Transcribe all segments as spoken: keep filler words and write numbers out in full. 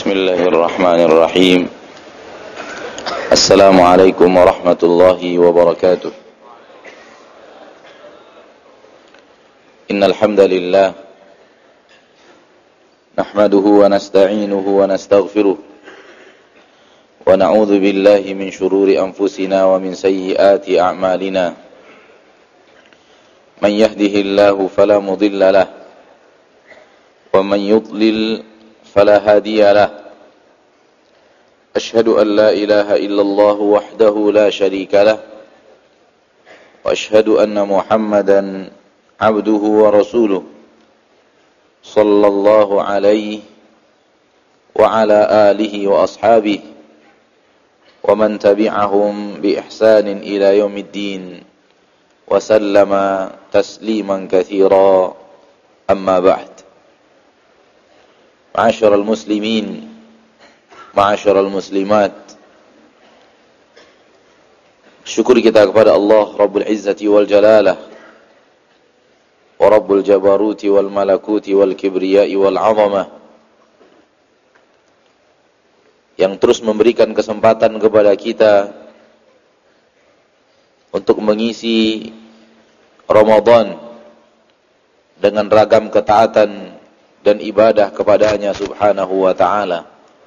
بسم الله الرحمن الرحيم. السلام عليكم ورحمة الله وبركاته. إن الحمد لله نحمده ونستعينه ونستغفره ونعوذ بالله من شرور أنفسنا ومن سيئات أعمالنا. من يهده الله فلا مضل له ومن يضلل فلا هادي له. أشهد أن لا إله إلا الله وحده لا شريك له وأشهد أن محمدا عبده ورسوله صلى الله عليه وعلى آله وأصحابه ومن تبعهم بإحسان إلى يوم الدين وسلم تسليما كثيرا. أما بعد. Ma'asyiral muslimin, ma'asyiral muslimat, syukur kita kepada Allah Rabbul Izzati wal Jalalah wa Rabbul Jabaruti wal Malakuti wal Kibriyai wal Azamah yang terus memberikan kesempatan kepada kita untuk mengisi Ramadan dengan ragam ketaatan dan ibadah kepadanya subhanahu wa ta'ala,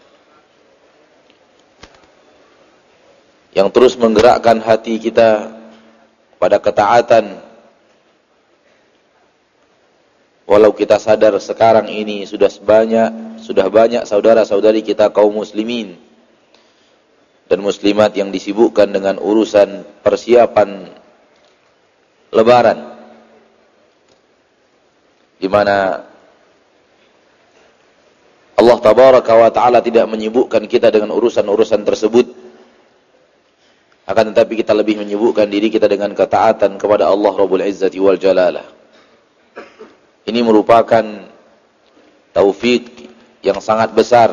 yang terus menggerakkan hati kita pada ketaatan. Walau kita sadar sekarang ini sudah banyak sudah banyak saudara-saudari kita kaum muslimin dan muslimat yang disibukkan dengan urusan persiapan lebaran, di mana Allah tabaraka wa ta'ala tidak menyibukkan kita dengan urusan-urusan tersebut. Akan tetapi kita lebih menyibukkan diri kita dengan ketaatan kepada Allah Rabbul Izzati wal Jalalah. Ini merupakan taufik yang sangat besar,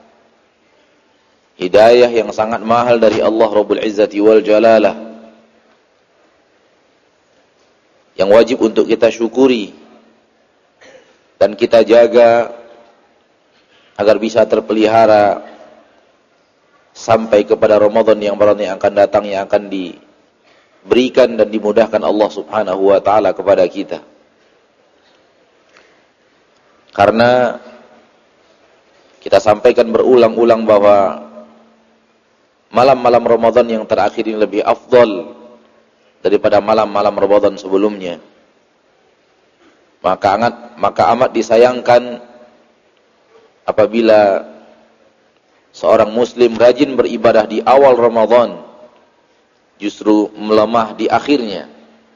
hidayah yang sangat mahal dari Allah Rabbul Izzati wal Jalalah, yang wajib untuk kita syukuri dan kita jaga agar bisa terpelihara sampai kepada Ramadan yang baru yang akan datang, yang akan diberikan dan dimudahkan Allah subhanahu wa ta'ala kepada kita. Karena kita sampaikan berulang-ulang bahwa malam-malam Ramadan yang terakhir ini lebih afdal daripada malam-malam Ramadan sebelumnya. Maka amat, maka amat disayangkan apabila seorang muslim rajin beribadah di awal Ramadan justru melemah di akhirnya.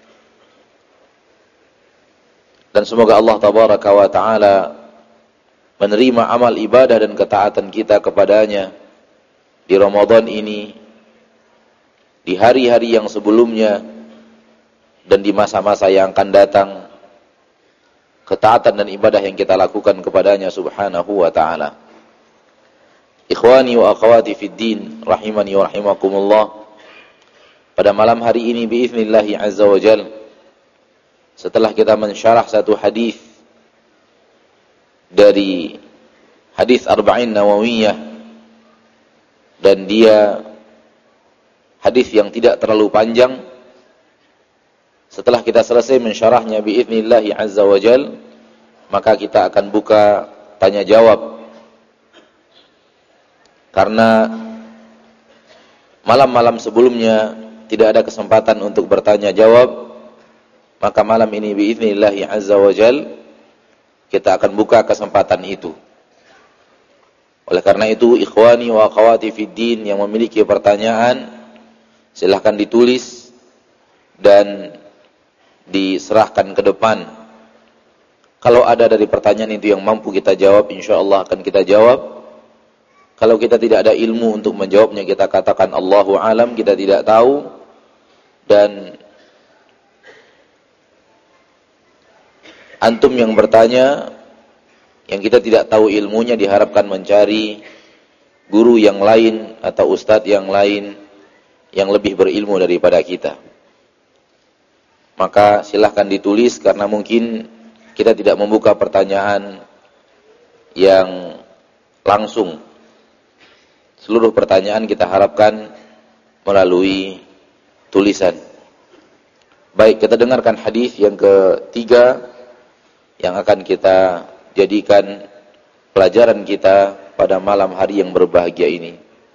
Dan semoga Allah tabaraka wa ta'ala menerima amal ibadah dan ketaatan kita kepadanya di Ramadan ini, di hari-hari yang sebelumnya, dan di masa-masa yang akan datang. Ketaatan dan ibadah yang kita lakukan kepadanya subhanahu wa ta'ala. Ikhwani wa akhwati fid din, rahimani wa rahimakumullah. Pada malam hari ini biiznillahi azza wa jal, setelah kita mensyarah satu hadis dari hadis Arba'in Nawawiyah, dan dia hadis yang tidak terlalu panjang, setelah kita selesai mensyarahnya biiznillahi azza wa jal, maka kita akan buka tanya jawab. Karena malam-malam sebelumnya tidak ada kesempatan untuk bertanya jawab, maka malam ini biiznillahi azza wa jal kita akan buka kesempatan itu. Oleh karena itu, ikhwani wa akhwati fid din yang memiliki pertanyaan, silahkan ditulis dan diserahkan ke depan. Kalau ada dari pertanyaan itu yang mampu kita jawab, insyaallah akan kita jawab. Kalau kita tidak ada ilmu untuk menjawabnya, kita katakan Allahu alam, kita tidak tahu. Dan antum yang bertanya, yang kita tidak tahu ilmunya, diharapkan mencari guru yang lain atau ustadz yang lain yang lebih berilmu daripada kita. Maka silahkan ditulis, karena mungkin kita tidak membuka pertanyaan yang langsung Seluruh pertanyaan kita harapkan melalui tulisan. Baik, kita dengarkan hadis yang ketiga yang akan kita jadikan pelajaran kita pada malam hari yang berbahagia ini.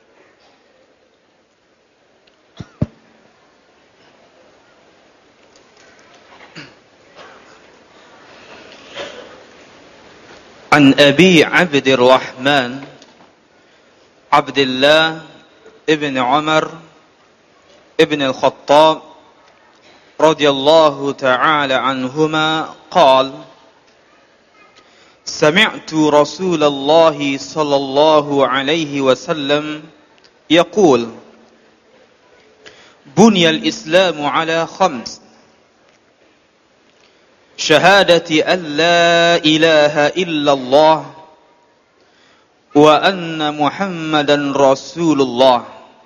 An Abi Abdurrahman Abdullah ibn Umar ibn al-Khattab radhiyallahu ta'ala anhuma qala Sami'tu Rasulullah sallallahu alaihi wasallam yaqul Bunya al-Islamu ala khams Syahadati an la ilaha illallah wa anna Muhammadan Rasulullah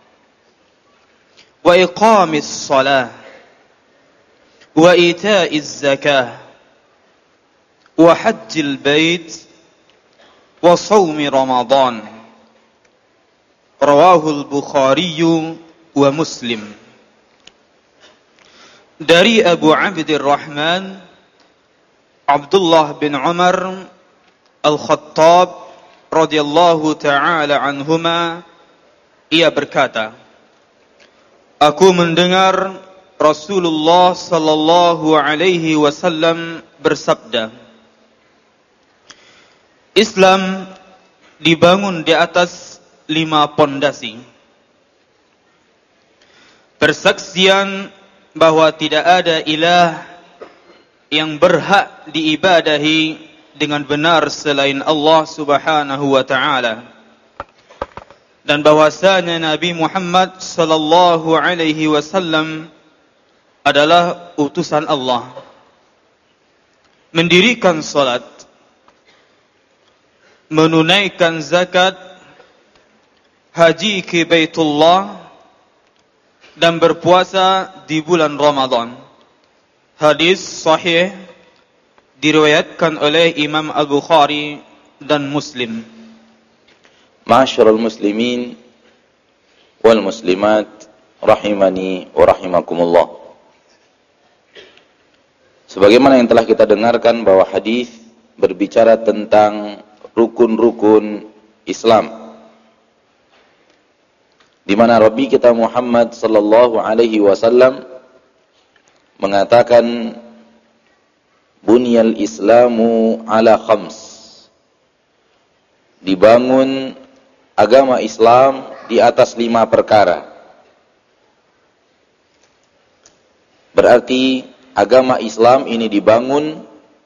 wa iqamis salah wa ita'iz zakah wa hajjil bait wa shaumi Ramadan. Rawahul Bukhari wa Muslim. Dari Abu Abdurrahman Abdullah bin Umar Al-Khattab radhiyallahu ta'ala anhuma, ia berkata, aku mendengar Rasulullah sallallahu alaihi wasallam bersabda, Islam dibangun di atas lima pondasi. Persaksian bahwa tidak ada ilah yang berhak diibadahi dengan benar selain Allah Subhanahu wa taala, dan bahwasanya Nabi Muhammad sallallahu alaihi wasallam adalah utusan Allah. Mendirikan salat, menunaikan zakat, haji ke Baitullah, dan berpuasa di bulan Ramadan. Hadis sahih diriwayatkan oleh Imam Al-Bukhari dan Muslim. Ma'asyiral muslimin wal muslimat rahimani wa rahimakumullah. Sebagaimana yang telah kita dengarkan bahwa hadis berbicara tentang rukun-rukun Islam, di mana Rabbi kita Muhammad sallallahu alaihi wasallam mengatakan bunyal Islamu ala khams, dibangun agama Islam di atas lima perkara. Berarti agama Islam ini dibangun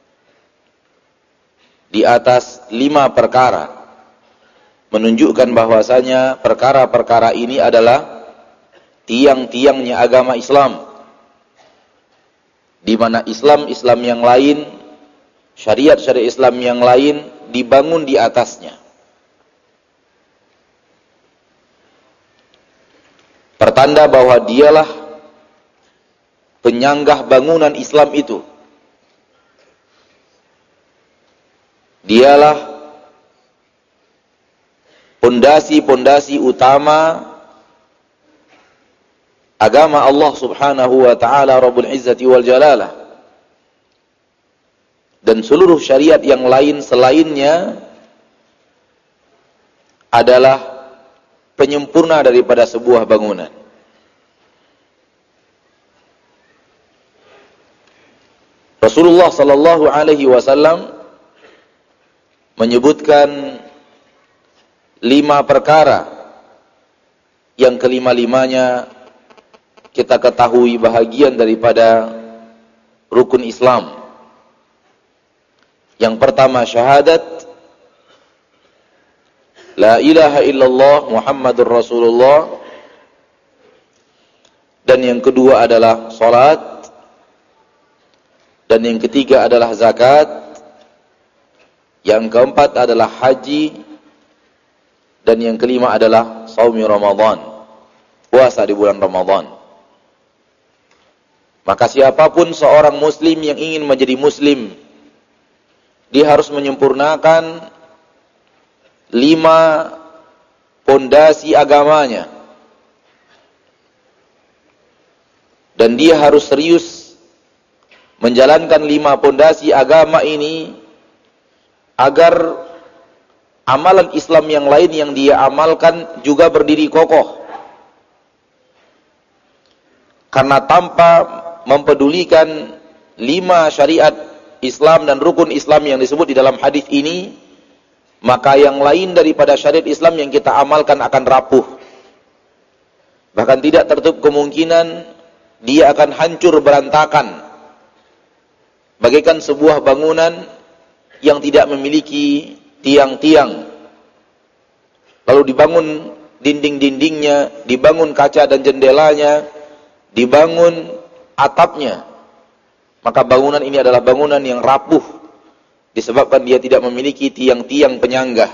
di atas lima perkara, menunjukkan bahwasanya perkara-perkara ini adalah tiang-tiangnya agama Islam, di mana Islam-Islam yang lain, syariat-syariat Islam yang lain dibangun di atasnya. Pertanda bahwa dialah penyanggah bangunan Islam itu. Dialah pondasi-pondasi utama agama Allah Subhanahu wa taala Rabbul Izzati wal Jalalah. Dan seluruh syariat yang lain selainnya adalah penyempurna daripada sebuah bangunan. Rasulullah sallallahu alaihi wasallam menyebutkan lima perkara yang kelima-limanya kita ketahui bahagian daripada rukun Islam. Yang pertama syahadat la ilaha illallah Muhammadur Rasulullah, dan yang kedua adalah salat, dan yang ketiga adalah zakat, yang keempat adalah haji, dan yang kelima adalah shaumi Ramadan, puasa di bulan Ramadan. Maka siapapun seorang muslim yang ingin menjadi muslim, dia harus menyempurnakan lima pondasi agamanya. Dan dia harus serius menjalankan lima pondasi agama ini agar amalan Islam yang lain yang dia amalkan juga berdiri kokoh. Karena tanpa mempedulikan lima syariat Islam dan rukun Islam yang disebut di dalam hadis ini, maka yang lain daripada syariat Islam yang kita amalkan akan rapuh. Bahkan tidak tertutup kemungkinan dia akan hancur berantakan, bagaikan sebuah bangunan yang tidak memiliki tiang-tiang, lalu dibangun dinding-dindingnya, dibangun kaca dan jendelanya, dibangun atapnya, maka bangunan ini adalah bangunan yang rapuh disebabkan dia tidak memiliki tiang-tiang penyangga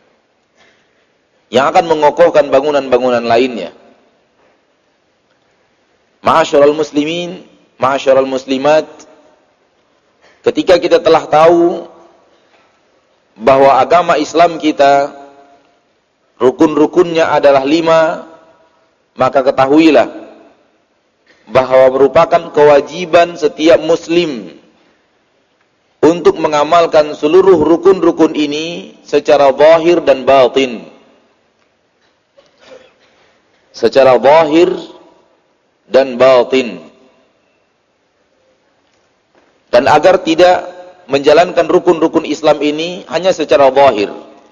yang akan mengokohkan bangunan-bangunan lainnya. Ma'asyiral muslimin, ma'asyiral muslimat, ketika kita telah tahu bahwa agama Islam kita rukun-rukunnya adalah lima, maka ketahuilah bahwa merupakan kewajiban setiap muslim untuk mengamalkan seluruh rukun-rukun ini secara zahir dan batin. Secara zahir dan batin. Dan agar tidak menjalankan rukun-rukun Islam ini hanya secara zahir.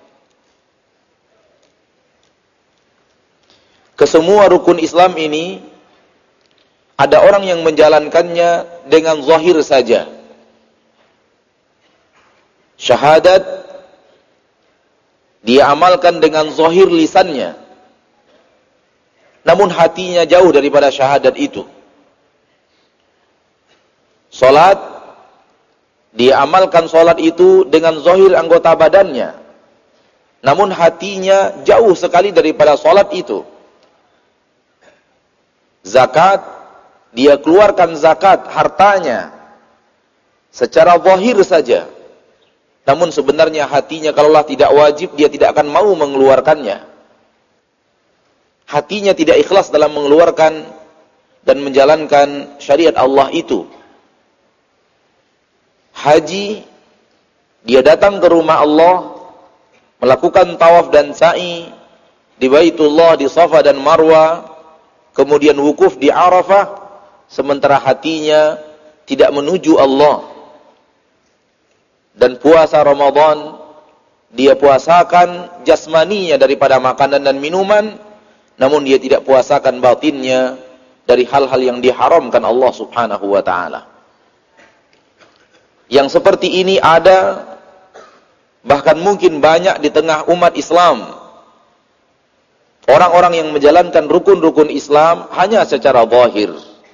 Kesemua rukun Islam ini ada orang yang menjalankannya dengan zahir saja. Syahadat dia amalkan dengan zahir lisannya, namun hatinya jauh daripada syahadat itu. Salat dia amalkan salat itu dengan zahir anggota badannya, namun hatinya jauh sekali daripada salat itu. Zakat dia keluarkan zakat hartanya secara zahir saja, namun sebenarnya hatinya kalaulah tidak wajib dia tidak akan mau mengeluarkannya. Hatinya tidak ikhlas dalam mengeluarkan dan menjalankan syariat Allah itu. Haji dia datang ke rumah Allah, melakukan tawaf dan sa'i di Baitullah, di Safa dan Marwa, kemudian wukuf di Arafah, sementara hatinya tidak menuju Allah. Dan puasa Ramadan dia puasakan jasmaninya daripada makanan dan minuman, namun dia tidak puasakan batinnya dari hal-hal yang diharamkan Allah Subhanahu wa taala. Yang seperti ini ada, bahkan mungkin banyak di tengah umat Islam. Orang-orang yang menjalankan rukun-rukun Islam hanya secara zahir.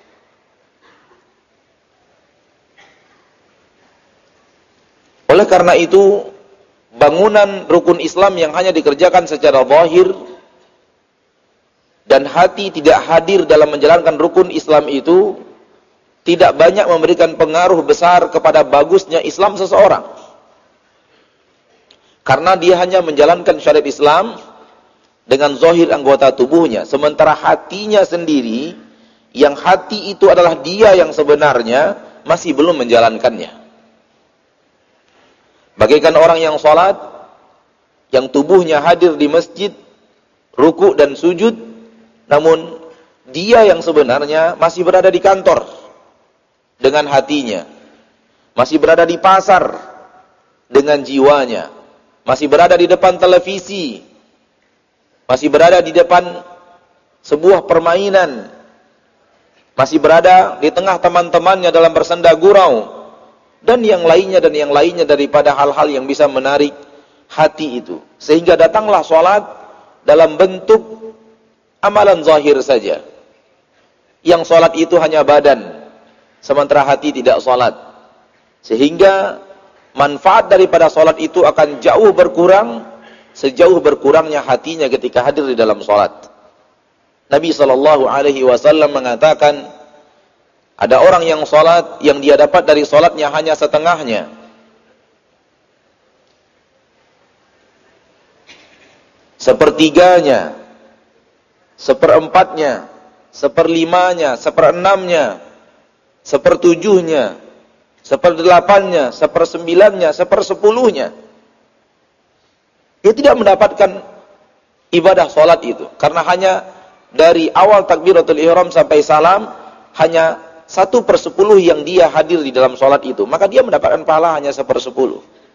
Oleh karena itu, bangunan rukun Islam yang hanya dikerjakan secara zahir dan hati tidak hadir dalam menjalankan rukun Islam itu tidak banyak memberikan pengaruh besar kepada bagusnya Islam seseorang. Karena dia hanya menjalankan syariat Islam dengan zahir anggota tubuhnya, sementara hatinya sendiri, yang hati itu adalah dia yang sebenarnya, masih belum menjalankannya. Bagaikan orang yang sholat, yang tubuhnya hadir di masjid, ruku dan sujud, namun dia yang sebenarnya masih berada di kantor dengan hatinya, masih berada di pasar dengan jiwanya, masih berada di depan televisi, masih berada di depan sebuah permainan, masih berada di tengah teman-temannya dalam bersenda gurau, dan yang lainnya dan yang lainnya daripada hal-hal yang bisa menarik hati itu. Sehingga datanglah sholat dalam bentuk amalan zahir saja. Yang sholat itu hanya badan, sementara hati tidak sholat. Sehingga manfaat daripada sholat itu akan jauh berkurang, sejauh berkurangnya hatinya ketika hadir di dalam sholat. Nabi shallallahu alaihi wasallam mengatakan, ada orang yang sholat, yang dia dapat dari sholatnya hanya setengahnya. sepertiganya, seperempatnya, seperlimanya, seperenamnya, sepertujuhnya, seperdelapannya, sepersembilannya, sepersepuluhnya. Dia tidak mendapatkan ibadah salat itu. Karena hanya dari awal takbiratul ihram sampai salam, hanya satu per sepuluh yang dia hadir di dalam salat itu. Maka dia mendapatkan pahala hanya sepersepuluh.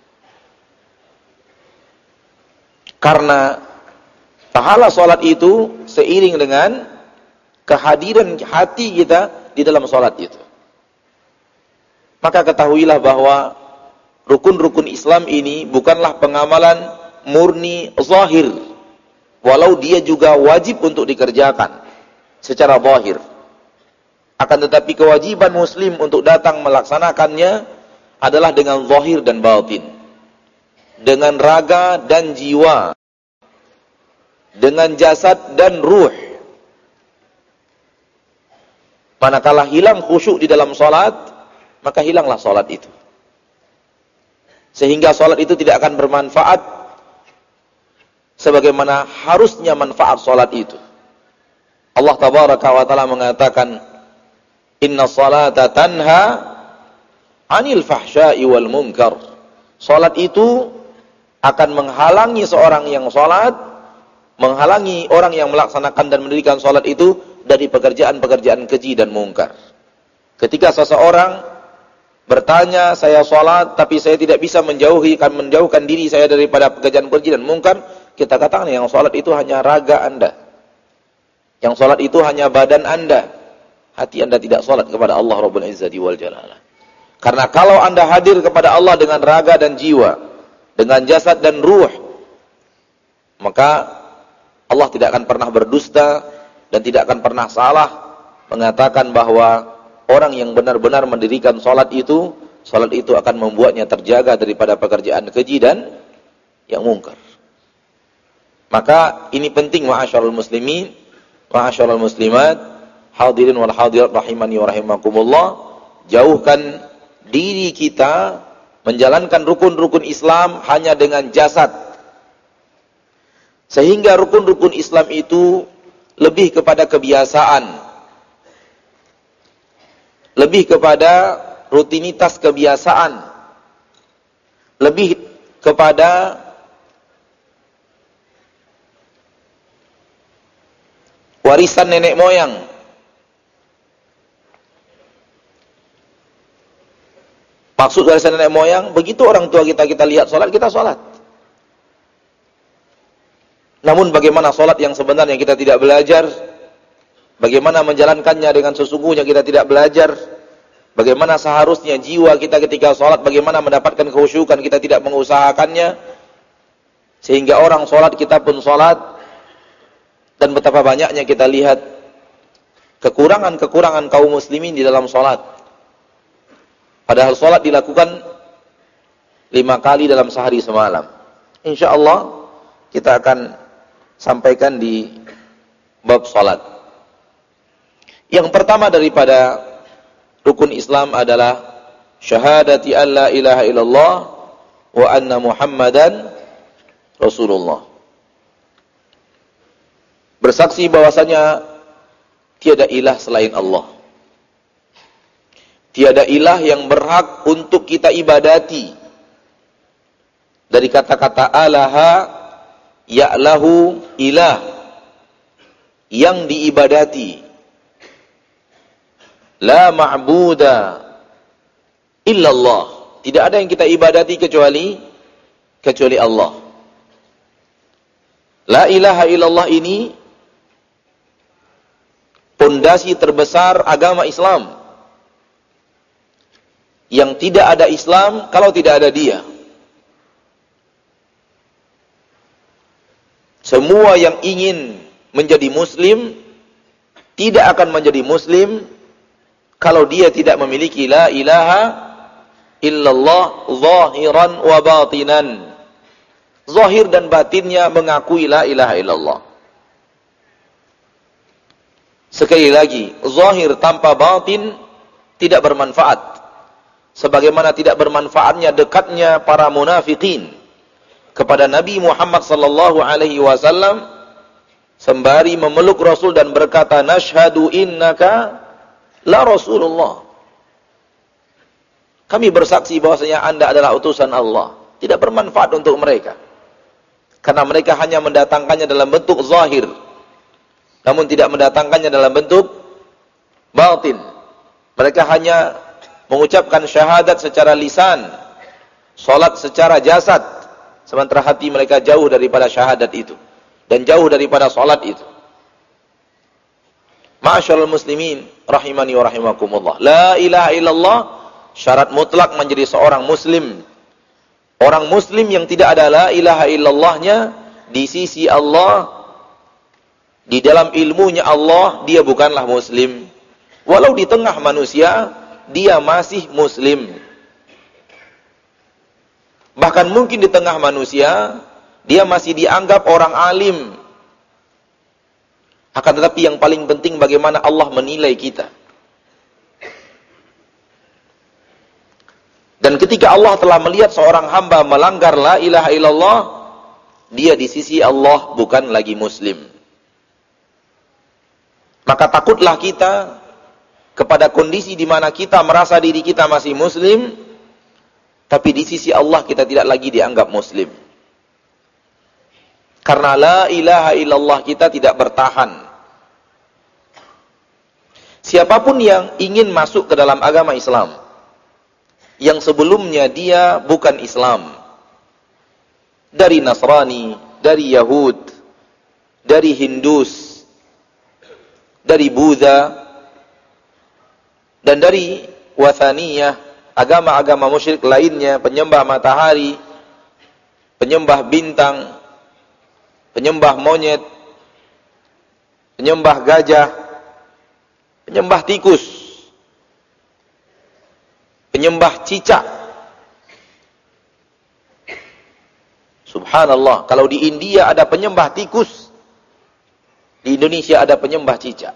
Karena pahala salat itu seiring dengan kehadiran hati kita di dalam salat itu. Maka ketahuilah bahwa rukun-rukun Islam ini bukanlah pengamalan murni zahir, walau dia juga wajib untuk dikerjakan secara zahir. Akan tetapi kewajiban muslim untuk datang melaksanakannya adalah dengan zahir dan batin, dengan raga dan jiwa, dengan jasad dan ruh. Manakala hilang khusyuk di dalam salat, maka hilanglah salat itu. Sehingga salat itu tidak akan bermanfaat sebagaimana harusnya manfaat salat itu. Allah tabaraka wa taala mengatakan, "Inna salata tanha 'anil fahsya'i wal munkar." Salat itu akan menghalangi seorang yang salat, menghalangi orang yang melaksanakan dan mendirikan salat itu dari pekerjaan-pekerjaan keji dan mungkar. Ketika seseorang bertanya, saya salat tapi saya tidak bisa menjauhi kan menjauhkan diri saya daripada pekerjaan keji dan mungkar, kita katakan yang salat itu hanya raga Anda. Yang salat itu hanya badan Anda. Hati Anda tidak salat kepada Allah Rabbul Izzati wal Jalalah. Karena kalau Anda hadir kepada Allah dengan raga dan jiwa, dengan jasad dan ruh, maka Allah tidak akan pernah berdusta dan tidak akan pernah salah mengatakan bahwa orang yang benar-benar mendirikan salat itu, salat itu akan membuatnya terjaga daripada pekerjaan keji dan yang mungkar. Maka ini penting, ma'asyarul muslimin, ma'asyarul muslimat, hadirin wal hadirat rahimani wa rahimakumullah, jauhkan diri kita menjalankan rukun-rukun Islam hanya dengan jasad. Sehingga rukun-rukun Islam itu lebih kepada kebiasaan, lebih kepada rutinitas kebiasaan, lebih kepada warisan nenek moyang. Maksud warisan nenek moyang, begitu orang tua kita kita lihat sholat, kita sholat. Namun bagaimana sholat yang sebenarnya kita tidak belajar, bagaimana menjalankannya dengan sesungguhnya kita tidak belajar, bagaimana seharusnya jiwa kita ketika sholat, bagaimana mendapatkan khusyukan kita tidak mengusahakannya, sehingga orang sholat kita pun sholat, dan betapa banyaknya kita lihat kekurangan-kekurangan kaum muslimin di dalam sholat. Padahal sholat dilakukan lima kali dalam sehari semalam. Insya Allah kita akan sampaikan di bab sholat. Yang pertama daripada rukun Islam adalah syahadati an la ilaha illallah wa anna Muhammadan Rasulullah. Bersaksi bahwasanya tiada ilah selain Allah. Tiada ilah yang berhak untuk kita ibadati. Dari kata-kata alaha, ya'lahu ilah, yang diibadati. La ma'buda illallah. Tidak ada yang kita ibadati kecuali kecuali Allah. La ilaha illallah ini pondasi terbesar agama Islam. Yang tidak ada Islam kalau tidak ada dia. Semua yang ingin menjadi muslim tidak akan menjadi muslim kalau dia tidak memiliki la ilaha illallah zahiran wa batinan. Zahir dan batinnya mengakui la ilaha illallah. Sekali lagi, zahir tanpa batin tidak bermanfaat. Sebagaimana tidak bermanfaatnya dekatnya para munafikin. kepada Nabi Muhammad sallallahu alaihi wasallam sembari memeluk Rasul dan berkata, "Nashhadu innaka la Rasulullah." Kami bersaksi bahwasanya Anda adalah utusan Allah. Tidak bermanfaat untuk mereka. Karena mereka hanya mendatangkannya dalam bentuk zahir. Namun tidak mendatangkannya dalam bentuk batin. Mereka hanya mengucapkan syahadat secara lisan, salat secara jasad, sementara hati mereka jauh daripada syahadat itu dan jauh daripada salat itu. Ma'asyiral muslimin rahimani wa rahimakumullah. La ilaha illallah syarat mutlak menjadi seorang muslim. Orang muslim yang tidak ada la ilaha illallahnya di sisi Allah, di dalam ilmunya Allah, dia bukanlah muslim. Walau di tengah manusia, dia masih muslim. Bahkan mungkin di tengah manusia, dia masih dianggap orang alim. Akan tetapi yang paling penting bagaimana Allah menilai kita. Dan ketika Allah telah melihat seorang hamba melanggar la ilaha illallah, dia di sisi Allah bukan lagi muslim. Maka takutlah kita kepada kondisi di mana kita merasa diri kita masih muslim, tapi di sisi Allah kita tidak lagi dianggap muslim. Karena la ilaha illallah kita tidak bertahan. Siapapun yang ingin masuk ke dalam agama Islam, yang sebelumnya dia bukan Islam, dari Nasrani, dari Yahud, dari Hindus, dari Buddha, dan dari Wathaniyah, agama-agama musyrik lainnya, penyembah matahari, penyembah bintang, penyembah monyet, penyembah gajah, penyembah tikus, penyembah cicak. Subhanallah, kalau di India ada penyembah tikus, di Indonesia ada penyembah cicak.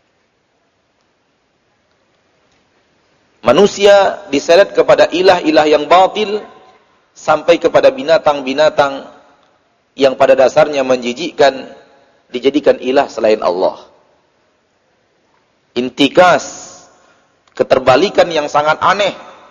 Manusia diseret kepada ilah-ilah yang batil, sampai kepada binatang-binatang yang pada dasarnya menjijikkan, dijadikan ilah selain Allah. Intikas, keterbalikan yang sangat aneh.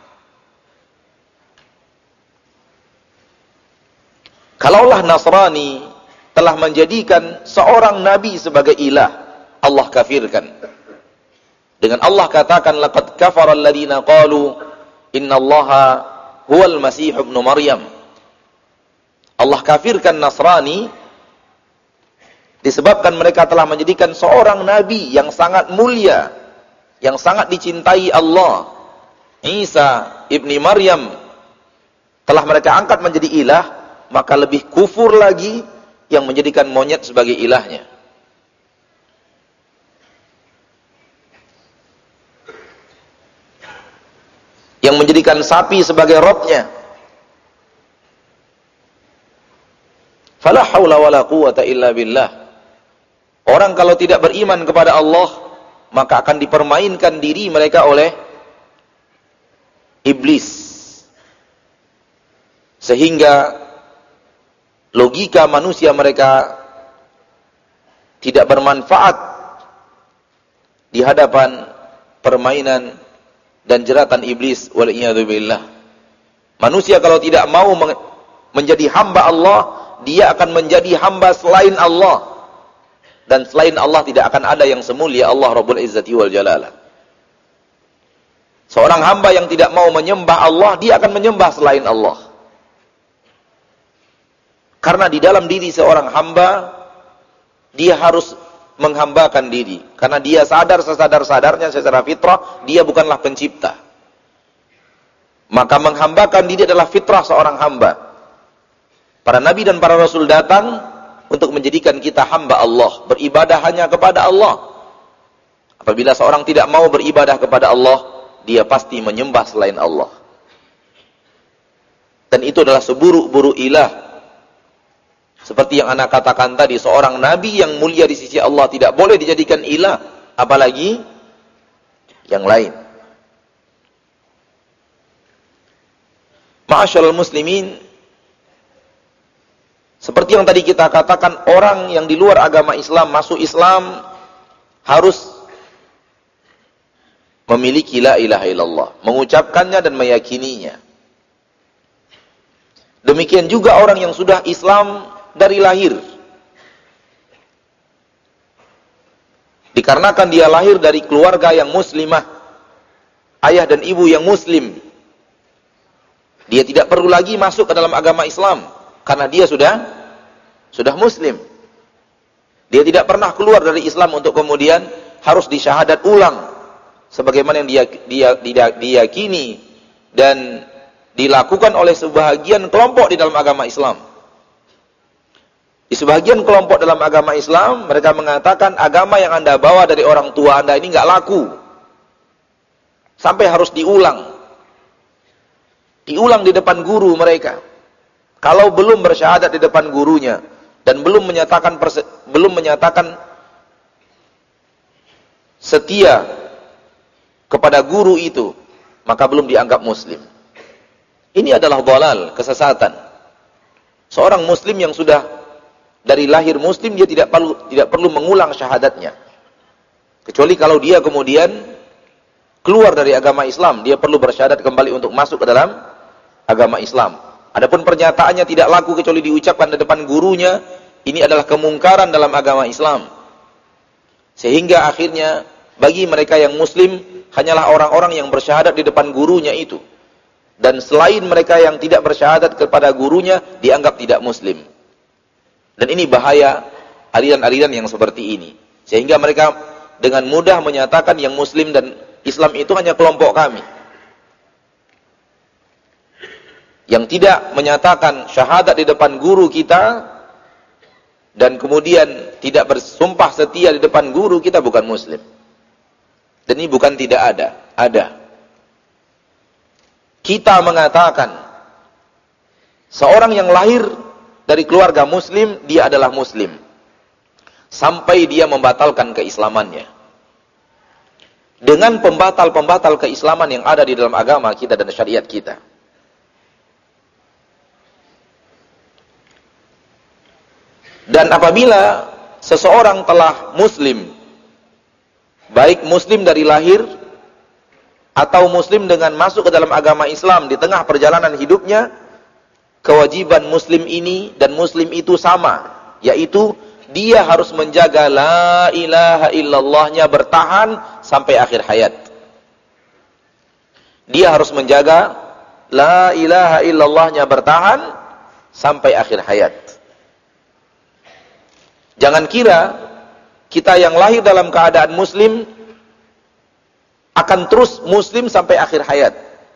Kalaulah Nasrani telah menjadikan seorang nabi sebagai ilah, Allah kafirkan. Dengan Allah katakan, laqad kafara alladziina qalu innallaha huwal masih ibnu Maryam. Allah kafirkan Nasrani disebabkan mereka telah menjadikan seorang nabi yang sangat mulia, yang sangat dicintai Allah, Isa ibni Maryam, telah mereka angkat menjadi ilah. Maka lebih kufur lagi yang menjadikan monyet sebagai ilahnya. Yang menjadikan sapi sebagai robnya. Fala haula wala quwata illa billah. Orang kalau tidak beriman kepada Allah, maka akan dipermainkan diri mereka oleh iblis. Sehingga logika manusia mereka tidak bermanfaat di hadapan permainan dan jeratan iblis. Wal'iyadzubillah. Manusia kalau tidak mau menjadi hamba Allah, dia akan menjadi hamba selain Allah. Dan selain Allah tidak akan ada yang semulia Allah Rabbul Izzati wal Jalalah. Seorang hamba yang tidak mau menyembah Allah, dia akan menyembah selain Allah. Karena di dalam diri seorang hamba, dia harus menghambakan diri. Karena dia sadar sesadar-sadarnya secara fitrah, dia bukanlah pencipta. Maka menghambakan diri adalah fitrah seorang hamba. Para nabi dan para rasul datang untuk menjadikan kita hamba Allah, beribadah hanya kepada Allah. Apabila seorang tidak mau beribadah kepada Allah, dia pasti menyembah selain Allah. Dan itu adalah seburuk-buruk ilah. Seperti yang anak katakan tadi, seorang nabi yang mulia di sisi Allah tidak boleh dijadikan ilah, apalagi yang lain. Ma'asyiral muslimin Seperti yang tadi kita katakan, orang yang di luar agama Islam masuk Islam harus memiliki la ilaha illallah, mengucapkannya dan meyakininya. Demikian juga orang yang sudah Islam dari lahir. Dikarenakan dia lahir dari keluarga yang muslimah, ayah dan ibu yang muslim, dia tidak perlu lagi masuk ke dalam agama Islam karena dia sudah sudah muslim. Dia tidak pernah keluar dari Islam untuk kemudian harus disyahadat ulang sebagaimana yang dia dia, dia diyakini dan dilakukan oleh sebahagian kelompok di dalam agama Islam. Di sebahagian kelompok dalam agama Islam, mereka mengatakan agama yang Anda bawa dari orang tua Anda ini nggak laku. Sampai harus diulang. Diulang di depan guru mereka. Kalau belum bersyahadat di depan gurunya dan belum menyatakan perse- belum menyatakan setia kepada guru itu, maka belum dianggap muslim. Ini adalah dhalal, kesesatan. Seorang muslim yang sudah dari lahir muslim, dia tidak perlu tidak perlu mengulang syahadatnya. Kecuali kalau dia kemudian keluar dari agama Islam, dia perlu bersyahadat kembali untuk masuk ke dalam agama Islam. Adapun pernyataannya tidak laku kecuali diucapkan di depan gurunya, ini adalah kemungkaran dalam agama Islam. Sehingga akhirnya bagi mereka yang muslim hanyalah orang-orang yang bersyahadat di depan gurunya itu. Dan selain mereka yang tidak bersyahadat kepada gurunya dianggap tidak muslim. Dan ini bahaya aliran-aliran yang seperti ini. Sehingga mereka dengan mudah menyatakan yang muslim dan Islam itu hanya kelompok kami. Yang tidak menyatakan syahadat di depan guru kita dan kemudian tidak bersumpah setia di depan guru kita bukan muslim. Dan ini bukan tidak ada, ada. Kita mengatakan seorang yang lahir dari keluarga muslim, dia adalah muslim sampai dia membatalkan keislamannya dengan pembatal-pembatal keislaman yang ada di dalam agama kita dan syariat kita. Dan apabila seseorang telah muslim, baik muslim dari lahir atau muslim dengan masuk ke dalam agama Islam di tengah perjalanan hidupnya, kewajiban muslim ini dan muslim itu sama, yaitu dia harus menjaga la ilaha illallahnya bertahan sampai akhir hayat. Dia harus menjaga la ilaha illallahnya bertahan sampai akhir hayat. Jangan kira kita yang lahir dalam keadaan muslim akan terus muslim sampai akhir hayat.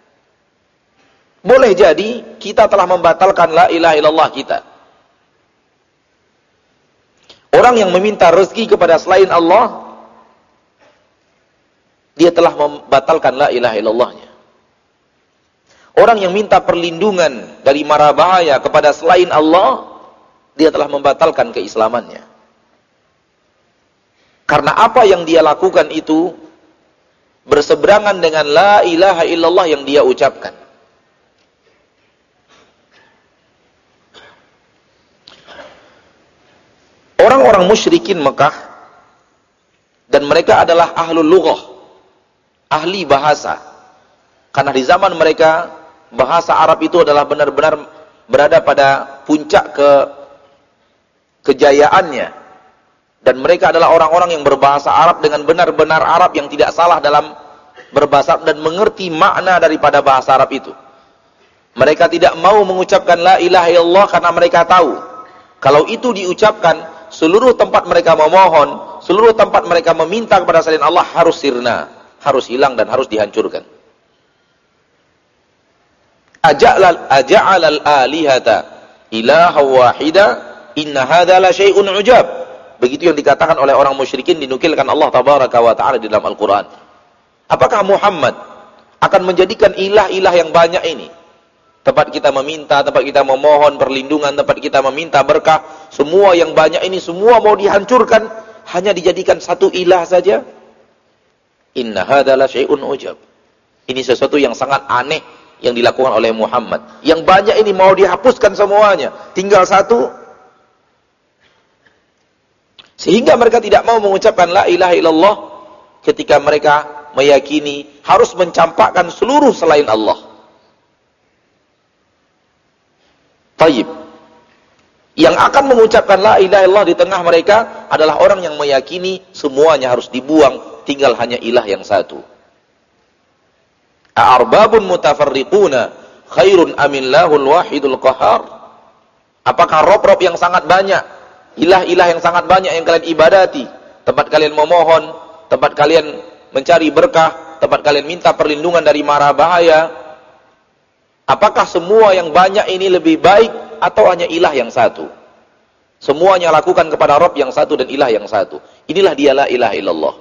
Boleh jadi kita telah membatalkan la ilaha illallah kita. Orang yang meminta rezeki kepada selain Allah, dia telah membatalkan la ilaha illallahnya. Orang yang minta perlindungan dari mara bahaya kepada selain Allah, dia telah membatalkan keislamannya. Karena apa yang dia lakukan itu berseberangan dengan la ilaha illallah yang dia ucapkan. Orang-orang musyrikin Mekah, dan mereka adalah ahlul lughah, ahli bahasa. Karena di zaman mereka bahasa Arab itu adalah benar-benar berada pada puncak ke kejayaannya. Dan mereka adalah orang-orang yang berbahasa Arab dengan benar-benar Arab yang tidak salah dalam berbahasa dan mengerti makna daripada bahasa Arab itu. Mereka tidak mau mengucapkan la ilaha illallah karena mereka tahu kalau itu diucapkan, seluruh tempat mereka memohon, seluruh tempat mereka meminta kepada selain Allah harus sirna, harus hilang dan harus dihancurkan. Aja'al aja'al alihata ilaha wahida inna hadza la syai'un ujab. Begitu yang dikatakan oleh orang musyrikin, dinukilkan Allah tabaraka wa taala di dalam Al-Qur'an. Apakah Muhammad akan menjadikan ilah-ilah yang banyak ini, tempat kita meminta, tempat kita memohon perlindungan, tempat kita meminta berkah, semua yang banyak ini semua mau dihancurkan, hanya dijadikan satu ilah saja? Inna hadza la syai'un ujab. Ini sesuatu yang sangat aneh yang dilakukan oleh Muhammad. Yang banyak ini mau dihapuskan semuanya, tinggal satu, Sehingga mereka tidak mau mengucapkan la ilaha illallah ketika mereka meyakini harus mencampakkan seluruh selain Allah. Taib. Yang akan mengucapkan la ilaha illallah di tengah mereka adalah orang yang meyakini semuanya harus dibuang, tinggal hanya ilah yang satu. A'arbabun mutafarriquna khairun amillahul wahidul qahar. Apakah rob-rob yang sangat banyak, ilah-ilah yang sangat banyak yang kalian ibadati, tempat kalian memohon, tempat kalian mencari berkah, tempat kalian minta perlindungan dari mara bahaya, apakah semua yang banyak ini lebih baik atau hanya ilah yang satu? Semuanya lakukan kepada Rabb yang satu dan ilah yang satu. Inilah dia la ilaha illallah.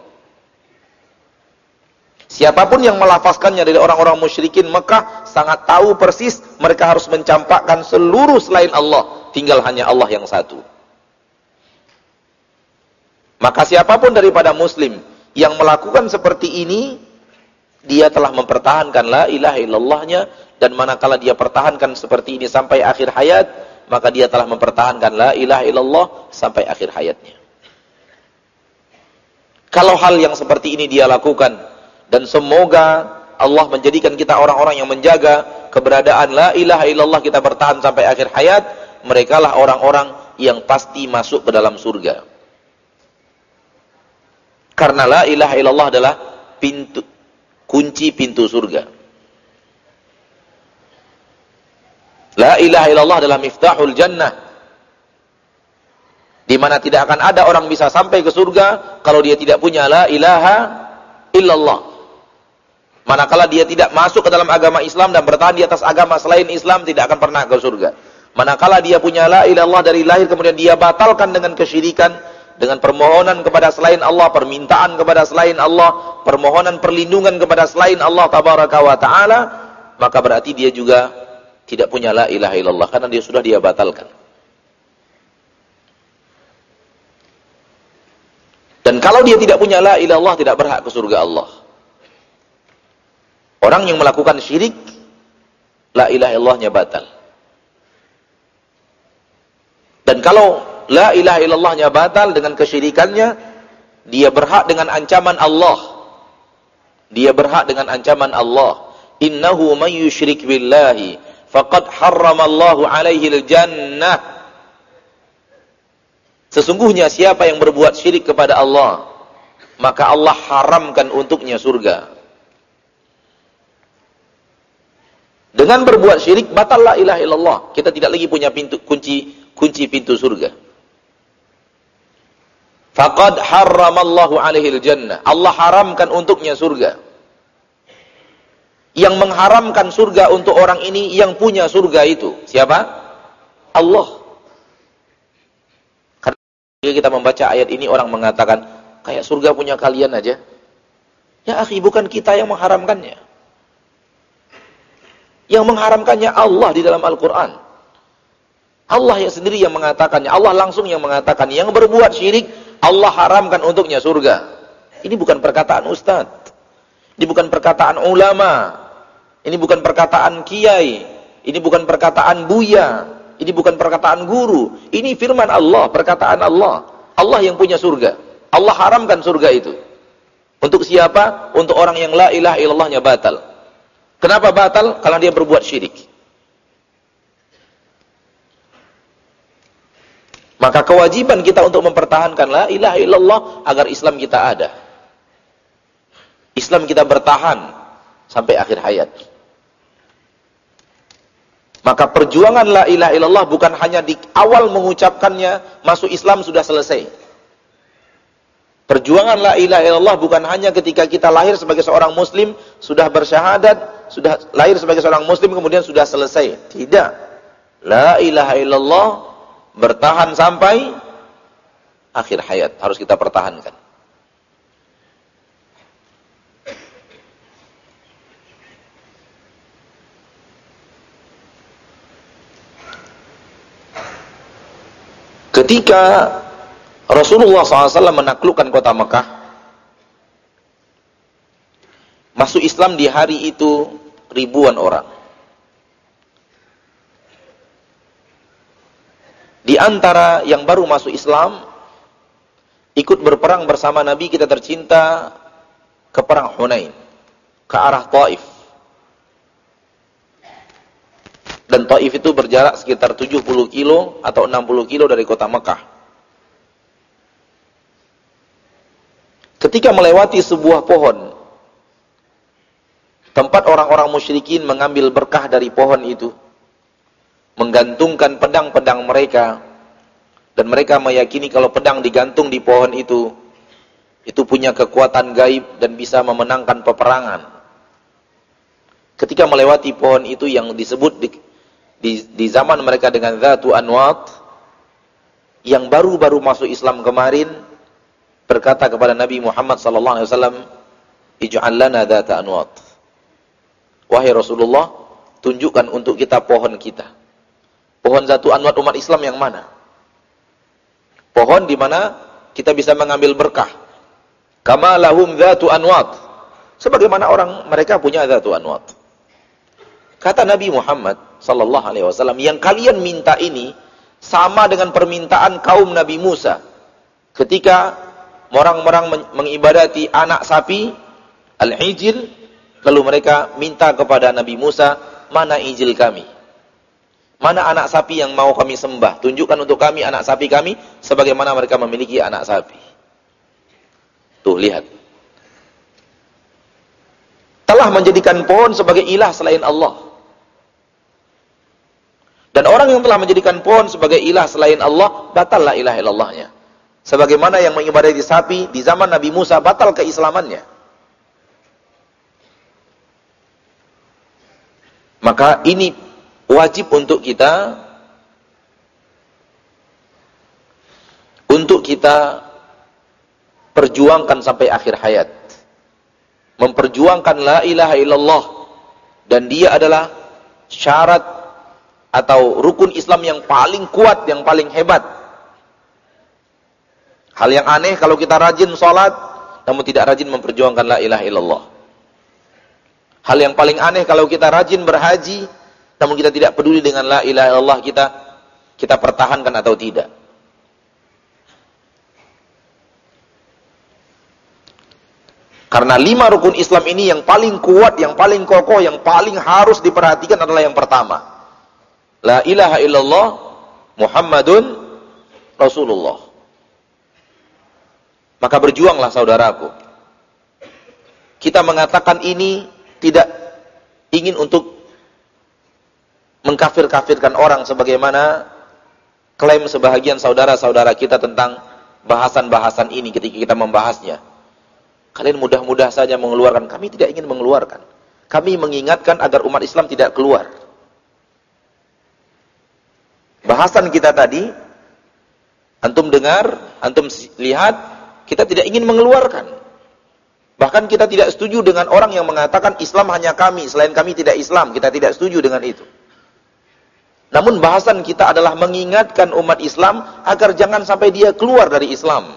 Siapapun yang melafazkannya dari orang-orang musyrikin Mekah sangat tahu persis mereka harus mencampakkan seluruh selain Allah, tinggal hanya Allah yang satu. Maka siapapun daripada muslim yang melakukan seperti ini, dia telah mempertahankan la ilaha illallahnya, dan manakala dia pertahankan seperti ini sampai akhir hayat, maka dia telah mempertahankan la ilaha illallah sampai akhir hayatnya. Kalau hal yang seperti ini dia lakukan, dan semoga Allah menjadikan kita orang-orang yang menjaga keberadaan la ilaha illallah kita bertahan sampai akhir hayat, merekalah orang-orang yang pasti masuk ke dalam surga. Karena la ilaha illallah adalah pintu, kunci pintu surga. La ilaha illallah adalah miftahul jannah, di mana tidak akan ada orang bisa sampai ke surga kalau dia tidak punya la ilaha illallah. Manakala dia tidak masuk ke dalam agama Islam dan bertahan di atas agama selain Islam, tidak akan pernah ke surga. Manakala dia punya la ilaha illallah dari lahir, kemudian dia batalkan dengan kesyirikan, dengan permohonan kepada selain Allah, permintaan kepada selain Allah, permohonan perlindungan kepada selain Allah tabaraka wa ta'ala, maka berarti dia juga tidak punya la ilaha illallah, karena dia sudah dia batalkan. Dan kalau dia tidak punya la ilaha illallah, tidak berhak ke surga Allah. Orang yang melakukan syirik, la ilaha illallahnya batal. Dan kalau la ilaha illallahnya batal dengan kesyirikannya, dia berhak dengan ancaman Allah. Dia berhak dengan ancaman Allah. Innahu man yusyrik billahi faqad harramallahu alaihi al-jannah. Sesungguhnya siapa yang berbuat syirik kepada Allah, maka Allah haramkan untuknya surga. Dengan berbuat syirik batal la ilaha illallah. Kita tidak lagi punya pintu kunci kunci pintu surga. Faqad harramallahu alaihi al-jannah. Allah haramkan untuknya surga. Yang mengharamkan surga untuk orang ini yang punya surga itu siapa? Allah. Karena kita membaca ayat ini, orang mengatakan kayak surga punya kalian aja. Ya akhi, bukan kita yang mengharamkannya. Yang mengharamkannya Allah di dalam Al-Quran. Allah yang sendiri yang mengatakannya. Allah langsung yang mengatakan, yang berbuat syirik Allah haramkan untuknya surga. Ini bukan perkataan ustaz. Ini bukan perkataan ulama. Ini bukan perkataan kiai. Ini bukan perkataan buya. Ini bukan perkataan guru. Ini firman Allah, perkataan Allah. Allah yang punya surga. Allah haramkan surga itu. Untuk siapa? Untuk orang yang la ilaha illallahnya batal. Kenapa batal? Karena dia berbuat syirik. Maka kewajiban kita untuk mempertahankan la ilaha illallah agar Islam kita ada. Islam kita bertahan sampai akhir hayat. Maka perjuangan la ilaha illallah bukan hanya di awal mengucapkannya masuk Islam sudah selesai. Perjuangan la ilaha illallah bukan hanya ketika kita lahir sebagai seorang muslim, sudah bersyahadat, sudah lahir sebagai seorang muslim kemudian sudah selesai. Tidak. La ilaha illallah bertahan sampai akhir hayat, harus kita pertahankan. Ketika Rasulullah shallallahu alaihi wasallam menaklukkan kota Mekah, masuk Islam di hari itu ribuan orang. Di antara yang baru masuk Islam, ikut berperang bersama Nabi kita tercinta ke perang Hunain, ke arah Taif. Dan Taif itu berjarak sekitar tujuh puluh kilo atau enam puluh kilo dari kota Mekah. Ketika melewati sebuah pohon, tempat orang-orang musyrikin mengambil berkah dari pohon itu, menggantungkan pedang-pedang mereka, dan mereka meyakini kalau pedang digantung di pohon itu, itu punya kekuatan gaib dan bisa memenangkan peperangan. Ketika melewati pohon itu yang disebut di, di, di zaman mereka dengan Dzatu Anwat, yang baru-baru masuk Islam kemarin, berkata kepada Nabi Muhammad sallallahu alaihi wasallam, "Ij'al lana Dzata Anwat." Wahai Rasulullah, tunjukkan untuk kita pohon kita. Pohon Dzatu Anwat umat Islam yang mana? Pohon di mana kita bisa mengambil berkah. Kama lahum Dzatu Anwat. Sebagaimana orang mereka punya Dzatu Anwat. Kata Nabi Muhammad sallallahu alaihi wasallam, yang kalian minta ini sama dengan permintaan kaum Nabi Musa ketika orang-orang mengibadati anak sapi al-ijil, lalu mereka minta kepada Nabi Musa, mana ijil kami? Mana anak sapi yang mau kami sembah? Tunjukkan untuk kami anak sapi kami sebagaimana mereka memiliki anak sapi. Tuh, lihat. Telah menjadikan pohon sebagai ilah selain Allah. Dan orang yang telah menjadikan pohon sebagai ilah selain Allah, batallah ilah illallahnya. Sebagaimana yang mengibadati sapi di zaman Nabi Musa, batal keislamannya. Maka ini wajib untuk kita untuk kita perjuangkan sampai akhir hayat. Memperjuangkan la ilaha illallah, dan dia adalah syarat atau rukun Islam yang paling kuat, yang paling hebat. Hal yang aneh kalau kita rajin sholat namun tidak rajin memperjuangkan la ilaha illallah. Hal yang paling aneh kalau kita rajin berhaji namun kita tidak peduli dengan la ilaha illallah kita, kita pertahankan atau tidak. Karena lima rukun Islam ini yang paling kuat, yang paling kokoh, yang paling harus diperhatikan adalah yang pertama, la ilaha illallah Muhammadun Rasulullah. Maka berjuanglah saudaraku. Kita mengatakan ini tidak ingin untuk mengkafir-kafirkan orang sebagaimana klaim sebahagian saudara-saudara kita tentang bahasan-bahasan ini ketika kita membahasnya. Kalian mudah-mudah saja mengeluarkan. Kami tidak ingin mengeluarkan. Kami mengingatkan agar umat Islam tidak keluar. Bahasan kita tadi, antum dengar, antum lihat, kita tidak ingin mengeluarkan. Bahkan kita tidak setuju dengan orang yang mengatakan Islam hanya kami, selain kami tidak Islam. Kita tidak setuju dengan itu. Namun bahasan kita adalah mengingatkan umat Islam agar jangan sampai dia keluar dari Islam.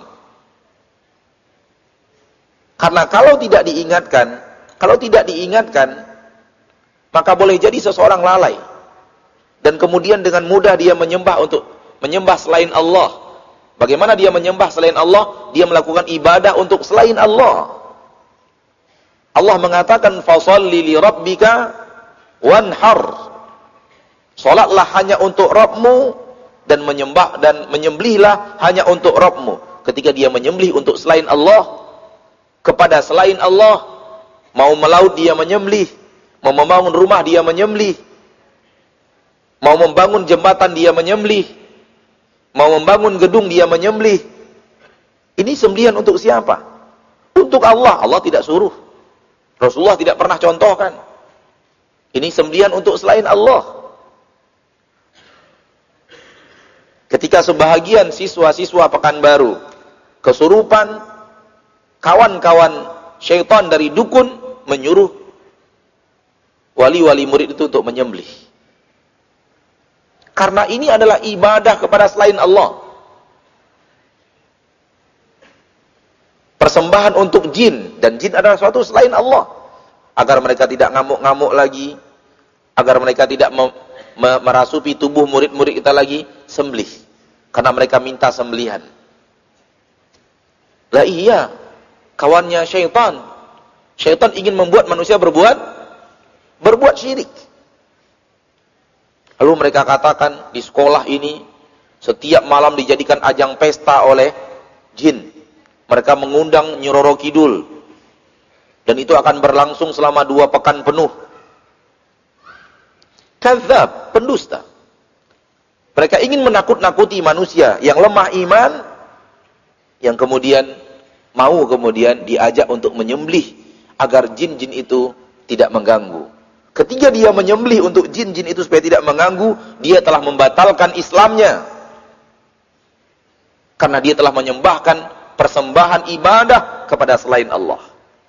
Karena kalau tidak diingatkan, kalau tidak diingatkan, maka boleh jadi seseorang lalai. Dan kemudian dengan mudah dia menyembah untuk menyembah selain Allah. Bagaimana dia menyembah selain Allah? Dia melakukan ibadah untuk selain Allah. Allah mengatakan, "Fasholli li rabbika wanhar." Salatlah hanya untuk Rabbmu dan menyembah dan menyembelihlah hanya untuk Rabbmu. Ketika dia menyembelih untuk selain Allah, kepada selain Allah, mau melaut dia menyembelih, mau membangun rumah dia menyembelih, mau membangun jembatan dia menyembelih, mau membangun gedung dia menyembelih. Ini sembelihan untuk siapa? Untuk Allah. Allah tidak suruh. Rasulullah tidak pernah contohkan. Ini sembelihan untuk selain Allah. Ketika sebahagian siswa-siswa Pekanbaru kesurupan, kawan-kawan syaitan dari dukun menyuruh wali-wali murid itu untuk menyembelih. Karena ini adalah ibadah kepada selain Allah. Persembahan untuk jin, dan jin adalah suatu selain Allah. Agar mereka tidak ngamuk-ngamuk lagi, agar mereka tidak me me merasuki tubuh murid-murid kita lagi, sembelih. Karena mereka minta sembelihan. Lah iya, kawannya syaitan. Syaitan ingin membuat manusia berbuat berbuat syirik. Lalu mereka katakan di sekolah ini setiap malam dijadikan ajang pesta oleh jin. Mereka mengundang Nyi Roro Kidul. Dan itu akan berlangsung selama dua pekan penuh. Kadzab, pendusta. Mereka ingin menakut-nakuti manusia yang lemah iman, yang kemudian mau kemudian diajak untuk menyembelih agar jin-jin itu tidak mengganggu. Ketika dia menyembelih untuk jin-jin itu supaya tidak mengganggu, dia telah membatalkan Islamnya. Karena dia telah menyembahkan persembahan ibadah kepada selain Allah.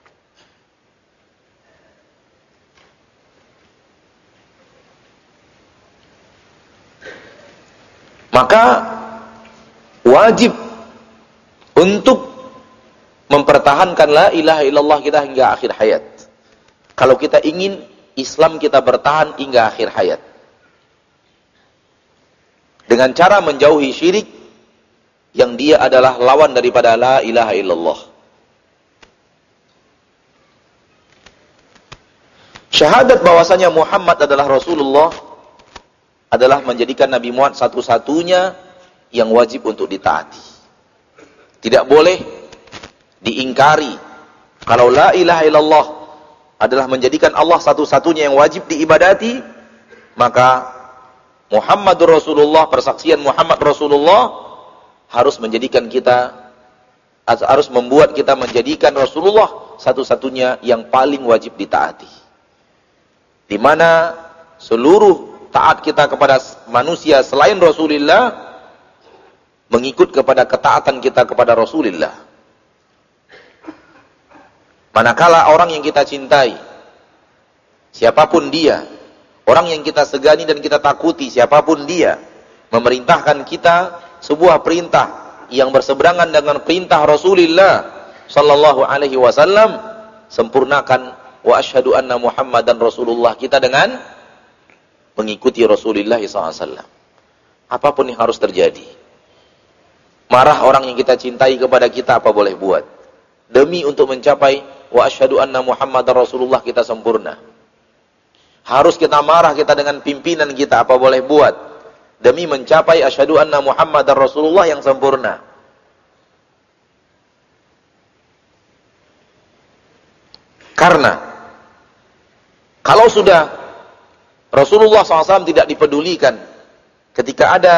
Maka wajib untuk mempertahankan la ilaha illallah kita hingga akhir hayat. Kalau kita ingin Islam kita bertahan hingga akhir hayat. Dengan cara menjauhi syirik yang dia adalah lawan daripada la ilaha illallah. Syahadat bahwasanya Muhammad adalah Rasulullah adalah menjadikan Nabi Muhammad satu-satunya yang wajib untuk ditaati. Tidak boleh diingkari. Kalau la ilaha illallah adalah menjadikan Allah satu-satunya yang wajib diibadati, maka Muhammadur Rasulullah, persaksian Muhammad Rasulullah harus menjadikan kita, harus membuat kita menjadikan Rasulullah satu-satunya yang paling wajib ditaati. Di mana seluruh taat kita kepada manusia selain Rasulullah mengikut kepada ketaatan kita kepada Rasulullah. Manakala orang yang kita cintai, siapapun dia, orang yang kita segani dan kita takuti, siapapun dia, memerintahkan kita sebuah perintah yang berseberangan dengan perintah Rasulullah sallallahu alaihi wasallam, sempurnakan wa asyhadu anna Muhammadan Rasulullah kita dengan mengikuti Rasulullah sallallahu alaihi wasallam. Apapun yang harus terjadi. Marah orang yang kita cintai kepada kita, apa boleh buat. Demi untuk mencapai wa asyhadu anna Muhammadar Rasulullah kita sempurna. Harus kita marah kita dengan pimpinan kita, apa boleh buat. Demi mencapai asyhadu anna Muhammadar Rasulullah yang sempurna. Karena kalau sudah Rasulullah sallallahu alaihi wasallam tidak dipedulikan ketika ada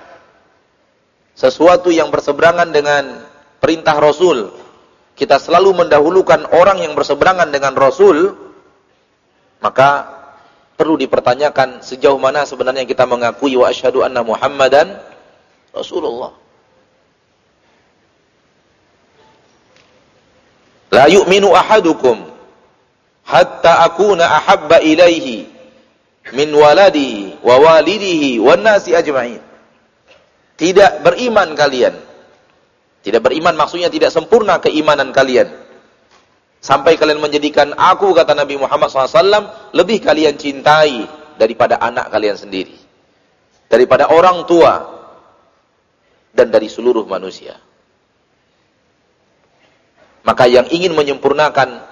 sesuatu yang berseberangan dengan perintah Rasul, kita selalu mendahulukan orang yang berseberangan dengan Rasul, maka perlu dipertanyakan sejauh mana sebenarnya kita mengakui wa asyhadu anna Muhammadan Rasulullah. La yu'minu ahadukum hatta akuna ahabba ilaihi min waladihi wa walidihi wan nasi ajma'in. Tidak beriman kalian. Tidak beriman maksudnya tidak sempurna keimanan kalian. Sampai kalian menjadikan aku, kata Nabi Muhammad sallallahu alaihi wasallam, lebih kalian cintai daripada anak kalian sendiri. Daripada orang tua. Dan dari seluruh manusia. Maka yang ingin menyempurnakan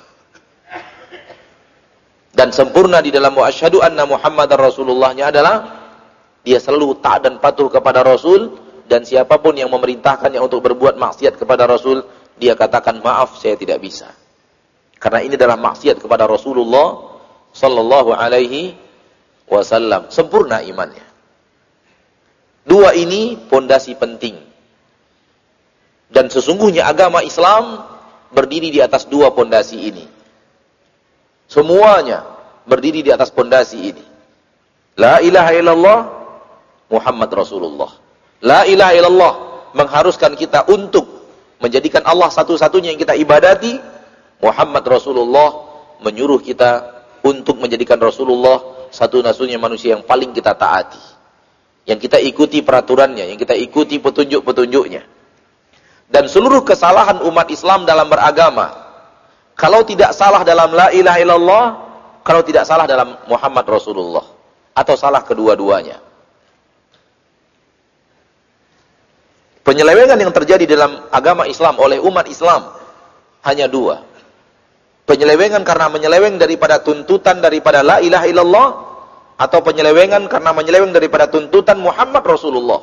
dan sempurna di dalam wa asyhadu anna Muhammadar Rasulullahnya adalah dia selalu taat dan patuh kepada Rasul, dan siapapun yang memerintahkannya untuk berbuat maksiat kepada Rasul, dia katakan maaf saya tidak bisa. Karena ini adalah maksiat kepada Rasulullah sallallahu alaihi wasallam. Sempurna imannya. Dua ini pondasi penting. Dan sesungguhnya agama Islam berdiri di atas dua pondasi ini. Semuanya berdiri di atas pondasi ini. La ilaha illallah Muhammad Rasulullah. La ilaha illallah mengharuskan kita untuk menjadikan Allah satu-satunya yang kita ibadati. Muhammad Rasulullah menyuruh kita untuk menjadikan Rasulullah satu-satunya manusia yang paling kita taati. Yang kita ikuti peraturannya, yang kita ikuti petunjuk-petunjuknya. Dan seluruh kesalahan umat Islam dalam beragama, kalau tidak salah dalam la ilaha illallah, kalau tidak salah dalam Muhammad Rasulullah, atau salah kedua-duanya. Penyelewengan yang terjadi dalam agama Islam oleh umat Islam hanya dua. Penyelewengan karena menyeleweng daripada tuntutan daripada la ilaha illallah, atau penyelewengan karena menyeleweng daripada tuntutan Muhammad Rasulullah.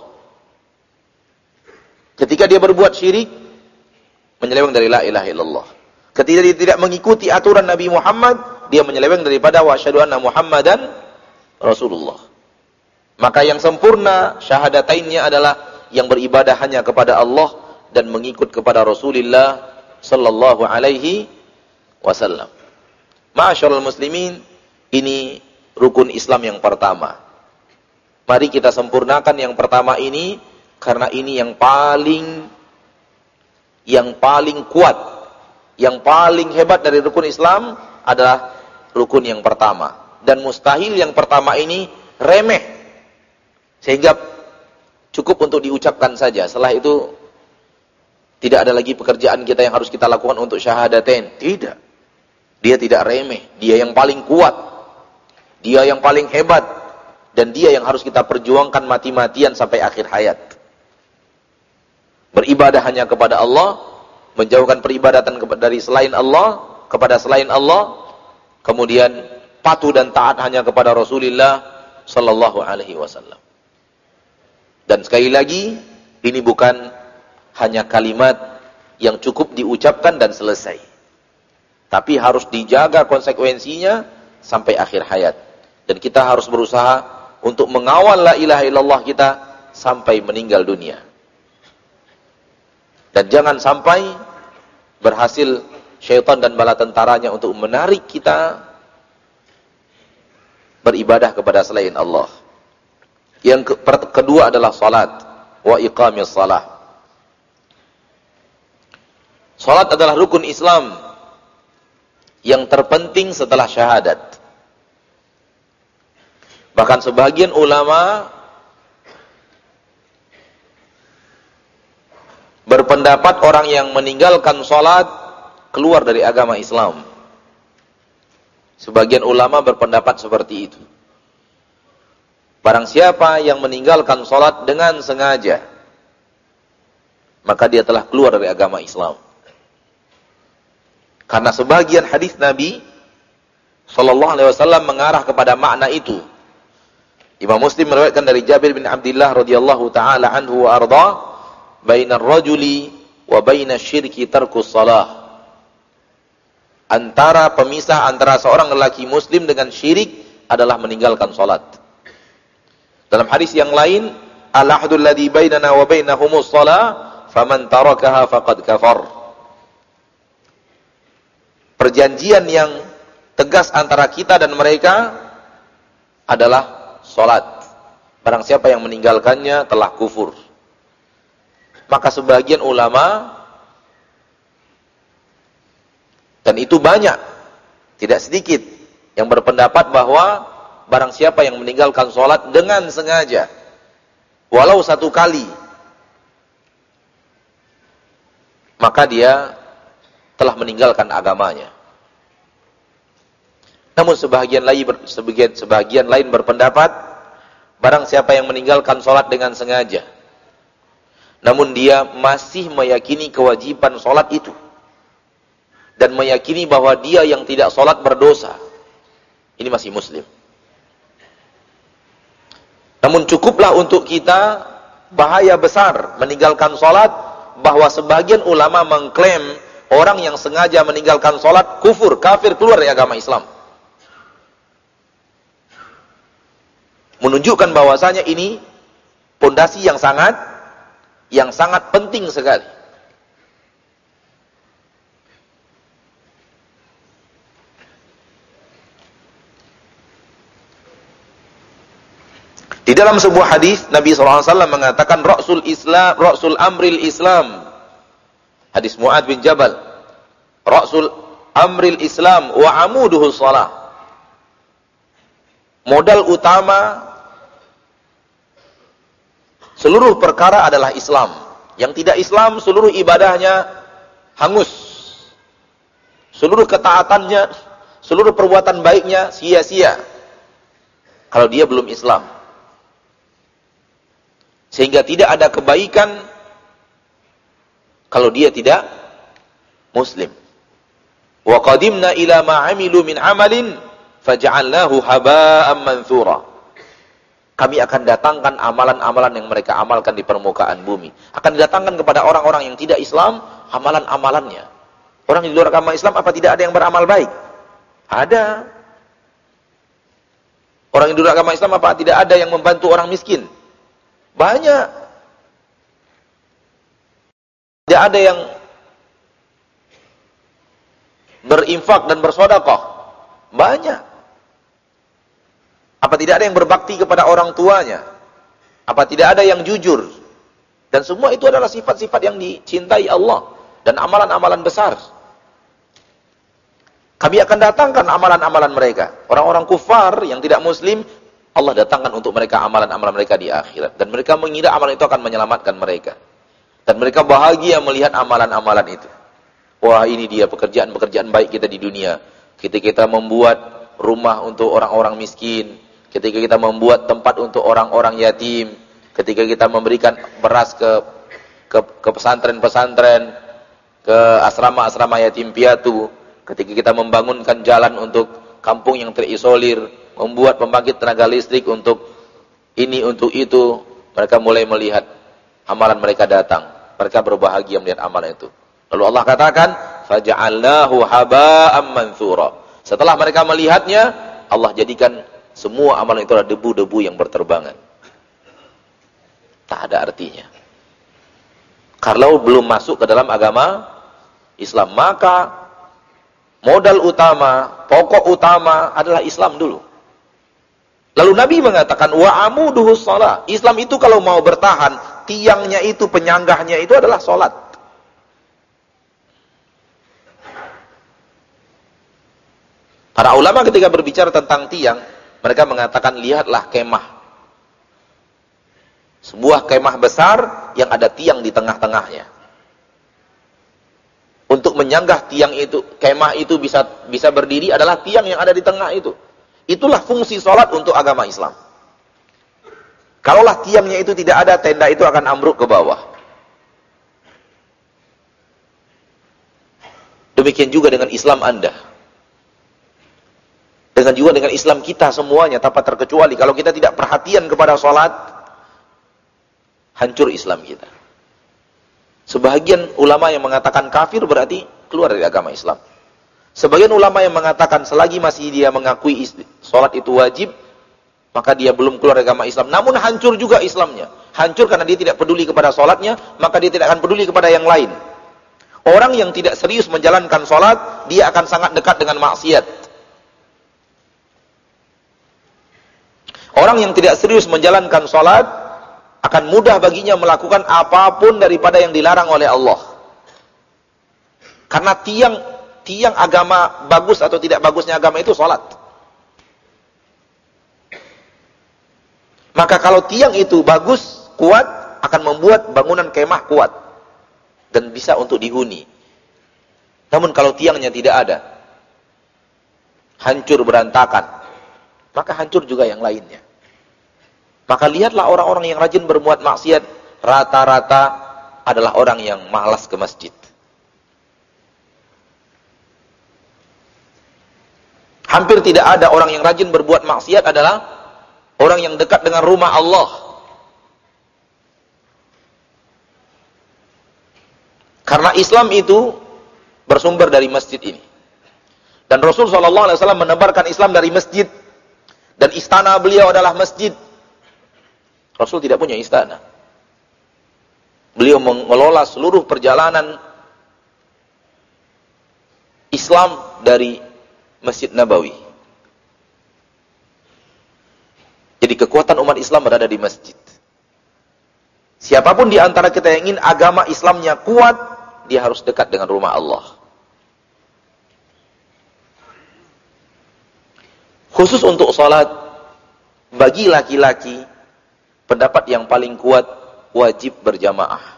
Ketika dia berbuat syirik, menyeleweng dari la ilaha illallah. Ketika dia tidak mengikuti aturan Nabi Muhammad, dia menyeleweng daripada wa asyhadu anna Muhammadan Rasulullah. Maka yang sempurna syahadatainnya adalah yang beribadah hanya kepada Allah dan mengikut kepada Rasulullah sallallahu alaihi wasallam. Ma'asyiral muslimin, ini rukun Islam yang pertama. Mari kita sempurnakan yang pertama ini, karena ini yang paling yang paling kuat, yang paling hebat dari rukun Islam adalah rukun yang pertama. Dan mustahil yang pertama ini remeh, sehingga cukup untuk diucapkan saja. Setelah itu tidak ada lagi pekerjaan kita yang harus kita lakukan untuk syahadatain. Tidak. Dia tidak remeh. Dia yang paling kuat. Dia yang paling hebat. Dan dia yang harus kita perjuangkan mati-matian sampai akhir hayat. Beribadah hanya kepada Allah, menjauhkan peribadatan dari selain Allah, kepada selain Allah, kemudian patuh dan taat hanya kepada Rasulullah sallallahu alaihi wasallam. Dan sekali lagi, ini bukan hanya kalimat yang cukup diucapkan dan selesai. Tapi harus dijaga konsekuensinya sampai akhir hayat. Dan kita harus berusaha untuk mengawal la ilaha illallah kita sampai meninggal dunia. Dan jangan sampai berhasil syaitan dan bala tentaranya untuk menarik kita beribadah kepada selain Allah. Yang kedua adalah salat wa iqamis salah. Salat adalah rukun Islam yang terpenting setelah syahadat. Bahkan sebagian ulama berpendapat orang yang meninggalkan salat keluar dari agama Islam. Sebagian ulama berpendapat seperti itu. Barang siapa yang meninggalkan salat dengan sengaja, maka dia telah keluar dari agama Islam. Karena sebagian hadis Nabi sallallahu alaihi wasallam mengarah kepada makna itu. Imam Muslim meriwayatkan dari Jabir bin Abdullah radhiyallahu taala anhu wa arda, bainar rajuli wa bainasy syirki tarkus shalah. Antara pemisah antara seorang lelaki muslim dengan syirik adalah meninggalkan salat. Dalam hadis yang lain, al-ahdul ladzi bainana wa bainahumus shalah, faman tarakaha faqad kafar. Perjanjian yang tegas antara kita dan mereka adalah salat. Barang siapa yang meninggalkannya telah kufur. Maka sebagian ulama, dan itu banyak, tidak sedikit, yang berpendapat bahwa barang siapa yang meninggalkan sholat dengan sengaja, walau satu kali, maka dia telah meninggalkan agamanya. Namun sebagian lain, sebagian, sebagian lain berpendapat, barang siapa yang meninggalkan sholat dengan sengaja, namun dia masih meyakini kewajiban sholat itu, dan meyakini bahwa dia yang tidak sholat berdosa, ini masih muslim. Namun cukuplah untuk kita bahaya besar meninggalkan sholat, bahwa sebagian ulama mengklaim orang yang sengaja meninggalkan sholat kufur, kafir, keluar dari agama Islam. Menunjukkan bahwasanya ini pondasi yang sangat yang sangat penting sekali. Di dalam sebuah hadis Nabi sallallahu alaihi wasallam mengatakan Rasul Islam, Rasul Amril Islam. Hadis Mu'adz bin Jabal. Rasul Amril Islam wa amuduhu shalah. Modal utama seluruh perkara adalah Islam. Yang tidak Islam, seluruh ibadahnya hangus. Seluruh ketaatannya, seluruh perbuatan baiknya sia-sia kalau dia belum Islam. Sehingga tidak ada kebaikan kalau dia tidak muslim. Wa qadimna ila ma 'amilu min 'amalin faj'alnahu haba'an manthura. Kami akan datangkan amalan-amalan yang mereka amalkan di permukaan bumi. Akan didatangkan kepada orang-orang yang tidak Islam, amalan-amalannya. Orang di luar agama Islam, apa tidak ada yang beramal baik? Ada. Orang yang di luar agama Islam, apa tidak ada yang membantu orang miskin? Banyak. Tidak ada yang berinfak dan bersedekah. Banyak. Apa tidak ada yang berbakti kepada orang tuanya? Apa tidak ada yang jujur? Dan semua itu adalah sifat-sifat yang dicintai Allah dan amalan-amalan besar. Kami akan datangkan amalan-amalan mereka. Orang-orang kufar yang tidak muslim, Allah datangkan untuk mereka amalan-amalan mereka di akhirat. Dan mereka mengira amalan itu akan menyelamatkan mereka. Dan mereka bahagia melihat amalan-amalan itu. Wah, ini dia pekerjaan-pekerjaan baik kita di dunia. Ketika kita membuat rumah untuk orang-orang miskin, ketika kita membuat tempat untuk orang-orang yatim, ketika kita memberikan beras ke ke, ke pesantren-pesantren, ke asrama-asrama yatim piatu, ketika kita membangunkan jalan untuk kampung yang terisolir, membuat pembangkit tenaga listrik untuk ini, untuk itu, mereka mulai melihat amalan mereka datang. Mereka berbahagia melihat amalan itu. Lalu Allah katakan, faja'alnahu haba'an manthura. Setelah mereka melihatnya, Allah jadikan semua amalan itu adalah debu-debu yang berterbangan. Tak ada artinya. Kalau belum masuk ke dalam agama Islam, maka modal utama, pokok utama adalah Islam dulu. Lalu Nabi mengatakan, wa amuduhus shalah. Islam itu kalau mau bertahan, tiangnya itu, penyanggahnya itu adalah salat. Para ulama ketika berbicara tentang tiang, mereka mengatakan, lihatlah kemah. Sebuah kemah besar yang ada tiang di tengah-tengahnya. Untuk menyanggah tiang itu, kemah itu bisa bisa berdiri adalah tiang yang ada di tengah itu. Itulah fungsi sholat untuk agama Islam. Kalaulah tiangnya itu tidak ada, tenda itu akan ambruk ke bawah. Demikian juga dengan Islam Anda. Dengan juga dengan Islam kita semuanya, tanpa terkecuali. Kalau kita tidak perhatian kepada sholat, hancur Islam kita. Sebagian ulama yang mengatakan kafir berarti keluar dari agama Islam. Sebagian ulama yang mengatakan selagi masih dia mengakui sholat itu wajib, maka dia belum keluar dari agama Islam. Namun hancur juga Islamnya. Hancur karena dia tidak peduli kepada sholatnya, maka dia tidak akan peduli kepada yang lain. Orang yang tidak serius menjalankan sholat, dia akan sangat dekat dengan maksiat. Orang yang tidak serius menjalankan sholat, akan mudah baginya melakukan apapun daripada yang dilarang oleh Allah. Karena tiang tiang agama bagus atau tidak bagusnya agama itu sholat. Maka kalau tiang itu bagus, kuat, akan membuat bangunan kemah kuat. Dan bisa untuk dihuni. Namun kalau tiangnya tidak ada, hancur berantakan, maka hancur juga yang lainnya. Maka lihatlah orang-orang yang rajin berbuat maksiat, rata-rata adalah orang yang malas ke masjid. Hampir tidak ada orang yang rajin berbuat maksiat adalah orang yang dekat dengan rumah Allah. Karena Islam itu bersumber dari masjid ini. Dan Rasul shallallahu alaihi wasallam menebarkan Islam dari masjid. Dan istana beliau adalah masjid. Rasul tidak punya istana. Beliau mengelola seluruh perjalanan Islam dari Masjid Nabawi. Jadi kekuatan umat Islam berada di masjid. Siapapun di antara kita yang ingin agama Islamnya kuat, dia harus dekat dengan rumah Allah. Khusus untuk sholat, bagi laki-laki, pendapat yang paling kuat, wajib berjamaah.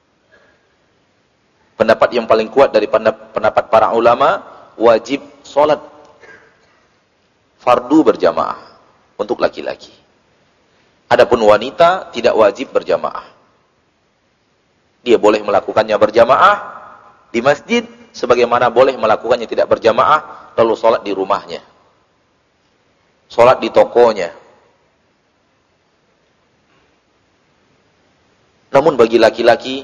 Pendapat yang paling kuat dari pendapat para ulama, wajib sholat fardu berjamaah untuk laki-laki. Adapun wanita tidak wajib berjamaah. Dia boleh melakukannya berjamaah di masjid, sebagaimana boleh melakukannya tidak berjamaah, lalu sholat di rumahnya. Sholat di tokonya. Namun bagi laki-laki,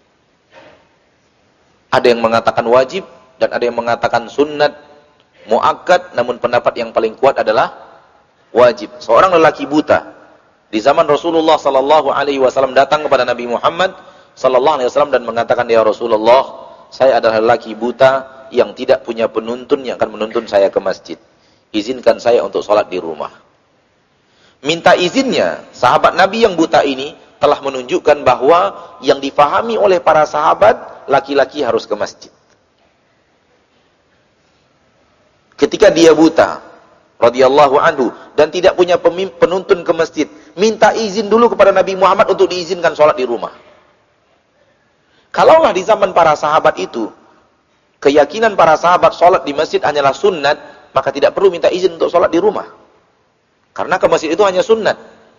ada yang mengatakan wajib, dan ada yang mengatakan sunnat, muakkad, namun pendapat yang paling kuat adalah wajib. Seorang lelaki buta, di zaman Rasulullah sallallahu alaihi wasallam datang kepada Nabi Muhammad sallallahu alaihi wasallam dan mengatakan, "Ya Rasulullah, saya adalah lelaki buta yang tidak punya penuntun yang akan menuntun saya ke masjid. Izinkan saya untuk sholat di rumah." Minta izinnya, sahabat Nabi yang buta ini telah menunjukkan bahwa yang difahami oleh para sahabat, laki-laki harus ke masjid. Ketika dia buta, radhiyallahu anhu, dan tidak punya penuntun ke masjid, minta izin dulu kepada Nabi Muhammad untuk diizinkan sholat di rumah. Kalaulah di zaman para sahabat itu, keyakinan para sahabat sholat di masjid hanyalah sunnat, maka tidak perlu minta izin untuk sholat di rumah. Karena ke masjid itu hanya sunnat.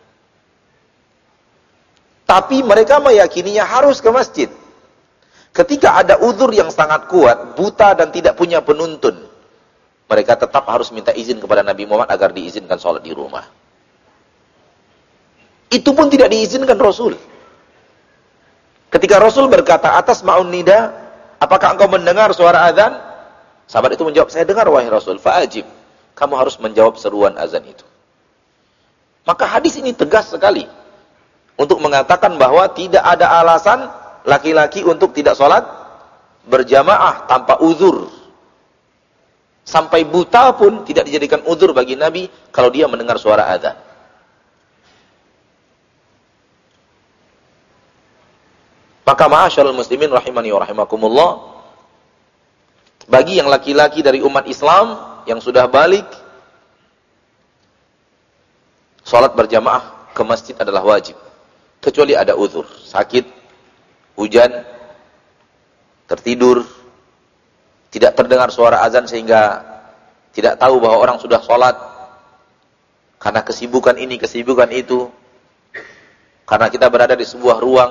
Tapi mereka meyakininya harus ke masjid. Ketika ada uzur yang sangat kuat, buta dan tidak punya penuntun, mereka tetap harus minta izin kepada Nabi Muhammad agar diizinkan sholat di rumah. Itu pun tidak diizinkan Rasul. Ketika Rasul berkata, "Atas ma'un nida, apakah engkau mendengar suara azan?" Sahabat itu menjawab, "Saya dengar wahai Rasul." "Fa'ajib." Kamu harus menjawab seruan azan itu. Maka hadis ini tegas sekali untuk mengatakan bahwa tidak ada alasan laki-laki untuk tidak sholat berjamaah tanpa uzur. Sampai buta pun tidak dijadikan uzur bagi Nabi kalau dia mendengar suara azan. Maka ma'asyiral muslimin rahimani wa rahimakumullah, bagi yang laki-laki dari umat Islam yang sudah balik, sholat berjamaah ke masjid adalah wajib. Kecuali ada uzur, sakit, hujan, tertidur, tidak terdengar suara azan sehingga tidak tahu bahwa orang sudah sholat, karena kesibukan ini, kesibukan itu, karena kita berada di sebuah ruang,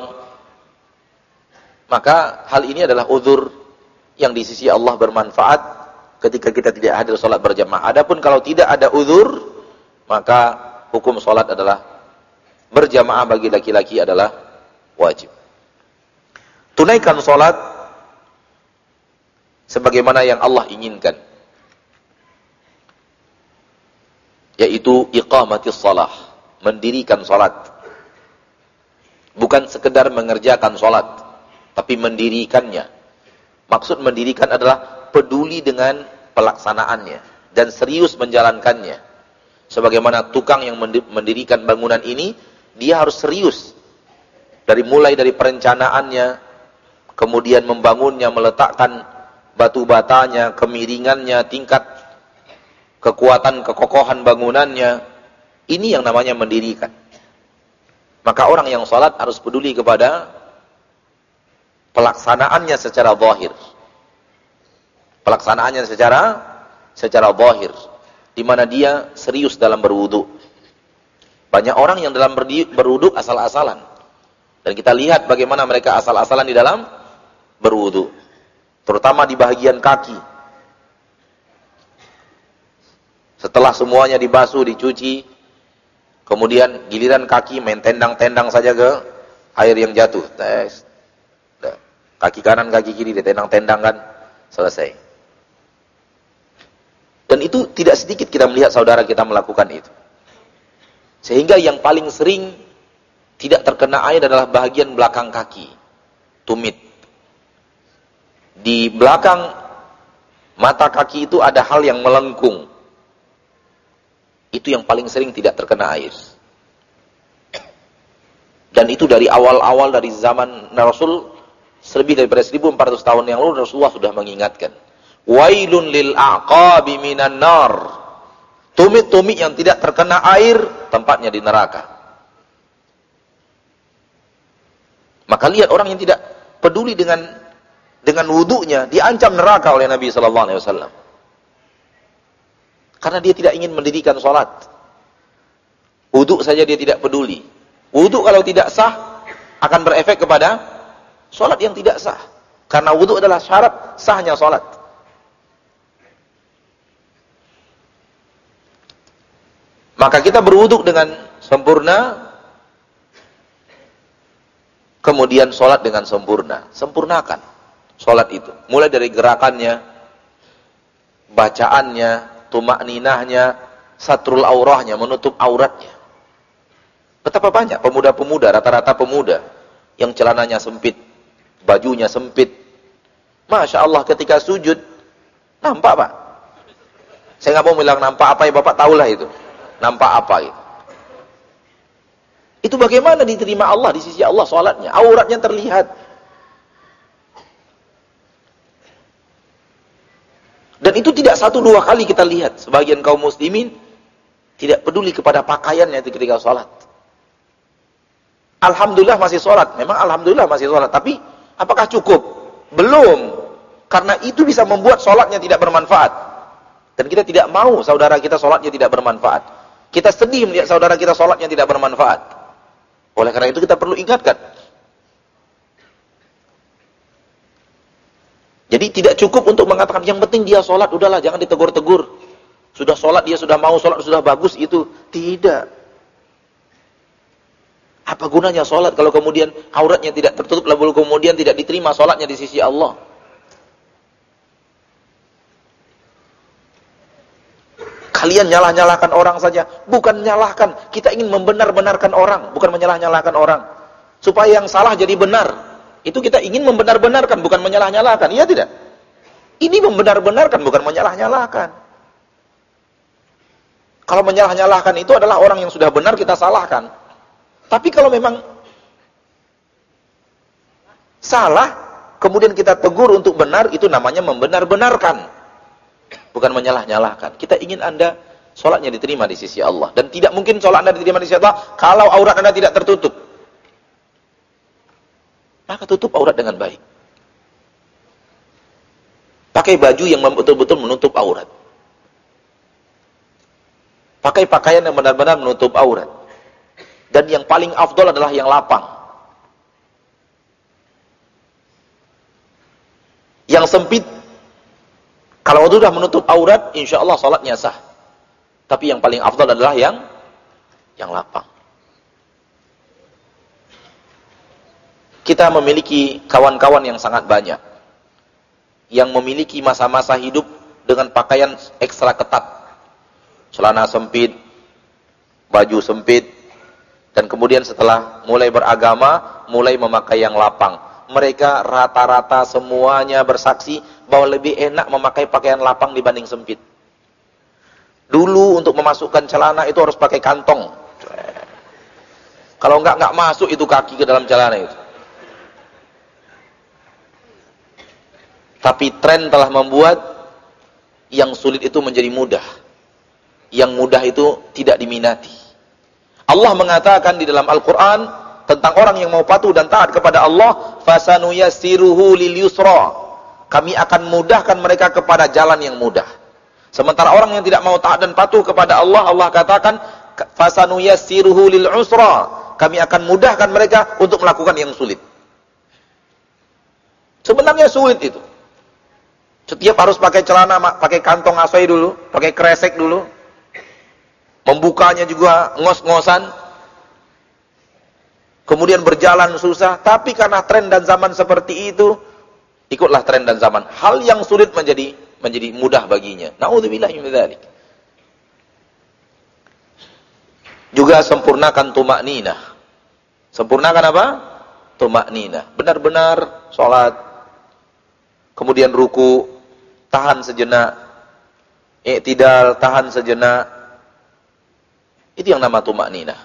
maka hal ini adalah uzur yang di sisi Allah bermanfaat ketika kita tidak hadir sholat berjamaah. Adapun kalau tidak ada uzur, maka hukum sholat adalah berjamaah bagi laki-laki adalah wajib. Tunaikan sholat sebagaimana yang Allah inginkan, yaitu iqamatis shalah, mendirikan sholat. Bukan sekedar mengerjakan sholat, tapi mendirikannya. Maksud mendirikan adalah peduli dengan pelaksanaannya dan serius menjalankannya. Sebagaimana tukang yang mendirikan bangunan ini, dia harus serius. Dari mulai dari perencanaannya, kemudian membangunnya, meletakkan batu batanya, kemiringannya, tingkat kekuatan, kekokohan bangunannya. Ini yang namanya mendirikan. Maka orang yang sholat harus peduli kepada pelaksanaannya secara zahir. Pelaksanaannya secara secara zahir, di mana dia serius dalam berwudu. Banyak orang yang dalam berwudu asal-asalan. Dan kita lihat bagaimana mereka asal-asalan di dalam berwudu. Terutama di bagian kaki. Setelah semuanya dibasuh, dicuci, kemudian giliran kaki main tendang-tendang saja ke air yang jatuh. Tes. Kaki kanan, kaki kiri ditendang-tendang kan, selesai. Dan itu tidak sedikit kita melihat saudara kita melakukan itu. Sehingga yang paling sering tidak terkena air adalah bagian belakang kaki, tumit. Di belakang mata kaki itu ada hal yang melengkung. Itu yang paling sering tidak terkena air. Dan itu dari awal-awal, dari zaman Rasul, lebih daripada seribu empat ratus tahun yang lalu, Rasulullah sudah mengingatkan. Wailun lil a'qabi minan nar. Tumit-tumit yang tidak terkena air, tempatnya di neraka. Maka lihat orang yang tidak peduli dengan dengan wudunya, diancam neraka oleh Nabi sallallahu alaihi wasallam. Karena dia tidak ingin mendirikan sholat. Wudu saja dia tidak peduli. Wudu kalau tidak sah, akan berefek kepada Salat yang tidak sah. Karena wudu adalah syarat sahnya salat. Maka kita berwudu dengan sempurna, kemudian salat dengan sempurna. Sempurnakan salat itu. Mulai dari gerakannya, bacaannya, tumakninahnya, satrul aurahnya, menutup auratnya. Betapa banyak pemuda-pemuda, rata-rata pemuda yang celananya sempit, bajunya sempit. Masya Allah, ketika sujud, nampak Pak? Saya nggak mau bilang nampak apa ya, Bapak tahulah itu. Nampak apa itu? Itu bagaimana diterima Allah di sisi Allah salatnya? Auratnya terlihat. Dan itu tidak satu dua kali kita lihat. Sebagian kaum muslimin tidak peduli kepada pakaiannya ketika salat. Alhamdulillah masih sholat. Memang Alhamdulillah masih sholat. Tapi apakah cukup? Belum. Karena itu bisa membuat sholatnya tidak bermanfaat. Dan kita tidak mau saudara kita sholatnya tidak bermanfaat. Kita sedih melihat saudara kita sholatnya tidak bermanfaat. Oleh karena itu kita perlu ingatkan. Jadi tidak cukup untuk mengatakan yang penting dia sholat. Udahlah, jangan ditegur-tegur. Sudah sholat, dia sudah mau sholat, sudah bagus itu. Tidak. Apa gunanya sholat kalau kemudian auratnya tidak tertutup, lalu kemudian tidak diterima sholatnya di sisi Allah? Kalian nyalah-nyalahkan orang saja. Bukan menyalahkan, kita ingin membenar-benarkan orang, bukan menyalah-nyalahkan orang. Supaya yang salah jadi benar. Itu kita ingin membenar-benarkan, bukan menyalah-nyalahkan. Iya tidak? Ini membenar-benarkan, bukan menyalah-nyalahkan. Kalau menyalah-nyalahkan itu adalah orang yang sudah benar kita salahkan. Tapi kalau memang salah, kemudian kita tegur untuk benar, itu namanya membenar-benarkan. Bukan menyalah-nyalahkan. Kita ingin Anda sholatnya diterima di sisi Allah. Dan tidak mungkin sholat Anda diterima di sisi Allah kalau aurat Anda tidak tertutup. Maka tutup aurat dengan baik. Pakai baju yang betul-betul menutup aurat. Pakai pakaian yang benar-benar menutup aurat. Dan yang paling afdol adalah yang lapang. Yang sempit, kalau sudah menutup aurat, insya Allah salatnya sah. Tapi yang paling afdol adalah yang yang lapang. Kita memiliki kawan-kawan yang sangat banyak. Yang memiliki masa-masa hidup dengan pakaian ekstra ketat. Celana sempit, baju sempit. Dan kemudian setelah mulai beragama, mulai memakai yang lapang. Mereka rata-rata semuanya bersaksi bahwa lebih enak memakai pakaian lapang dibanding sempit. Dulu untuk memasukkan celana itu harus pakai kantong. Kalau enggak, enggak masuk itu kaki ke dalam celana itu. Tapi tren telah membuat yang sulit itu menjadi mudah. Yang mudah itu tidak diminati. Allah mengatakan di dalam Al-Quran tentang orang yang mau patuh dan taat kepada Allah, fasanuyassiruhu lil yusra. Kami akan mudahkan mereka kepada jalan yang mudah. Sementara orang yang tidak mau taat dan patuh kepada Allah, Allah katakan fasanuyassiruhu lil usra. Kami akan mudahkan mereka untuk melakukan yang sulit. Sebenarnya sulit itu. Setiap harus pakai celana, pakai kantong asoy dulu, pakai kresek dulu. Membukanya juga ngos-ngosan. Kemudian berjalan susah. Tapi karena tren dan zaman seperti itu, ikutlah tren dan zaman. Hal yang sulit menjadi menjadi mudah baginya. Na'udzubillahi min dzalik. Juga sempurnakan tumakninah. Sempurnakan apa? Tumakninah. Benar-benar sholat. Kemudian ruku, tahan sejenak. I'tidal, tahan sejenak. Itu yang nama tumakninah.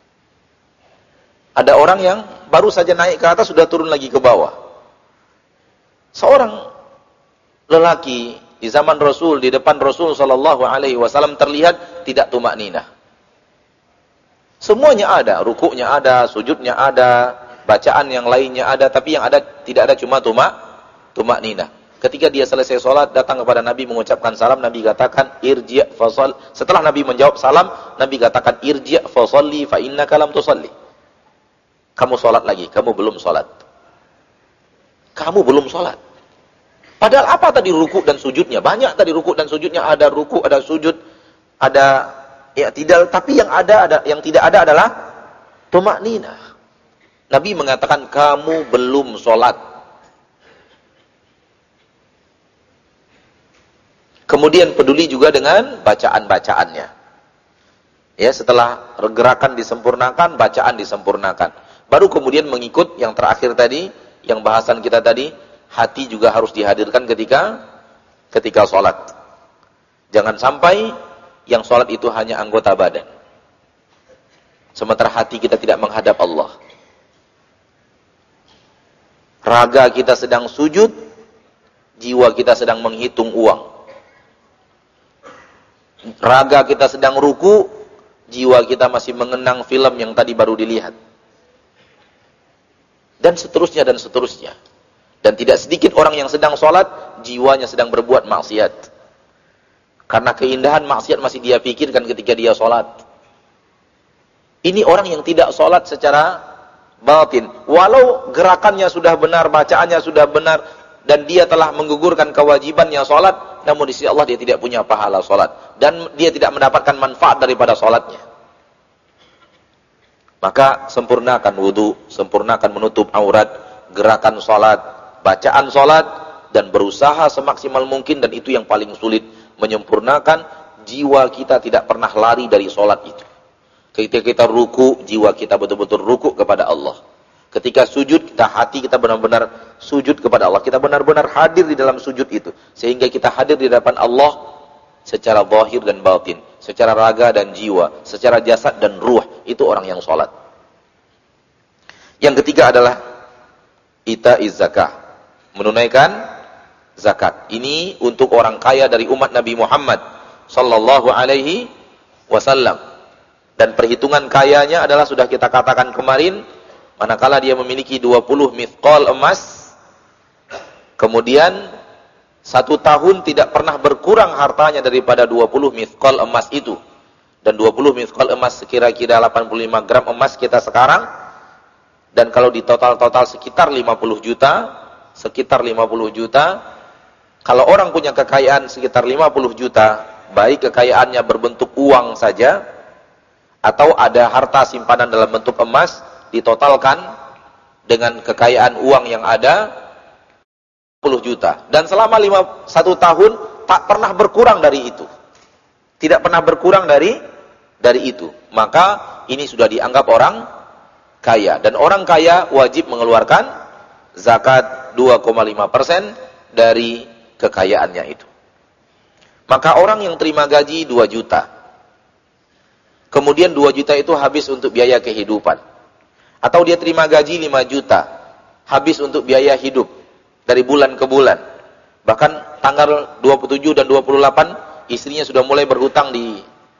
Ada orang yang baru saja naik ke atas sudah turun lagi ke bawah. Seorang lelaki di zaman Rasul, di depan Rasul sallallahu alaihi wasallam terlihat tidak tumakninah. Semuanya ada, rukuknya ada, sujudnya ada, bacaan yang lainnya ada, tapi yang ada tidak ada cuma tumak tumakninah. Ketika dia selesai sholat, datang kepada Nabi mengucapkan salam, Nabi katakan, irji' fasal. Setelah Nabi menjawab salam, Nabi katakan, irji' fasalli fa innaka lam tusalli. Kamu sholat lagi, kamu belum sholat. kamu belum sholat. Padahal apa tadi ruku dan sujudnya? Banyak tadi ruku dan sujudnya, ada ruku, ada sujud, ada i'tidal, tapi yang ada ada yang tidak ada adalah tumakninah. Nabi mengatakan kamu belum sholat. Kemudian peduli juga dengan bacaan-bacaannya. Ya, setelah gerakan disempurnakan, bacaan disempurnakan. Baru kemudian mengikut yang terakhir tadi, yang bahasan kita tadi, hati juga harus dihadirkan ketika ketika sholat. Jangan sampai yang sholat itu hanya anggota badan. Sementara hati kita tidak menghadap Allah. Raga kita sedang sujud, jiwa kita sedang menghitung uang. Raga kita sedang ruku, jiwa kita masih mengenang film yang tadi baru dilihat. Dan seterusnya dan seterusnya. Dan tidak sedikit orang yang sedang sholat, jiwanya sedang berbuat maksiat. Karena keindahan maksiat masih dia pikirkan ketika dia sholat. Ini orang yang tidak sholat secara batin. Walau gerakannya sudah benar, bacaannya sudah benar, dan dia telah menggugurkan kewajibannya sholat, namun di sisi Allah dia tidak punya pahala sholat. Dan dia tidak mendapatkan manfaat daripada sholatnya. Maka sempurnakan wudu, sempurnakan menutup aurat, gerakan sholat, bacaan sholat, dan berusaha semaksimal mungkin, dan itu yang paling sulit, menyempurnakan jiwa kita tidak pernah lari dari sholat itu. Ketika kita ruku, jiwa kita betul-betul ruku kepada Allah. Ketika sujud, kita hati kita benar-benar sujud kepada Allah. Kita benar-benar hadir di dalam sujud itu. Sehingga kita hadir di hadapan Allah secara zahir dan batin. Secara raga dan jiwa. Secara jasad dan ruh. Itu orang yang sholat. Yang ketiga adalah ita'iz zakah. Menunaikan zakat. Ini untuk orang kaya dari umat Nabi Muhammad sallallahu alaihi wasallam. Dan perhitungan kayanya adalah sudah kita katakan kemarin, manakala dia memiliki dua puluh mithqal emas, kemudian satu tahun tidak pernah berkurang hartanya daripada dua puluh mithqal emas itu. Dan dua puluh mithqal emas sekira-kira delapan puluh lima gram emas kita sekarang. Dan kalau di total-total sekitar lima puluh juta, sekitar lima puluh juta. Kalau orang punya kekayaan sekitar lima puluh juta, baik kekayaannya berbentuk uang saja, atau ada harta simpanan dalam bentuk emas, ditotalkan dengan kekayaan uang yang ada lima puluh juta. Dan selama lima, satu tahun tak pernah berkurang dari itu. Tidak pernah berkurang dari dari itu. Maka ini sudah dianggap orang kaya. Dan orang kaya wajib mengeluarkan zakat dua koma lima persen dari kekayaannya itu. Maka orang yang terima gaji dua juta. Kemudian dua juta itu habis untuk biaya kehidupan. Atau dia terima gaji lima juta. Habis untuk biaya hidup. Dari bulan ke bulan. Bahkan tanggal dua puluh tujuh dan dua puluh delapan, istrinya sudah mulai berhutang di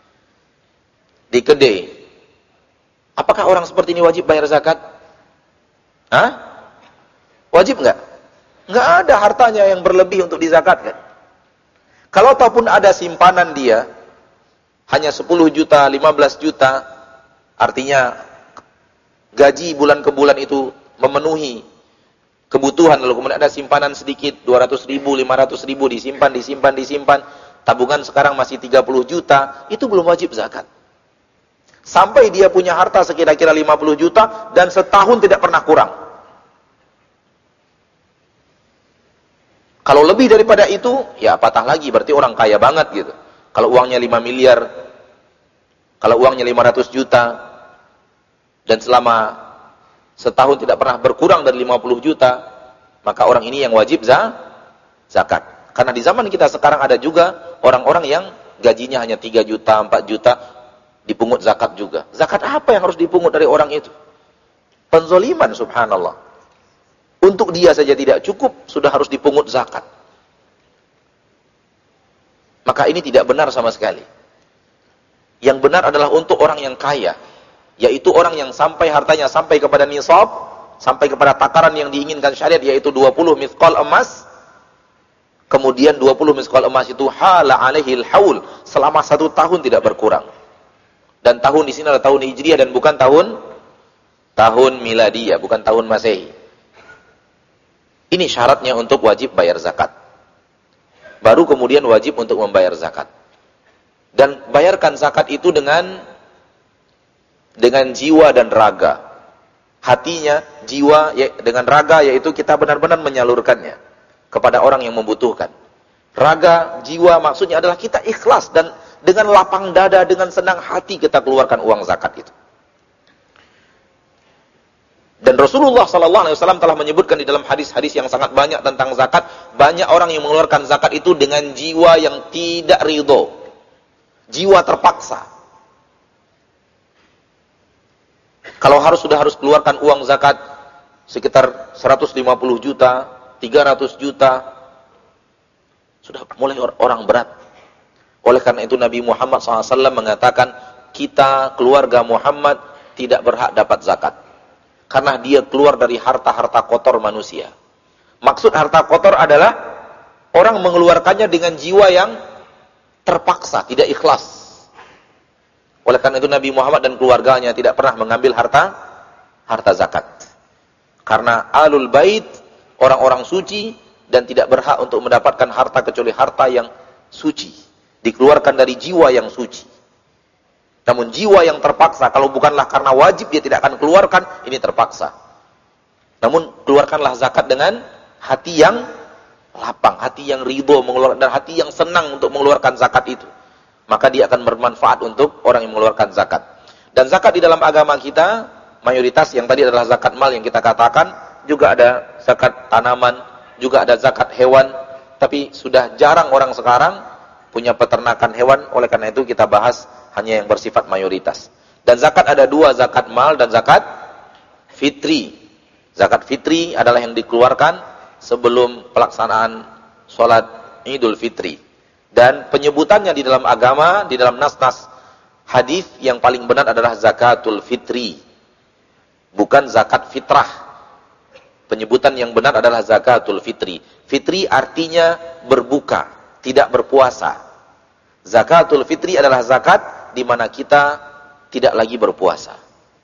di kedai. Apakah orang seperti ini wajib bayar zakat? Hah? Wajib enggak? Enggak ada hartanya yang berlebih untuk dizakatkan. Kalau ataupun ada simpanan dia, hanya sepuluh juta, lima belas juta, artinya gaji bulan ke bulan itu memenuhi kebutuhan, lalu kemudian ada simpanan sedikit, dua ratus ribu, lima ratus ribu, disimpan, disimpan, disimpan, tabungan sekarang masih tiga puluh juta, itu belum wajib zakat. Sampai dia punya harta sekira-kira lima puluh juta, dan setahun tidak pernah kurang. Kalau lebih daripada itu, ya patah lagi, berarti orang kaya banget gitu. Kalau uangnya lima miliar, kalau uangnya lima ratus juta, dan selama setahun tidak pernah berkurang dari lima puluh juta, maka orang ini yang wajib zakat. Karena di zaman kita sekarang ada juga orang-orang yang gajinya hanya tiga juta, empat juta, dipungut zakat juga. Zakat apa yang harus dipungut dari orang itu? Penzoliman, subhanallah. Untuk dia saja tidak cukup, sudah harus dipungut zakat. Maka ini tidak benar sama sekali. Yang benar adalah untuk orang yang kaya, yaitu orang yang sampai hartanya sampai kepada nisab, sampai kepada takaran yang diinginkan syariat, yaitu dua puluh mithqal emas. Kemudian dua puluh mithqal emas itu hala alaihil haul, selama satu tahun tidak berkurang. Dan tahun di sini adalah tahun Hijriah dan bukan tahun tahun Miladiyah, bukan tahun Masehi. Ini syaratnya untuk wajib bayar zakat. Baru kemudian wajib untuk membayar zakat. Dan bayarkan zakat itu dengan dengan jiwa dan raga. Hatinya, jiwa ya, dengan raga, yaitu kita benar-benar menyalurkannya kepada orang yang membutuhkan. Raga, jiwa maksudnya adalah kita ikhlas dan dengan lapang dada, dengan senang hati kita keluarkan uang zakat itu. Dan Rasulullah sallallahu alaihi wasallam telah menyebutkan di dalam hadis-hadis yang sangat banyak tentang zakat, banyak orang yang mengeluarkan zakat itu dengan jiwa yang tidak ridho. Jiwa terpaksa. Kalau harus sudah harus keluarkan uang zakat sekitar seratus lima puluh juta, tiga ratus juta, sudah mulai orang berat. Oleh karena itu Nabi Muhammad shallallahu alaihi wasallam mengatakan, kita keluarga Muhammad tidak berhak dapat zakat. Karena dia keluar dari harta-harta kotor manusia. Maksud harta kotor adalah orang mengeluarkannya dengan jiwa yang terpaksa, tidak ikhlas. Oleh karena itu Nabi Muhammad dan keluarganya tidak pernah mengambil harta harta zakat. Karena alul bait, orang-orang suci, dan tidak berhak untuk mendapatkan harta kecuali harta yang suci. Dikeluarkan dari jiwa yang suci. Namun jiwa yang terpaksa, kalau bukanlah karena wajib dia tidak akan keluarkan, ini terpaksa. Namun keluarkanlah zakat dengan hati yang lapang, hati yang ridho mengeluarkan, dan hati yang senang untuk mengeluarkan zakat itu. Maka dia akan bermanfaat untuk orang yang mengeluarkan zakat. Dan zakat di dalam agama kita, mayoritas yang tadi adalah zakat mal yang kita katakan, juga ada zakat tanaman, juga ada zakat hewan, tapi sudah jarang orang sekarang punya peternakan hewan, oleh karena itu kita bahas hanya yang bersifat mayoritas. Dan zakat ada dua, zakat mal dan zakat fitri. Zakat fitri adalah yang dikeluarkan sebelum pelaksanaan sholat Idul Fitri. Dan penyebutannya di dalam agama, di dalam nas-nas hadis yang paling benar adalah zakatul fitri. Bukan zakat fitrah. Penyebutan yang benar adalah zakatul fitri. Fitri artinya berbuka, tidak berpuasa. Zakatul fitri adalah zakat di mana kita tidak lagi berpuasa.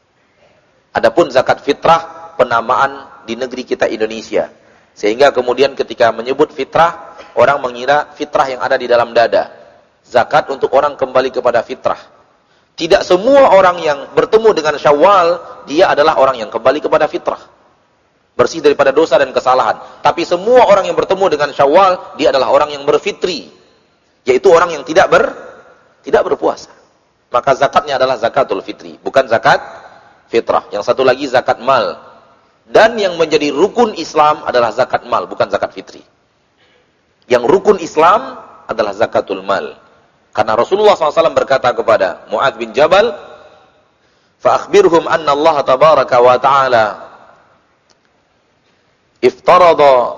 Adapun zakat fitrah, penamaan di negeri kita Indonesia. Sehingga kemudian ketika menyebut fitrah, orang mengira fitrah yang ada di dalam dada. Zakat untuk orang kembali kepada fitrah. Tidak semua orang yang bertemu dengan Syawal, dia adalah orang yang kembali kepada fitrah. Bersih daripada dosa dan kesalahan. Tapi semua orang yang bertemu dengan Syawal, dia adalah orang yang berfitri. Yaitu orang yang tidak ber tidak berpuasa. Maka zakatnya adalah zakatul fitri, bukan zakat fitrah. Yang satu lagi zakat mal. Dan yang menjadi rukun Islam adalah zakat mal, bukan zakat fitri. Yang rukun Islam adalah zakatul mal. Karena Rasulullah shallallahu alaihi wasallam berkata kepada Mu'adz bin Jabal, فَأَخْبِرْهُمْ أَنَّ اللَّهَ تَبَارَكَ وَتَعَالَى افترض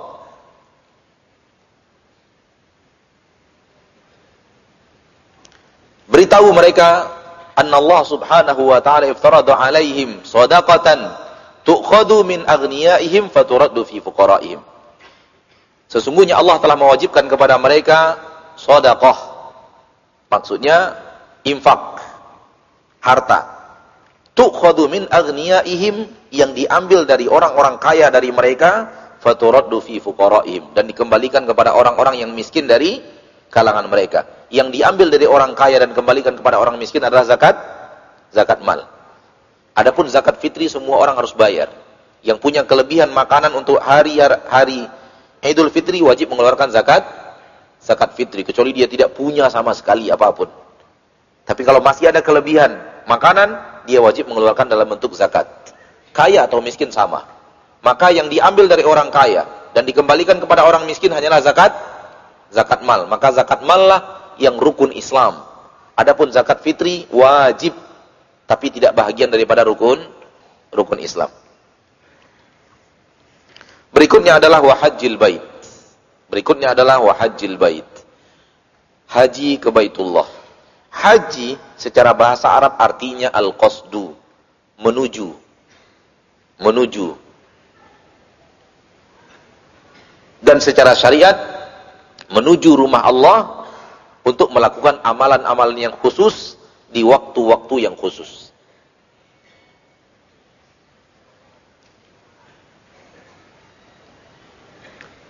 Beritahu mereka, annallah subhanahu wa ta'ala iftarada alaihim shadaqatan tu'khadu min aghniyaihim faturaddu fi fuqaraihim. Sesungguhnya Allah telah mewajibkan kepada mereka sedekah. Maksudnya infak, harta. Tu'khadu min aghniyaihim, yang diambil dari orang-orang kaya dari mereka, faturaddu fi fuqaraihim, dan dikembalikan kepada orang-orang yang miskin dari kalangan mereka. Yang diambil dari orang kaya dan kembalikan kepada orang miskin adalah zakat zakat mal. Adapun zakat fitri semua orang harus bayar. Yang punya kelebihan makanan untuk hari hari Idul Fitri wajib mengeluarkan zakat zakat fitri, kecuali dia tidak punya sama sekali apapun. Tapi kalau masih ada kelebihan makanan, dia wajib mengeluarkan dalam bentuk zakat. Kaya atau miskin sama. Maka yang diambil dari orang kaya dan dikembalikan kepada orang miskin hanyalah zakat zakat mal. Maka zakat mal lah yang rukun Islam. Adapun zakat fitri wajib, tapi tidak bahagian daripada rukun rukun Islam. Berikutnya adalah wa hajjil bait. Berikutnya adalah wa hajjil bait. Haji ke Baitullah. Haji secara bahasa Arab artinya al-qasdu, menuju. Menuju. Dan secara syariat menuju rumah Allah untuk melakukan amalan-amalan yang khusus di waktu-waktu yang khusus.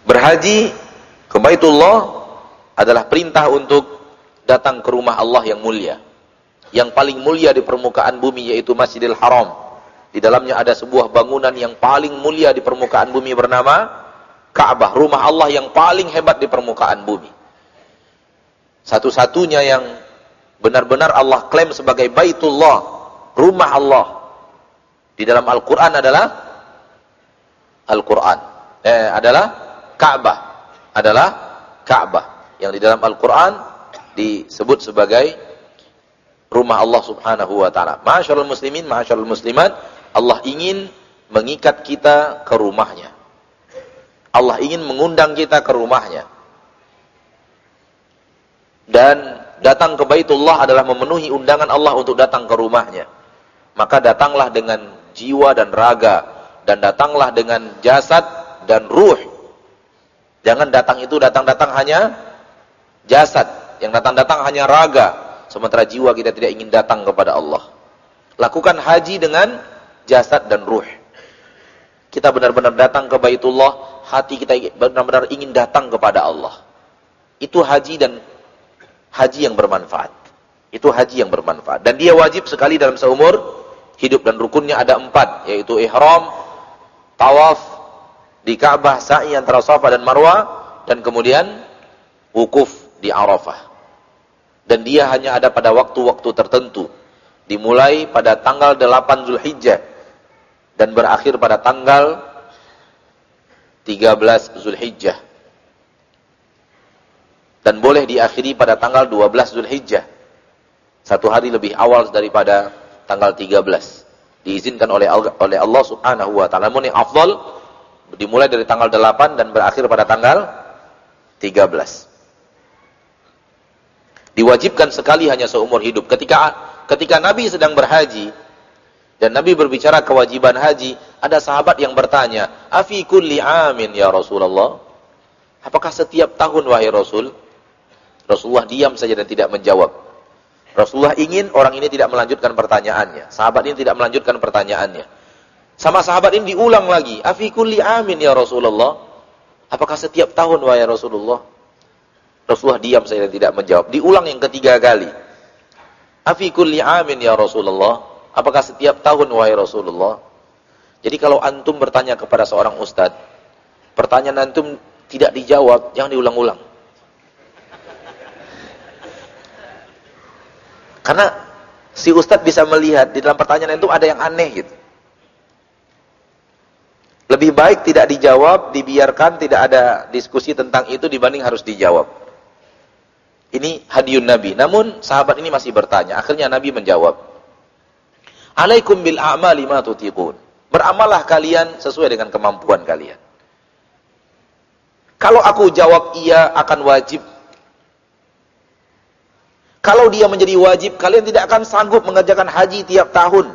Berhaji ke Baitullah adalah perintah untuk datang ke rumah Allah yang mulia. Yang paling mulia di permukaan bumi yaitu Masjidil Haram. Di dalamnya ada sebuah bangunan yang paling mulia di permukaan bumi bernama Ka'bah, rumah Allah yang paling hebat di permukaan bumi. Satu-satunya yang benar-benar Allah klaim sebagai Baitullah, rumah Allah di dalam Al-Qur'an adalah Al-Qur'an. Eh adalah Ka'bah, adalah Ka'bah yang di dalam Al-Qur'an disebut sebagai rumah Allah Subhanahu wa taala. Ma'asyiral muslimin, ma'asyiral muslimat, Allah ingin mengikat kita ke rumahnya. Allah ingin mengundang kita ke rumahnya. Dan datang ke Baitullah adalah memenuhi undangan Allah untuk datang ke rumahnya. Maka datanglah dengan jiwa dan raga, dan datanglah dengan jasad dan ruh. Jangan datang itu datang-datang hanya jasad, yang datang-datang hanya raga, sementara jiwa kita tidak ingin datang kepada Allah. Lakukan haji dengan jasad dan ruh. Kita benar-benar datang ke Baitullah, hati kita benar-benar ingin datang kepada Allah. Itu haji, dan haji yang bermanfaat. Itu haji yang bermanfaat. Dan dia wajib sekali dalam seumur hidup, dan rukunnya ada empat, yaitu ihram, tawaf di Ka'bah, sa'i antara Safa dan Marwah, dan kemudian wukuf di Arafah. Dan dia hanya ada pada waktu-waktu tertentu. Dimulai pada tanggal delapan Zulhijjah dan berakhir pada tanggal tiga belas Zulhijjah. Dan boleh diakhiri pada tanggal dua belas Zulhijjah. Satu hari lebih awal daripada tanggal tiga belas. Diizinkan oleh oleh Allah Subhanahu wa taala. Namun yang afdal dimulai dari tanggal delapan dan berakhir pada tanggal tiga belas. Diwajibkan sekali hanya seumur hidup. Ketika ketika Nabi sedang berhaji dan Nabi berbicara kewajiban haji, ada sahabat yang bertanya, "Afi kulli amin ya Rasulullah?" Apakah setiap tahun wahai Rasul? Rasulullah diam saja dan tidak menjawab. Rasulullah ingin orang ini tidak melanjutkan pertanyaannya. Sahabat ini tidak melanjutkan pertanyaannya. Sama sahabat ini diulang lagi, "Afi kulli amin ya Rasulullah?" Apakah setiap tahun wahai Rasulullah? Rasulullah diam saja dan tidak menjawab. Diulang yang ketiga kali. "Afi kulli amin ya Rasulullah?" Apakah setiap tahun wahai Rasulullah? Jadi kalau antum bertanya kepada seorang ustadz, pertanyaan antum tidak dijawab, jangan diulang-ulang. Karena si ustadz bisa melihat di dalam pertanyaan itu ada yang aneh gitu. Lebih baik tidak dijawab, dibiarkan, tidak ada diskusi tentang itu dibanding harus dijawab. Ini hadiun Nabi. Namun sahabat ini masih bertanya. Akhirnya Nabi menjawab, "Alaikum bil a'mali ma tutiqun." Beramallah kalian sesuai dengan kemampuan kalian. Kalau aku jawab iya akan wajib. Kalau dia menjadi wajib, kalian tidak akan sanggup mengerjakan haji tiap tahun.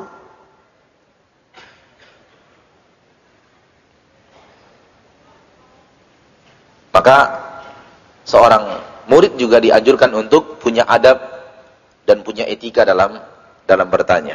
Maka seorang murid juga dianjurkan untuk punya adab dan punya etika dalam dalam bertanya.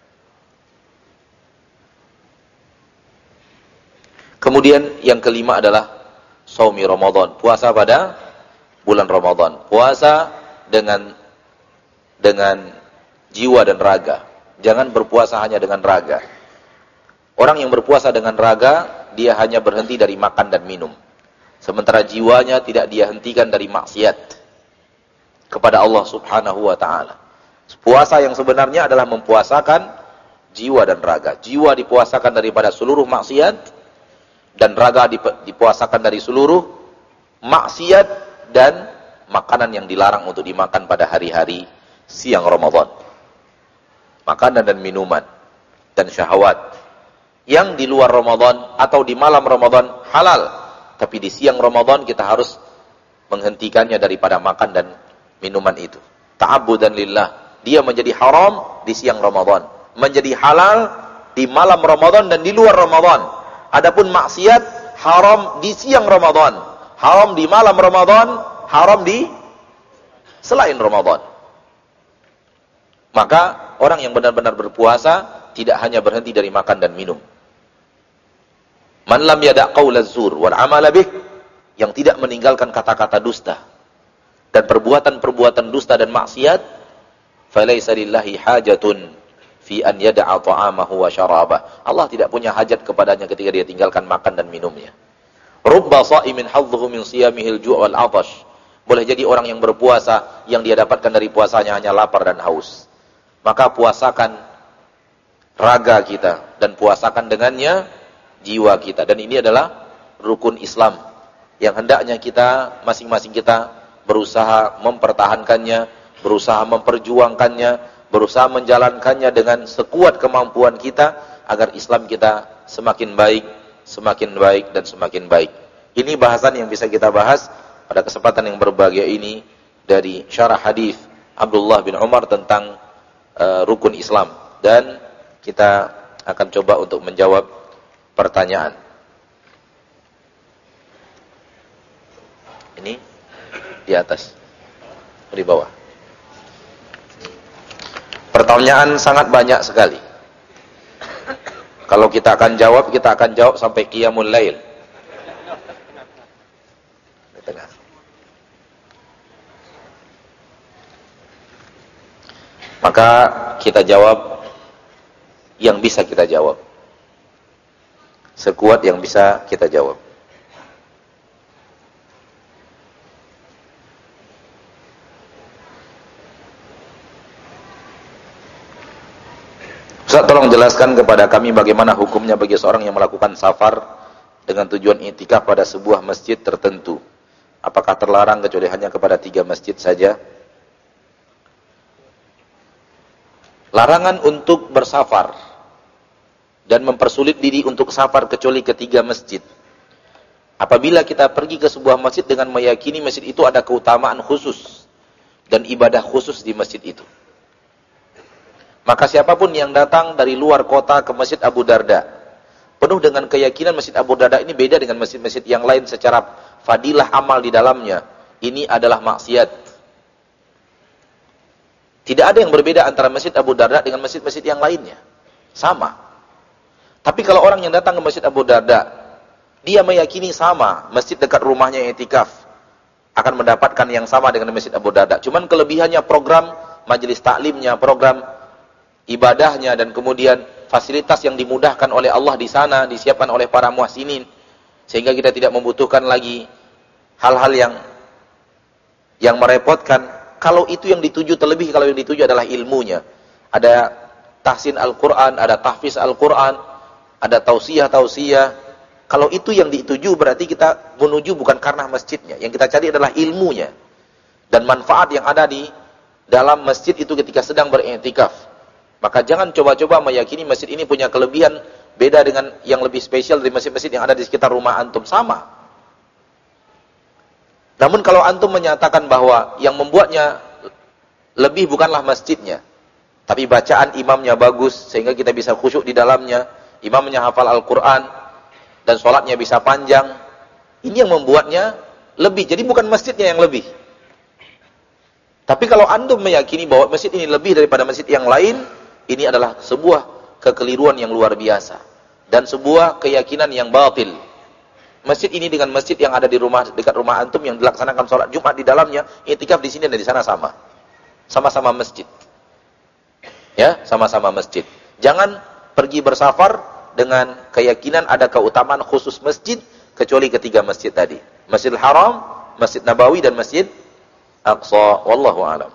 Kemudian yang kelima adalah shaumi Ramadan, puasa pada bulan Ramadan. Puasa dengan dengan jiwa dan raga. Jangan berpuasa hanya dengan raga. Orang yang berpuasa dengan raga, dia hanya berhenti dari makan dan minum. Sementara jiwanya tidak dia hentikan dari maksiat kepada Allah Subhanahu wa taala. Puasa yang sebenarnya adalah mempuasakan jiwa dan raga. Jiwa dipuasakan daripada seluruh maksiat dan raga dipuasakan dari seluruh maksiat dan makanan yang dilarang untuk dimakan pada hari-hari siang Ramadan. Makanan dan minuman dan syahwat yang di luar Ramadan atau di malam Ramadan halal. Tapi di siang Ramadan kita harus menghentikannya daripada makan dan minuman itu. Ta'abbudan lillah. Dia menjadi haram di siang Ramadan. Menjadi halal di malam Ramadan dan di luar Ramadan. Adapun maksiat haram di siang Ramadan. Haram di malam Ramadan. Haram di selain Ramadan. Maka orang yang benar-benar berpuasa tidak hanya berhenti dari makan dan minum. Man lam yada' qaulaz zur wal 'amala bih yang tidak meninggalkan kata-kata dusta dan perbuatan-perbuatan dusta dan maksiat, falaisa lillahi hajatun fi an yada'a ta'amahu wa syarabah. Allah tidak punya hajat kepadanya ketika dia tinggalkan makan dan minumnya. Rubba sha'imin hadzuhu min siyamihil ju' wal 'atash. Boleh jadi orang yang berpuasa, yang dia dapatkan dari puasanya hanya lapar dan haus. Maka puasakan raga kita dan puasakan dengannya jiwa kita. Dan ini adalah rukun Islam yang hendaknya kita, masing-masing kita berusaha mempertahankannya, berusaha memperjuangkannya, berusaha menjalankannya dengan sekuat kemampuan kita agar Islam kita semakin baik, semakin baik dan semakin baik. Ini bahasan yang bisa kita bahas pada kesempatan yang berbahagia ini dari syarah hadis Abdullah bin Umar tentang uh, rukun Islam, dan kita akan coba untuk menjawab pertanyaan. Ini di atas, di bawah. Pertanyaan sangat banyak sekali. Kalau kita akan jawab, kita akan jawab sampai qiyamul lail. Di tengah. Maka kita jawab yang bisa kita jawab, sekuat yang bisa kita jawab. Ustaz, tolong jelaskan kepada kami bagaimana hukumnya bagi seorang yang melakukan safar dengan tujuan i'tikaf pada sebuah masjid tertentu. Apakah terlarang kecuali hanya kepada tiga masjid saja? Larangan untuk bersafar dan mempersulit diri untuk safar kecuali ketiga masjid. Apabila kita pergi ke sebuah masjid dengan meyakini masjid itu ada keutamaan khusus dan ibadah khusus di masjid itu, maka siapapun yang datang dari luar kota ke Masjid Abu Darda penuh dengan keyakinan Masjid Abu Darda ini beda dengan masjid-masjid yang lain secara fadilah amal di dalamnya, ini adalah maksiat. Tidak ada yang berbeda antara Masjid Abu Darda dengan masjid-masjid yang lainnya, sama. Tapi kalau orang yang datang ke Masjid Abu Darda, dia meyakini sama, masjid dekat rumahnya i'tikaf akan mendapatkan yang sama dengan Masjid Abu Darda. Cuman kelebihannya program majelis taklimnya, program ibadahnya, dan kemudian fasilitas yang dimudahkan oleh Allah di sana, disiapkan oleh para muhsinin, sehingga kita tidak membutuhkan lagi hal-hal yang yang merepotkan. Kalau itu yang dituju, terlebih kalau yang dituju adalah ilmunya. Ada tahsin Al-Quran, ada tahfiz Al-Quran, ada tausiah-tausiah. Kalau itu yang dituju, berarti kita menuju bukan karena masjidnya. Yang kita cari adalah ilmunya dan manfaat yang ada di dalam masjid itu ketika sedang beriktikaf. Maka jangan coba-coba meyakini masjid ini punya kelebihan beda dengan yang lebih spesial dari masjid-masjid yang ada di sekitar rumah antum. Sama. Namun kalau antum menyatakan bahwa yang membuatnya lebih bukanlah masjidnya, tapi bacaan imamnya bagus sehingga kita bisa khusyuk di dalamnya, imamnya hafal Al-Quran, dan sholatnya bisa panjang, ini yang membuatnya lebih. Jadi bukan masjidnya yang lebih. Tapi kalau antum meyakini bahwa masjid ini lebih daripada masjid yang lain, ini adalah sebuah kekeliruan yang luar biasa dan sebuah keyakinan yang batil. Masjid ini dengan masjid yang ada di rumah, dekat rumah antum yang dilaksanakan sholat Jumat di dalamnya, i'tikaf di sini dan di sana sama. Sama-sama masjid. Ya, sama-sama masjid. Jangan pergi bersafar dengan keyakinan ada keutamaan khusus masjid kecuali ketiga masjid tadi. Masjidil Haram, Masjid Nabawi, dan Masjid Aqsa. Wallahu a'lam.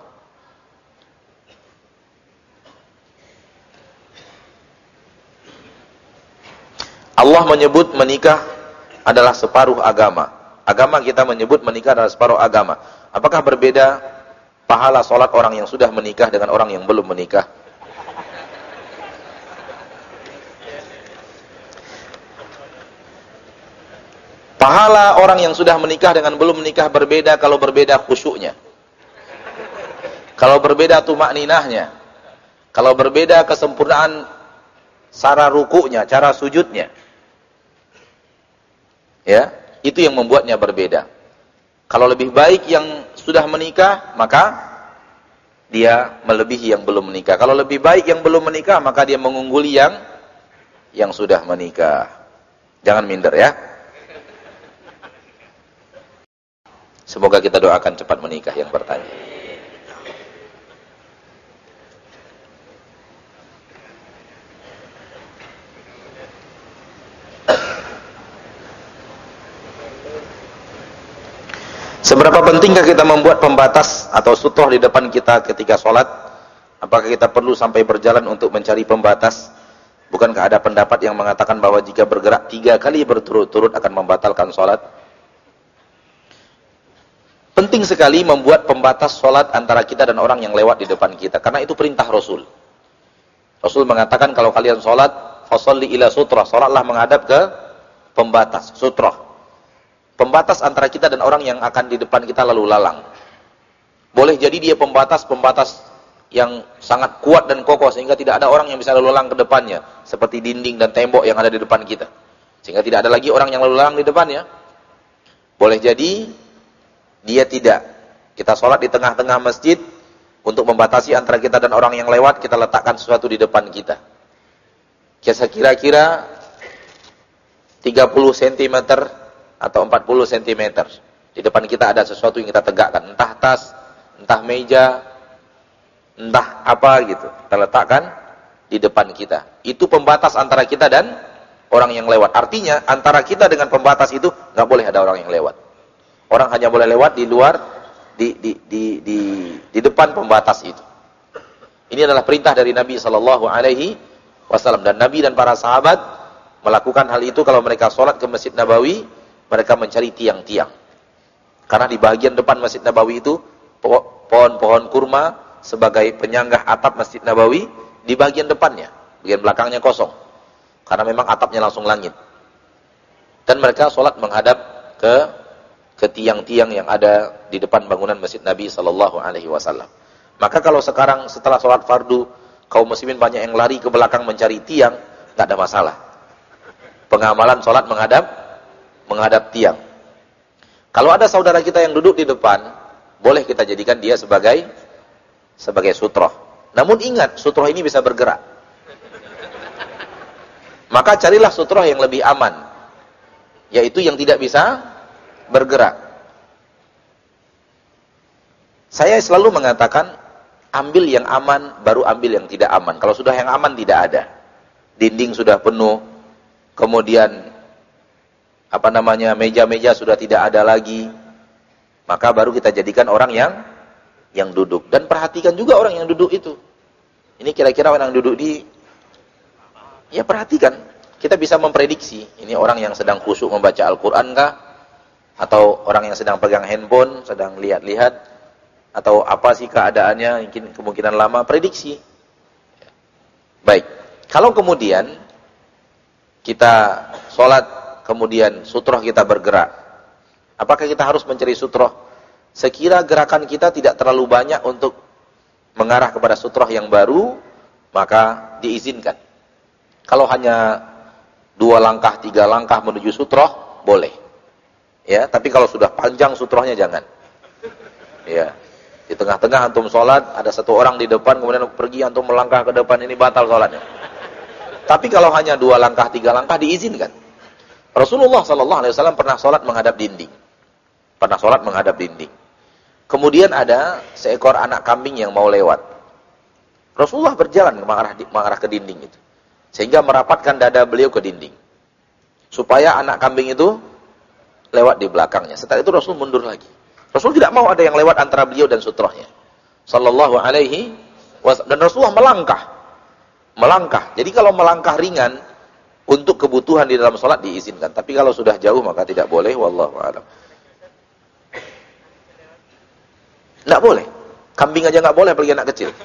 Allah menyebut menikah adalah separuh agama. Agama kita menyebut menikah adalah separuh agama. Apakah berbeda pahala sholat orang yang sudah menikah dengan orang yang belum menikah? Pahala orang yang sudah menikah dengan belum menikah berbeda kalau berbeda khusyuknya. Kalau berbeda tumakninahnya. Kalau berbeda kesempurnaan cara rukuknya, cara sujudnya. Ya, itu yang membuatnya berbeda. Kalau lebih baik yang sudah menikah, maka dia melebihi yang belum menikah. Kalau lebih baik yang belum menikah, maka dia mengungguli yang yang sudah menikah. Jangan minder ya. Semoga kita doakan cepat menikah yang bertanya. Seberapa pentingkah kita membuat pembatas atau sutroh di depan kita ketika sholat? Apakah kita perlu sampai berjalan untuk mencari pembatas? Bukankah ada pendapat yang mengatakan bahwa jika bergerak tiga kali berturut-turut akan membatalkan sholat? Penting sekali membuat pembatas sholat antara kita dan orang yang lewat di depan kita. Karena itu perintah Rasul. Rasul mengatakan kalau kalian sholat, fasalli ila sutrah. Sholatlah menghadap ke pembatas, sutrah. Pembatas antara kita dan orang yang akan di depan kita lalu lalang. Boleh jadi dia pembatas-pembatas yang sangat kuat dan kokoh sehingga tidak ada orang yang bisa lalu lalang ke depannya. Seperti dinding dan tembok yang ada di depan kita. Sehingga tidak ada lagi orang yang lalu lalang di depannya. Boleh jadi dia tidak. Kita sholat di tengah-tengah masjid, untuk membatasi antara kita dan orang yang lewat, kita letakkan sesuatu di depan kita. Kira-kira tiga puluh sentimeter atau empat puluh sentimeter. Di depan kita ada sesuatu yang kita tegakkan. Entah tas, entah meja, entah apa gitu. Kita letakkan di depan kita. Itu pembatas antara kita dan orang yang lewat. Artinya, antara kita dengan pembatas itu, nggak boleh ada orang yang lewat. Orang hanya boleh lewat di luar, di di di di, di depan pembatas itu. Ini adalah perintah dari Nabi Shallallahu Alaihi Wasallam, dan Nabi dan para sahabat melakukan hal itu kalau mereka sholat ke Masjid Nabawi, mereka mencari tiang-tiang. Karena di bagian depan Masjid Nabawi itu pohon-pohon kurma sebagai penyanggah atap Masjid Nabawi, di bagian depannya, bagian belakangnya kosong. Karena memang atapnya langsung langit. Dan mereka sholat menghadap ke ke tiang-tiang yang ada di depan bangunan Masjid Nabi Sallallahu Alaihi Wasallam. Maka kalau sekarang setelah sholat fardu, kaum muslimin banyak yang lari ke belakang mencari tiang, tak ada masalah. Pengamalan sholat menghadap menghadap tiang. Kalau ada saudara kita yang duduk di depan, boleh kita jadikan dia sebagai sebagai sutroh. Namun ingat, sutroh ini bisa bergerak. Maka carilah sutroh yang lebih aman, yaitu yang tidak bisa bergerak. Saya selalu mengatakan, ambil yang aman, baru ambil yang tidak aman. Kalau sudah yang aman, tidak ada. Dinding sudah penuh, kemudian apa namanya, meja-meja sudah tidak ada lagi, maka baru kita jadikan orang yang yang duduk. Dan perhatikan juga orang yang duduk itu. Ini kira-kira orang yang duduk di, ya perhatikan. Kita bisa memprediksi, ini orang yang sedang khusyuk membaca Al-Quran kah? Atau orang yang sedang pegang handphone, sedang lihat-lihat, atau apa sih keadaannya, mungkin kemungkinan lama, prediksi. Baik, kalau kemudian kita sholat, kemudian sutroh kita bergerak, apakah kita harus mencari sutroh? Sekira gerakan kita tidak terlalu banyak untuk mengarah kepada sutroh yang baru, maka diizinkan. Kalau hanya dua langkah, tiga langkah menuju sutroh, boleh. Ya, tapi kalau sudah panjang sutrohnya jangan. Ya, di tengah-tengah antum sholat, ada satu orang di depan, kemudian pergi antum melangkah ke depan, ini batal sholatnya. Tapi kalau hanya dua langkah, tiga langkah diizinkan. Rasulullah Sallallahu Alaihi Wasallam pernah sholat menghadap dinding, pernah sholat menghadap dinding. Kemudian ada seekor anak kambing yang mau lewat. Rasulullah berjalan mengarah, mengarah ke dinding itu, sehingga merapatkan dada beliau ke dinding, supaya anak kambing itu lewat di belakangnya. Setelah itu Rasul mundur lagi. Rasul tidak mau ada yang lewat antara beliau dan sutrohnya. Sallallahu alaihi wasallam. Dan Rasulullah melangkah. Melangkah. Jadi kalau melangkah ringan, untuk kebutuhan di dalam sholat diizinkan. Tapi kalau sudah jauh maka tidak boleh. Wallahu a'lam. Tidak boleh. Kambing aja nggak boleh, apalagi anak kecil.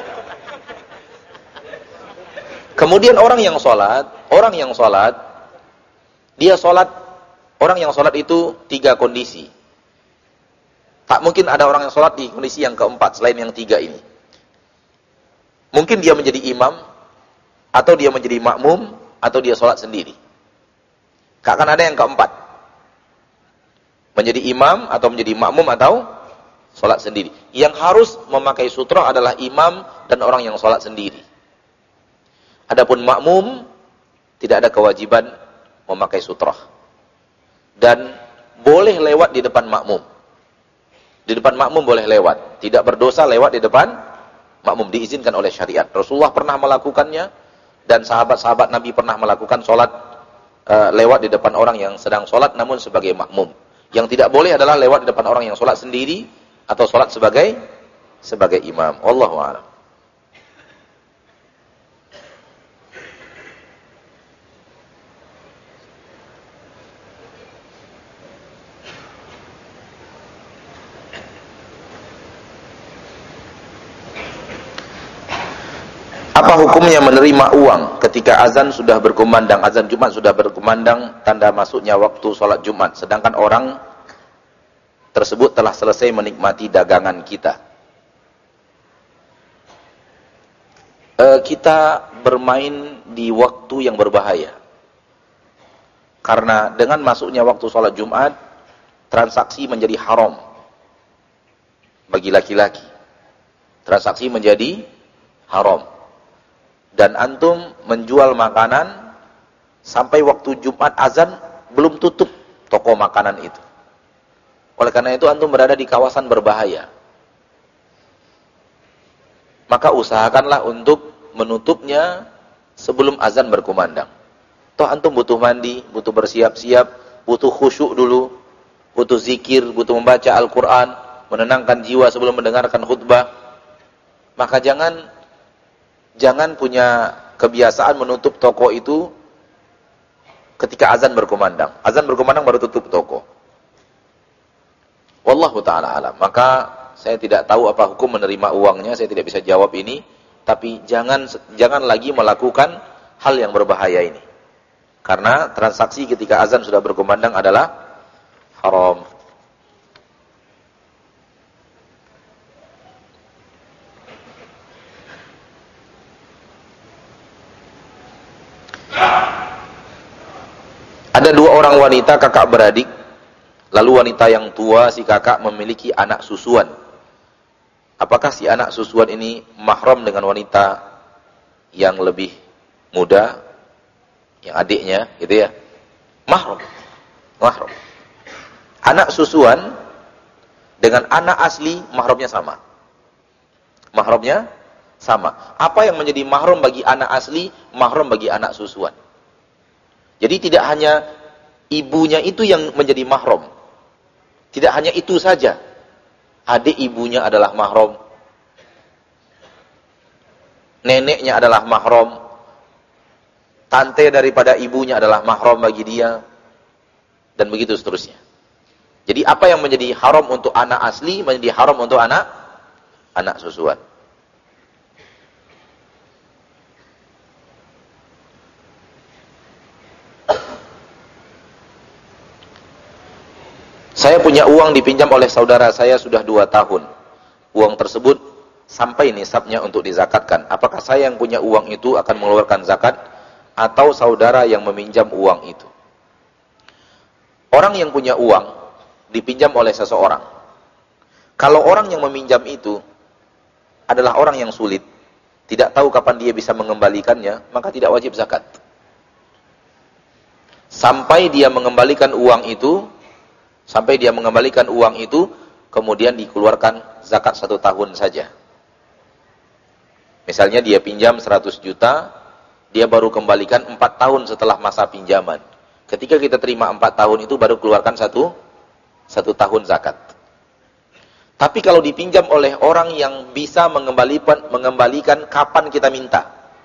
Kemudian orang yang sholat, orang yang sholat, dia sholat. Orang yang sholat itu tiga kondisi. Tak mungkin ada orang yang sholat di kondisi yang keempat selain yang tiga ini. Mungkin dia menjadi imam, atau dia menjadi makmum, atau dia sholat sendiri. Tak akan ada yang keempat. Menjadi imam, atau menjadi makmum, atau sholat sendiri. Yang harus memakai sutroh adalah imam dan orang yang sholat sendiri. Adapun makmum, tidak ada kewajiban memakai sutroh. Dan boleh lewat di depan makmum. Di depan makmum boleh lewat. Tidak berdosa lewat di depan makmum. Diizinkan oleh syariat. Rasulullah pernah melakukannya. Dan sahabat-sahabat Nabi pernah melakukan sholat uh, lewat di depan orang yang sedang sholat namun sebagai makmum. Yang tidak boleh adalah lewat di depan orang yang sholat sendiri. Atau sholat sebagai sebagai imam. Wallahu a'lam. Apa hukumnya menerima uang ketika azan sudah berkumandang, azan Jumat sudah berkumandang, tanda masuknya waktu sholat Jumat, sedangkan orang tersebut telah selesai menikmati dagangan kita. E, kita bermain di waktu yang berbahaya. Karena dengan masuknya waktu sholat Jumat, transaksi menjadi haram bagi laki-laki. Transaksi menjadi haram. Dan antum menjual makanan sampai waktu Jumat azan belum tutup toko makanan itu. Oleh karena itu antum berada di kawasan berbahaya. Maka usahakanlah untuk menutupnya sebelum azan berkumandang. Toh antum butuh mandi, butuh bersiap-siap, butuh khusyuk dulu, butuh zikir, butuh membaca Al-Quran, menenangkan jiwa sebelum mendengarkan khutbah. Maka jangan Jangan punya kebiasaan menutup toko itu ketika azan berkumandang. Azan berkumandang baru tutup toko. Wallahu ta'ala alam. Maka saya tidak tahu apa hukum menerima uangnya, saya tidak bisa jawab ini. Tapi jangan jangan lagi melakukan hal yang berbahaya ini. Karena transaksi ketika azan sudah berkumandang adalah haram. Ada dua orang wanita kakak beradik, lalu wanita yang tua si kakak memiliki anak susuan. Apakah si anak susuan ini mahram dengan wanita yang lebih muda, yang adiknya, gitu ya? Mahram, mahram. Anak susuan dengan anak asli mahramnya sama. Mahramnya sama. Apa yang menjadi mahram bagi anak asli, mahram bagi anak susuan. Jadi tidak hanya ibunya itu yang menjadi mahram. Tidak hanya itu saja. Adik ibunya adalah mahram. Neneknya adalah mahram. Tante daripada ibunya adalah mahram bagi dia. Dan begitu seterusnya. Jadi apa yang menjadi haram untuk anak asli, menjadi haram untuk anak anak susuan. Saya punya uang dipinjam oleh saudara saya sudah dua tahun. Uang tersebut sampai nisabnya untuk dizakatkan. Apakah saya yang punya uang itu akan mengeluarkan zakat atau saudara yang meminjam uang itu? Orang yang punya uang dipinjam oleh seseorang. Kalau orang yang meminjam itu adalah orang yang sulit, tidak tahu kapan dia bisa mengembalikannya, maka tidak wajib zakat. Sampai dia mengembalikan uang itu, Sampai dia mengembalikan uang itu, kemudian dikeluarkan zakat satu tahun saja. Misalnya dia pinjam seratus juta, dia baru kembalikan empat tahun setelah masa pinjaman. Ketika kita terima empat tahun itu, baru keluarkan satu, satu tahun zakat. Tapi kalau dipinjam oleh orang yang bisa mengembalikan, mengembalikan kapan kita minta.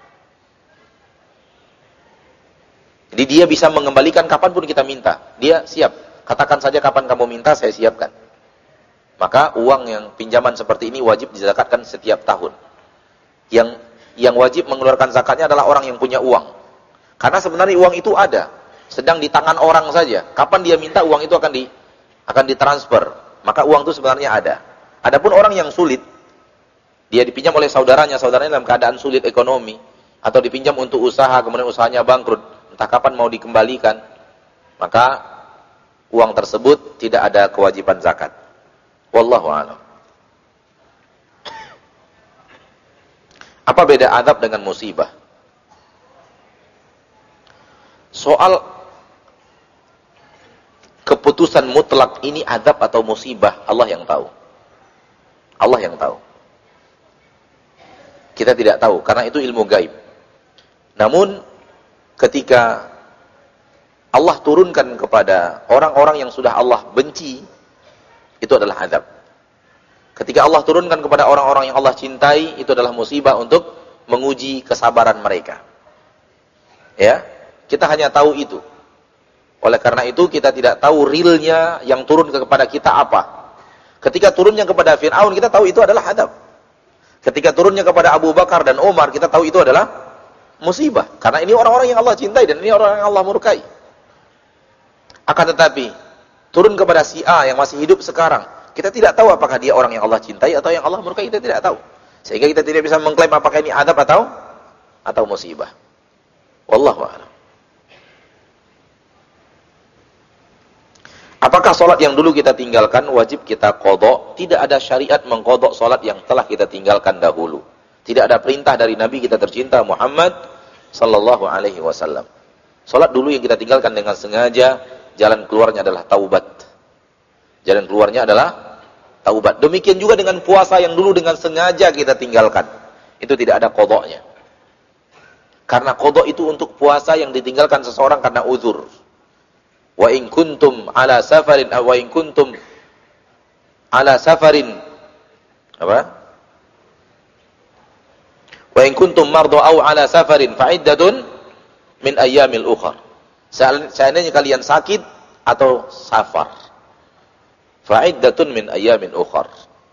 Jadi dia bisa mengembalikan kapanpun kita minta. Dia siap. Katakan saja kapan kamu minta, saya siapkan. Maka uang yang pinjaman seperti ini wajib dizakatkan setiap tahun. Yang yang wajib mengeluarkan zakatnya adalah orang yang punya uang. Karena sebenarnya uang itu ada, sedang di tangan orang saja. Kapan dia minta, uang itu akan di akan ditransfer. Maka uang itu sebenarnya ada. Adapun orang yang sulit, dia dipinjam oleh saudaranya, saudaranya dalam keadaan sulit ekonomi, atau dipinjam untuk usaha, kemudian usahanya bangkrut, entah kapan mau dikembalikan, maka uang tersebut tidak ada kewajiban zakat. Wallahu a'lam. Apa beda azab dengan musibah? Soal keputusan mutlak ini azab atau musibah, Allah yang tahu. Allah yang tahu. Kita tidak tahu, karena itu ilmu gaib. Namun, ketika Allah turunkan kepada orang-orang yang sudah Allah benci, itu adalah azab. Ketika Allah turunkan kepada orang-orang yang Allah cintai, itu adalah musibah untuk menguji kesabaran mereka. Ya, kita hanya tahu itu. Oleh karena itu, kita tidak tahu realnya yang turun kepada kita apa. Ketika turunnya kepada Fir'aun, kita tahu itu adalah azab. Ketika turunnya kepada Abu Bakar dan Umar, kita tahu itu adalah musibah. Karena ini orang-orang yang Allah cintai dan ini orang yang Allah murkai. Akan tetapi, turun kepada si A yang masih hidup sekarang, kita tidak tahu apakah dia orang yang Allah cintai atau yang Allah murkai, kita tidak tahu. Sehingga kita tidak bisa mengklaim apakah ini azab atau atau musibah. Wallahu a'lam. Apakah sholat yang dulu kita tinggalkan wajib kita qadha? Tidak ada syariat mengqadha sholat yang telah kita tinggalkan dahulu. Tidak ada perintah dari Nabi kita tercinta Muhammad sallallahu alaihi wasallam. Sholat dulu yang kita tinggalkan dengan sengaja, jalan keluarnya adalah taubat. Jalan keluarnya adalah taubat. Demikian juga dengan puasa yang dulu dengan sengaja kita tinggalkan. Itu tidak ada qadha'nya. Karena qadha itu untuk puasa yang ditinggalkan seseorang karena uzur. Wa in kuntum ala safarin wa in kuntum ala safarin apa? Wa in kuntum mardu aw ala safarin fa iddatun min ayyamil ukhra. Seandainya kalian sakit atau safar, fa iddatun min ayyamin ukhra.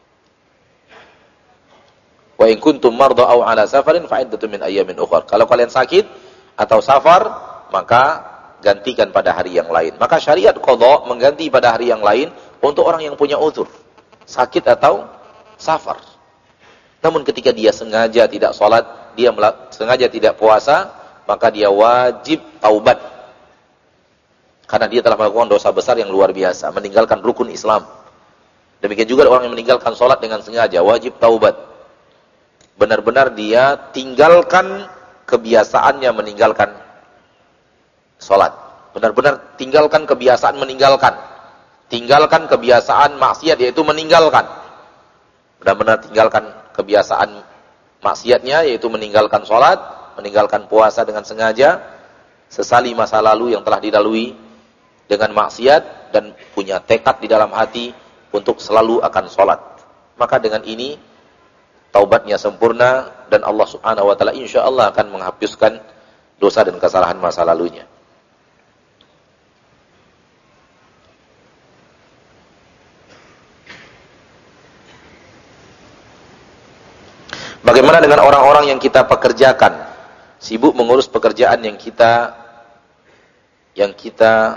Wa in kuntum mardu aw ala safarin fa iddatun min ayyamin ukhra. Kalau kalian sakit atau safar, maka gantikan pada hari yang lain. Maka syariat qadha mengganti pada hari yang lain untuk orang yang punya uzur, sakit atau safar. Namun ketika dia sengaja tidak sholat, dia sengaja tidak puasa, maka dia wajib taubat. Karena dia telah melakukan dosa besar yang luar biasa, meninggalkan rukun Islam. Demikian juga orang yang meninggalkan sholat dengan sengaja, wajib taubat. Benar-benar dia tinggalkan kebiasaannya meninggalkan sholat. Benar-benar tinggalkan kebiasaan meninggalkan. Tinggalkan kebiasaan maksiat, yaitu meninggalkan. Benar-benar tinggalkan kebiasaan maksiatnya, yaitu meninggalkan sholat, meninggalkan puasa dengan sengaja, sesali masa lalu yang telah dilalui dengan maksiat, dan punya tekad di dalam hati untuk selalu akan sholat. Maka dengan ini, taubatnya sempurna, dan Allah subhanahu wa ta'ala insya Allah akan menghapuskan dosa dan kesalahan masa lalunya. Bagaimana dengan orang-orang yang kita pekerjakan, sibuk mengurus pekerjaan yang kita yang kita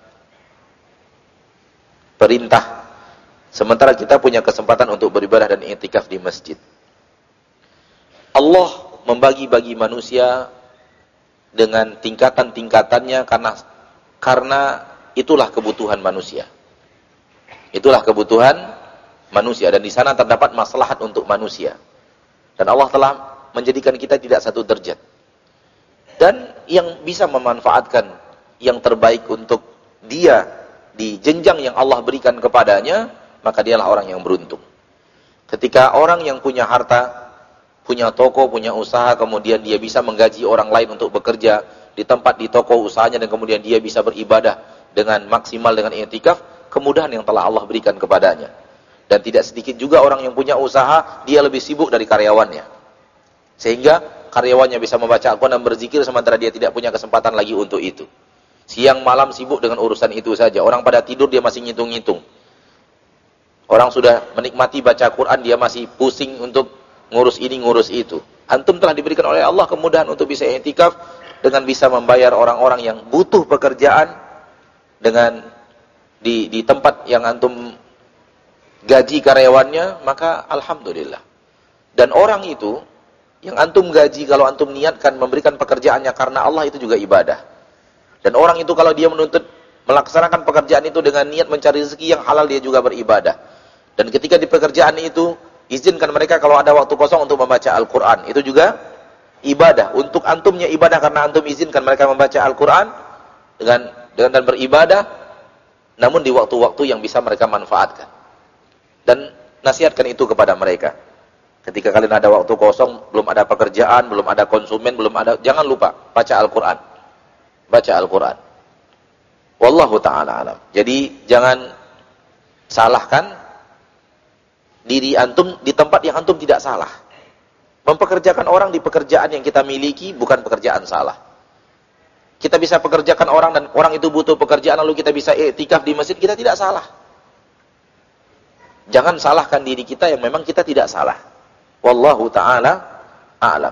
perintah, sementara kita punya kesempatan untuk beribadah dan i'tikaf di masjid. Allah membagi-bagi manusia dengan tingkatan-tingkatannya karena karena itulah kebutuhan manusia. Itulah kebutuhan manusia, dan di sana terdapat maslahat untuk manusia. Dan Allah telah menjadikan kita tidak satu derajat. Dan yang bisa memanfaatkan yang terbaik untuk dia di jenjang yang Allah berikan kepadanya, maka dialah orang yang beruntung. Ketika orang yang punya harta, punya toko, punya usaha, kemudian dia bisa menggaji orang lain untuk bekerja di tempat di toko usahanya, dan kemudian dia bisa beribadah dengan maksimal dengan i'tikaf, kemudahan yang telah Allah berikan kepadanya. Dan tidak sedikit juga orang yang punya usaha, dia lebih sibuk dari karyawannya. Sehingga karyawannya bisa membaca Al-Quran dan berzikir, sementara dia tidak punya kesempatan lagi untuk itu. Siang malam sibuk dengan urusan itu saja. Orang pada tidur, dia masih ngitung-ngitung. Orang sudah menikmati baca Quran, dia masih pusing untuk ngurus ini, ngurus itu. Antum telah diberikan oleh Allah kemudahan untuk bisa i'tikaf, dengan bisa membayar orang-orang yang butuh pekerjaan, dengan di, di tempat yang antum gaji karyawannya, maka alhamdulillah. Dan orang itu yang antum gaji, kalau antum niatkan memberikan pekerjaannya karena Allah, itu juga ibadah. Dan orang itu kalau dia menuntut melaksanakan pekerjaan itu dengan niat mencari rezeki yang halal, dia juga beribadah. Dan ketika di pekerjaan itu, izinkan mereka kalau ada waktu kosong untuk membaca Al-Quran, itu juga ibadah. Untuk antumnya ibadah karena antum izinkan mereka membaca Al-Quran dengan, dengan dan beribadah, namun di waktu-waktu yang bisa mereka manfaatkan. Dan Nasihatkan itu kepada mereka. Ketika kalian ada waktu kosong, belum ada pekerjaan, belum ada konsumen, belum ada, jangan lupa baca Al-Quran. Baca Al-Quran. Wallahu ta'ala alam. Jadi jangan salahkan diri antum di tempat yang antum tidak salah. Mempekerjakan orang di pekerjaan yang kita miliki bukan pekerjaan salah. Kita bisa pekerjakan orang dan orang itu butuh pekerjaan lalu kita bisa iktikaf di masjid, kita tidak salah. Jangan salahkan diri kita yang memang kita tidak salah. Wallahu ta'ala a'lam.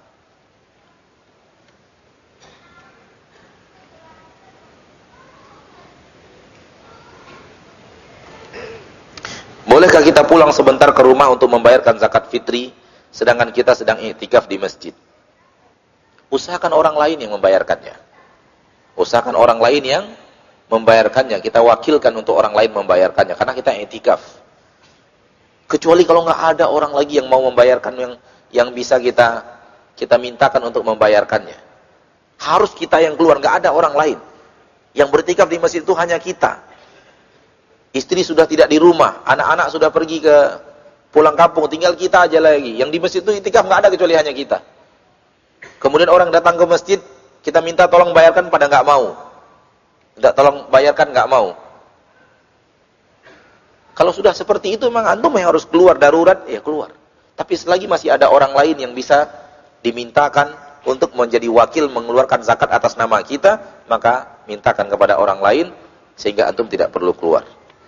Bolehkah kita pulang sebentar ke rumah untuk membayarkan zakat fitri sedangkan kita sedang iktikaf di masjid? Usahakan orang lain yang membayarkannya. Usahakan orang lain yang membayarkannya. Kita wakilkan untuk orang lain membayarkannya karena kita iktikaf. Kecuali kalau nggak ada orang lagi yang mau membayarkan, yang yang bisa kita kita mintakan untuk membayarkannya. Harus kita yang keluar, nggak ada orang lain. Yang beriktikaf di masjid itu hanya kita. Istri sudah tidak di rumah, anak-anak sudah pergi ke pulang kampung, tinggal kita aja lagi. Yang di masjid itu iktikaf nggak ada kecuali hanya kita. Kemudian orang datang ke masjid, kita minta tolong bayarkan, pada nggak mau. Tidak tolong bayarkan, nggak mau. Kalau sudah seperti itu, memang antum yang harus keluar darurat, ya keluar. Tapi selagi masih ada orang lain yang bisa dimintakan untuk menjadi wakil mengeluarkan zakat atas nama kita, maka mintakan kepada orang lain sehingga antum tidak perlu keluar.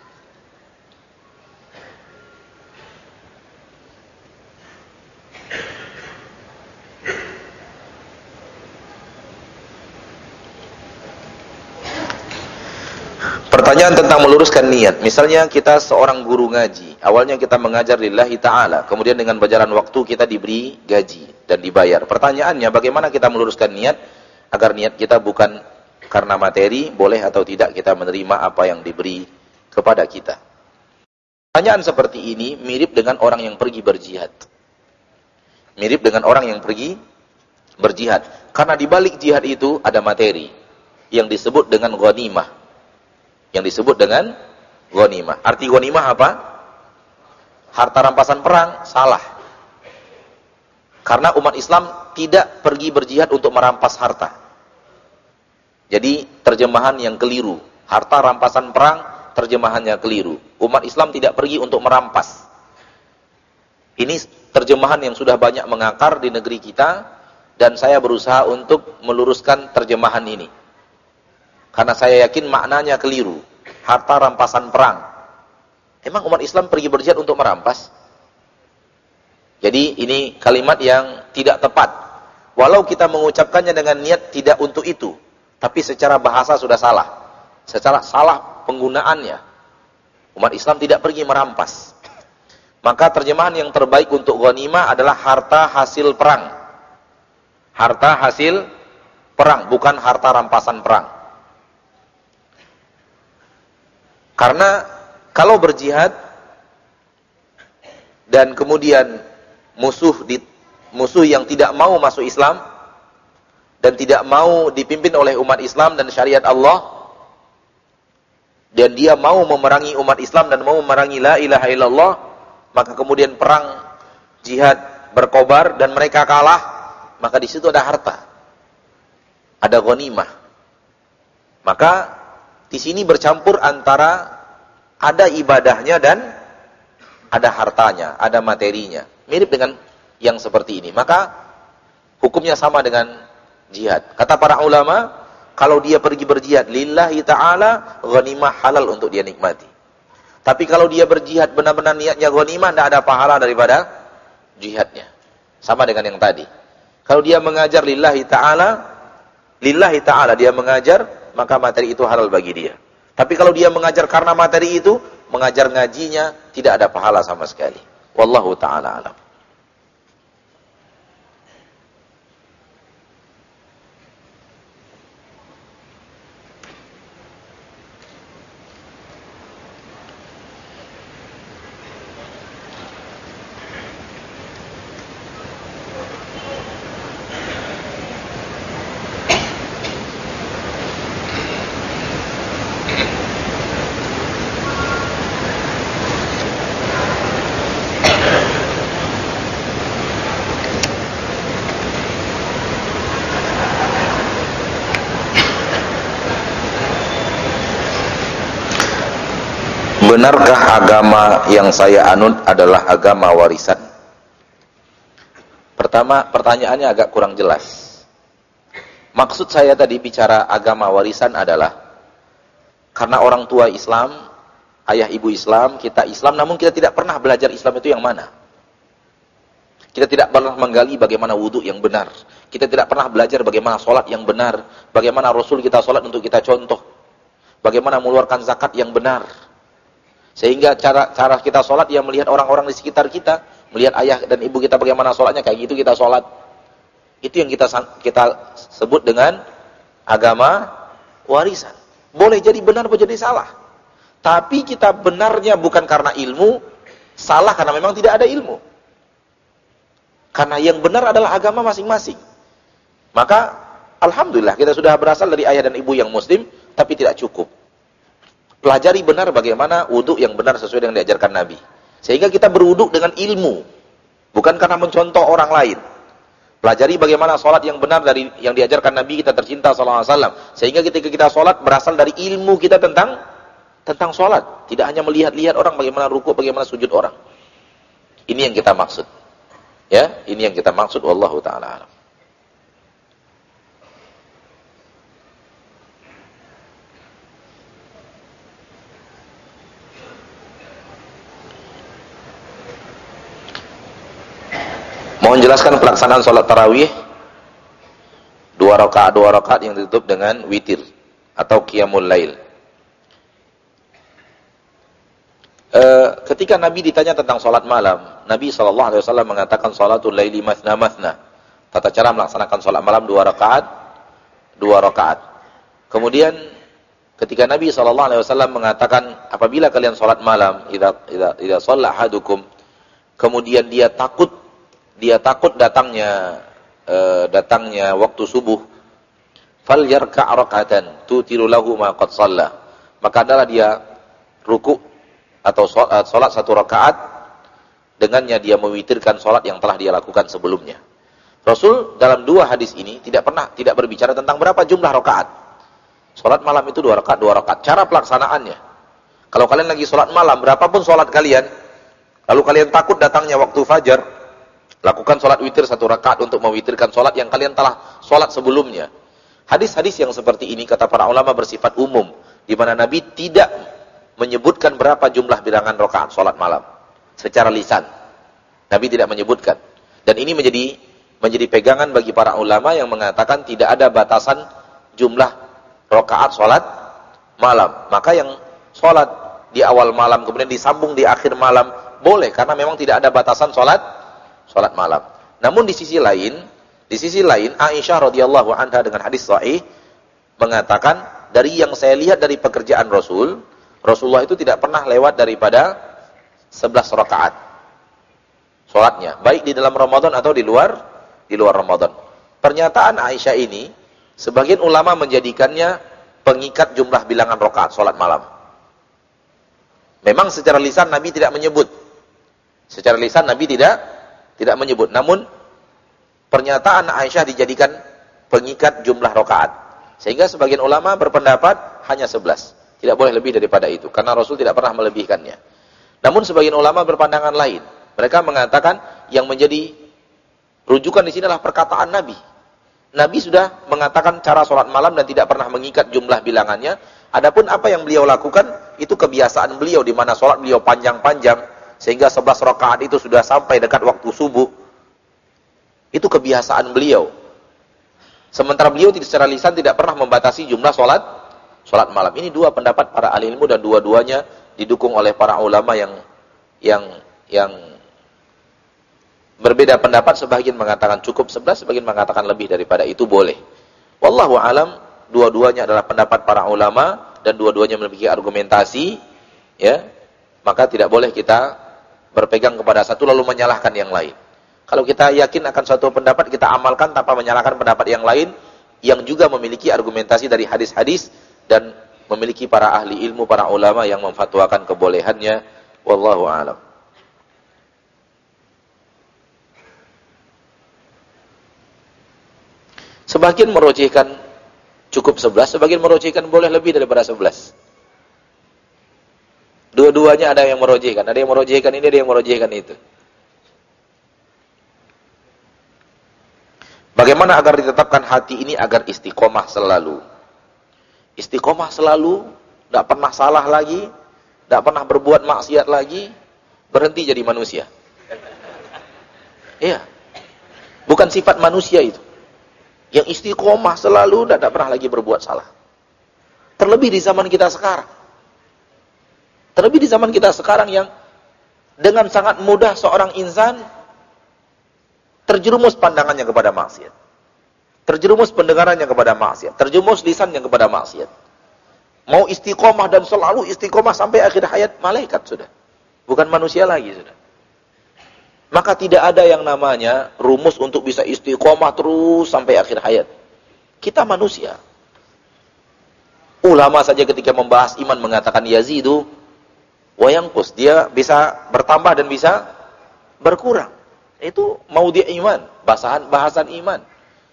Pertanyaan tentang meluruskan niat. Misalnya kita seorang guru ngaji. Awalnya kita mengajar lillahi ta'ala. Kemudian dengan berjalan waktu kita diberi gaji dan dibayar. Pertanyaannya, bagaimana kita meluruskan niat agar niat kita bukan karena materi, boleh atau tidak kita menerima apa yang diberi kepada kita. Pertanyaan seperti ini mirip dengan orang yang pergi berjihad. Mirip dengan orang yang pergi berjihad. Karena di balik jihad itu ada materi yang disebut dengan ghanimah. Yang disebut dengan ghanimah. Arti ghanimah apa? Harta rampasan perang. Salah. Karena umat Islam tidak pergi berjihad untuk merampas harta. Jadi terjemahan yang keliru. Harta rampasan perang, terjemahannya keliru. Umat Islam tidak pergi untuk merampas. Ini terjemahan yang sudah banyak mengakar di negeri kita, dan saya berusaha untuk meluruskan terjemahan ini. Karena saya yakin maknanya keliru. Harta rampasan perang. Emang umat Islam pergi berjihad untuk merampas? Jadi ini kalimat yang tidak tepat. Walau kita mengucapkannya dengan niat tidak untuk itu. Tapi secara bahasa sudah salah. Secara salah penggunaannya. Umat Islam tidak pergi merampas. Maka terjemahan yang terbaik untuk ghanimah adalah harta hasil perang. Harta hasil perang, bukan harta rampasan perang. Karena kalau berjihad dan kemudian musuh di, musuh yang tidak mau masuk Islam dan tidak mau dipimpin oleh umat Islam dan syariat Allah, dan dia mau memerangi umat Islam dan mau memerangi la ilaha illallah, maka kemudian perang jihad berkobar dan mereka kalah, maka di situ ada harta, ada ghanimah. Maka di sini bercampur antara ada ibadahnya dan ada hartanya, ada materinya. Mirip dengan yang seperti ini. Maka hukumnya sama dengan jihad. Kata para ulama, kalau dia pergi berjihad lillahi ta'ala, ghanimah halal untuk dia nikmati. Tapi kalau dia berjihad benar-benar niatnya ghanimah, tidak ada pahala daripada jihadnya. Sama dengan yang tadi. Kalau dia mengajar lillahi ta'ala, lillahi ta'ala dia mengajar, maka materi itu halal bagi dia. Tapi kalau dia mengajar karena materi itu, mengajar ngajinya tidak ada pahala sama sekali. Wallahu ta'ala alam. benarkah agama yang saya anut adalah agama warisan? Pertama, pertanyaannya agak kurang jelas. Maksud saya tadi bicara agama warisan adalah karena orang tua Islam, ayah ibu Islam, kita Islam, namun kita tidak pernah belajar Islam itu yang mana. Kita tidak pernah menggali bagaimana wudhu yang benar. Kita tidak pernah belajar bagaimana sholat yang benar. Bagaimana Rasul kita sholat untuk kita contoh. Bagaimana mengeluarkan zakat yang benar. Sehingga cara cara kita sholat yang melihat orang-orang di sekitar kita, melihat ayah dan ibu kita bagaimana sholatnya, kayak gitu kita sholat. Itu yang kita kita sebut dengan agama warisan. Boleh jadi benar, boleh jadi salah. Tapi kita benarnya bukan karena ilmu, salah karena memang tidak ada ilmu. Karena yang benar adalah agama masing-masing. Maka alhamdulillah kita sudah berasal dari ayah dan ibu yang muslim, tapi tidak cukup. Pelajari benar bagaimana wudhu yang benar sesuai dengan diajarkan Nabi. Sehingga kita berwudhu dengan ilmu, bukan karena mencontoh orang lain. Pelajari bagaimana sholat yang benar dari yang diajarkan Nabi kita tercinta sallallahu alaihi wasallam. Sehingga ketika kita sholat berasal dari ilmu kita tentang tentang sholat. Tidak hanya melihat-lihat orang bagaimana rukuk, bagaimana sujud orang. Ini yang kita maksud. Ya, ini yang kita maksud. Wallahu ta'ala alam. Mohon jelaskan pelaksanaan sholat tarawih dua rakaat dua rakaat yang ditutup dengan witir atau qiyamul lail. E, ketika Nabi ditanya tentang sholat malam, Nabi shallallahu alaihi wasallam mengatakan sholatul laili mathna mathna. Tata cara melaksanakan sholat malam dua rakaat dua rakaat. Kemudian ketika Nabi shallallahu alaihi wasallam mengatakan apabila kalian sholat malam, idza idza idza shalla ahadukum, kemudian dia takut dia takut datangnya e, datangnya waktu subuh, fal yarka' rak'atan tutiru lahu ma qad shalla, maka adalah dia ruku atau sholat, sholat satu rakaat, dengannya dia mewitirkan sholat yang telah dia lakukan sebelumnya. Rasul dalam dua hadis ini tidak pernah tidak berbicara tentang berapa jumlah rakaat. Sholat malam itu dua rakaat dua rakaat. Cara pelaksanaannya, kalau kalian lagi sholat malam, berapapun sholat kalian, lalu kalian takut datangnya waktu fajar, lakukan sholat witir satu rakaat untuk mewitirkan sholat yang kalian telah sholat sebelumnya. Hadis-hadis yang seperti ini kata para ulama bersifat umum, di mana Nabi tidak menyebutkan berapa jumlah bilangan rakaat sholat malam secara lisan. Nabi tidak menyebutkan. Dan ini menjadi menjadi pegangan bagi para ulama yang mengatakan tidak ada batasan jumlah rakaat sholat malam. Maka yang sholat di awal malam kemudian disambung di akhir malam boleh, karena memang tidak ada batasan sholat sholat malam. Namun di sisi lain, di sisi lain Aisyah radhiyallahu anha dengan hadis sahih mengatakan, dari yang saya lihat dari pekerjaan Rasul, Rasulullah itu tidak pernah lewat daripada sebelas rakaat sholatnya, baik di dalam Ramadan atau di luar di luar Ramadan. Pernyataan Aisyah ini sebagian ulama menjadikannya pengikat jumlah bilangan rakaat sholat malam. Memang secara lisan Nabi tidak menyebut. Secara lisan Nabi tidak tidak menyebut. Namun pernyataan Aisyah dijadikan pengikat jumlah rakaat. Sehingga sebagian ulama berpendapat hanya sebelas. Tidak boleh lebih daripada itu, karena Rasul tidak pernah melebihkannya. Namun sebagian ulama berpandangan lain. Mereka mengatakan yang menjadi rujukan di sini adalah perkataan Nabi. Nabi sudah mengatakan cara sholat malam dan tidak pernah mengikat jumlah bilangannya. Adapun apa yang beliau lakukan, itu kebiasaan beliau, di mana sholat beliau panjang-panjang, sehingga sebelas rakaat itu sudah sampai dekat waktu subuh. Itu kebiasaan beliau. Sementara beliau secara lisan tidak pernah membatasi jumlah sholat sholat malam. Ini dua pendapat para ahli ilmu dan dua-duanya didukung oleh para ulama yang yang yang berbeda pendapat. Sebagian mengatakan cukup sebelas, sebagian mengatakan lebih daripada itu boleh. Wallahu alam, dua-duanya adalah pendapat para ulama dan dua-duanya memiliki argumentasi, ya. Maka tidak boleh kita berpegang kepada satu lalu menyalahkan yang lain. Kalau kita yakin akan suatu pendapat, kita amalkan tanpa menyalahkan pendapat yang lain yang juga memiliki argumentasi dari hadis-hadis dan memiliki para ahli ilmu, para ulama yang memfatwakan kebolehannya. Wallahu a'lam. Sebagian merojihkan cukup sebelas, sebagian merojihkan boleh lebih daripada sebelas. Dua-duanya ada yang merojihkan, ada yang merojihkan ini, ada yang merojihkan itu. Bagaimana agar ditetapkan hati ini agar istiqomah selalu? Istiqomah selalu, tidak pernah salah lagi, tidak pernah berbuat maksiat lagi, berhenti jadi manusia. Iya. Bukan sifat manusia itu. Yang istiqomah selalu, tidak pernah lagi berbuat salah. Terlebih di zaman kita sekarang. Terlebih di zaman kita sekarang yang dengan sangat mudah seorang insan terjerumus pandangannya kepada maksiat. Terjerumus pendengarannya kepada maksiat. Terjerumus lisannya kepada maksiat. Mau istiqomah dan selalu istiqomah sampai akhir hayat, malaikat sudah. Bukan manusia lagi sudah. Maka tidak ada yang namanya rumus untuk bisa istiqomah terus sampai akhir hayat. Kita manusia. Ulama saja ketika membahas iman mengatakan yazidu wa yanqus. Dia bisa bertambah dan bisa berkurang. Itu maudhi' iman, bahasan bahasan iman.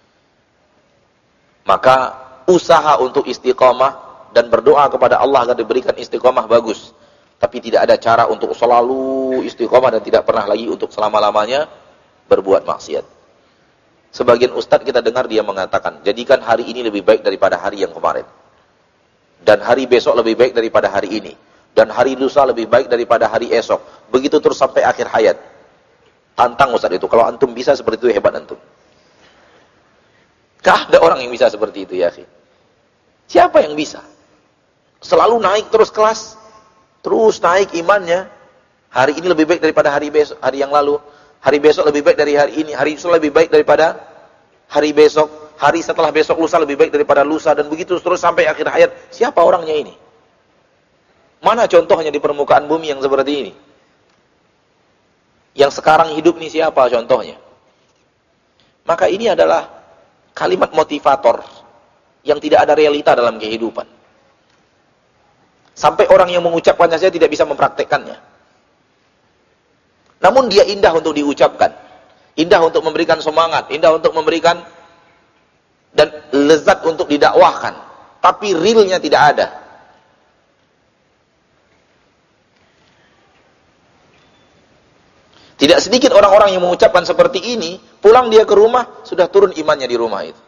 Maka usaha untuk istiqomah dan berdoa kepada Allah agar diberikan istiqomah bagus. Tapi tidak ada cara untuk selalu istiqomah dan tidak pernah lagi untuk selama-lamanya berbuat maksiat. Sebagian ustadz kita dengar dia mengatakan, jadikan hari ini lebih baik daripada hari yang kemarin. Dan hari besok lebih baik daripada hari ini. Dan hari lusa lebih baik daripada hari esok. Begitu terus sampai akhir hayat. Tantang ustadz itu. Kalau antum bisa seperti itu, hebat antum. Kah ada orang yang bisa seperti itu ya akhi? Siapa yang bisa? Selalu naik terus kelas. Terus naik imannya. Hari ini lebih baik daripada hari besok, hari yang lalu. Hari besok lebih baik dari hari ini. Hari lusa lebih baik daripada hari besok. Hari setelah besok lusa lebih baik daripada lusa. Dan begitu terus sampai akhir hayat. Siapa orangnya ini? Mana contohnya di permukaan bumi yang seperti ini? Yang sekarang hidup ini siapa contohnya? Maka ini adalah kalimat motivator yang tidak ada realita dalam kehidupan. Sampai orang yang mengucapkannya saja tidak bisa mempraktekkannya. Namun dia indah untuk diucapkan. Indah untuk memberikan semangat. Indah untuk memberikan dan lezat untuk didakwahkan. Tapi realnya tidak ada. Tidak sedikit orang-orang yang mengucapkan seperti ini, pulang dia ke rumah, sudah turun imannya di rumah itu.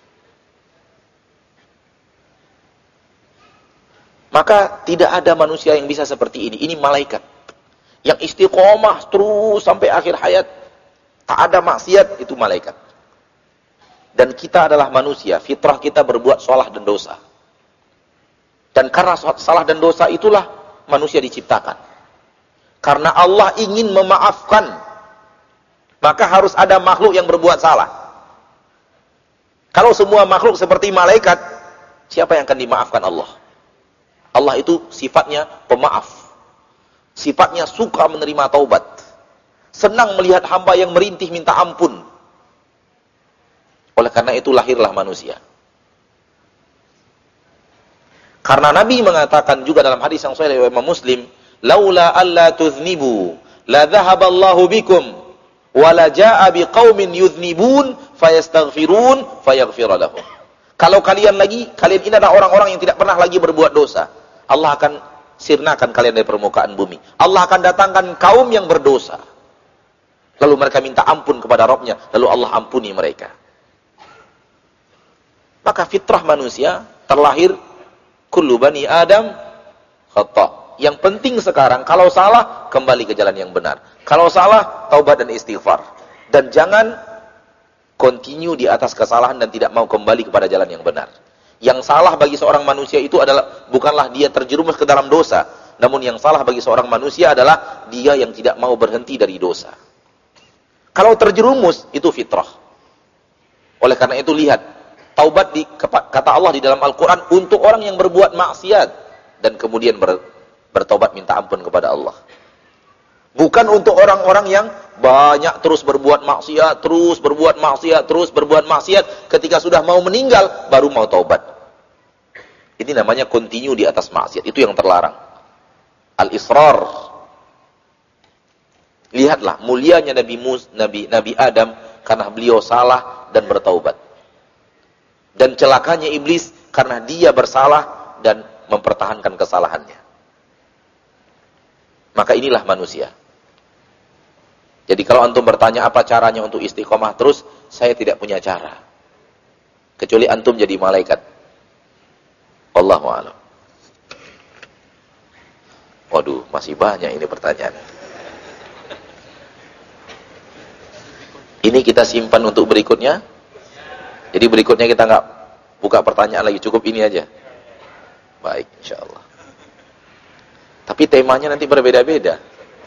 Maka tidak ada manusia yang bisa seperti ini. Ini malaikat. Yang istiqomah terus sampai akhir hayat. Tak ada maksiat, itu malaikat. Dan kita adalah manusia. Fitrah kita berbuat salah dan dosa. Dan karena salah dan dosa itulah manusia diciptakan. Karena Allah ingin memaafkan. Maka harus ada makhluk yang berbuat salah. Kalau semua makhluk seperti malaikat, siapa yang akan dimaafkan Allah? Allah itu sifatnya pemaaf. Sifatnya suka menerima taubat. Senang melihat hamba yang merintih minta ampun. Oleh karena itu lahirlah manusia. Karena Nabi mengatakan juga dalam hadis yang sahih riwayat Imam Muslim, "Laula alla tuznibu, la dhahaballahu bikum, wa la jaa'a biqaumin yuznibun fayastaghfirun fayaghfir lahum." Kalau kalian lagi, kalian ini adalah orang-orang yang tidak pernah lagi berbuat dosa. Allah akan sirnakan kalian dari permukaan bumi. Allah akan datangkan kaum yang berdosa. Lalu mereka minta ampun kepada Rabbnya. Lalu Allah ampuni mereka. Maka fitrah manusia terlahir kullu bani Adam khata'. Yang penting sekarang, kalau salah, kembali ke jalan yang benar. Kalau salah, taubat dan istighfar. Dan jangan continue di atas kesalahan dan tidak mau kembali kepada jalan yang benar. Yang salah bagi seorang manusia itu adalah bukanlah dia terjerumus ke dalam dosa, namun yang salah bagi seorang manusia adalah dia yang tidak mau berhenti dari dosa. Kalau terjerumus itu fitrah. Oleh karena itu lihat, taubat di kata Allah di dalam Al-Qur'an untuk orang yang berbuat maksiat dan kemudian ber, bertobat minta ampun kepada Allah. Bukan untuk orang-orang yang banyak terus berbuat maksiat, terus berbuat maksiat, terus berbuat maksiat, ketika sudah mau meninggal baru mau taubat. Ini namanya continue di atas maksiat, itu yang terlarang. Al-israr. Lihatlah mulianya Nabi Mus, Nabi Nabi Adam karena beliau salah dan bertaubat. Dan celakanya iblis karena dia bersalah dan mempertahankan kesalahannya. Maka inilah manusia. Jadi kalau antum bertanya apa caranya untuk istiqomah terus, saya tidak punya cara. Kecuali antum jadi malaikat. Wallahu a'lam. Waduh, masih banyak ini pertanyaan. Ini kita simpan untuk berikutnya. Jadi berikutnya kita nggak buka pertanyaan lagi, cukup ini aja. Baik, insyaallah. Tapi temanya nanti berbeda-beda.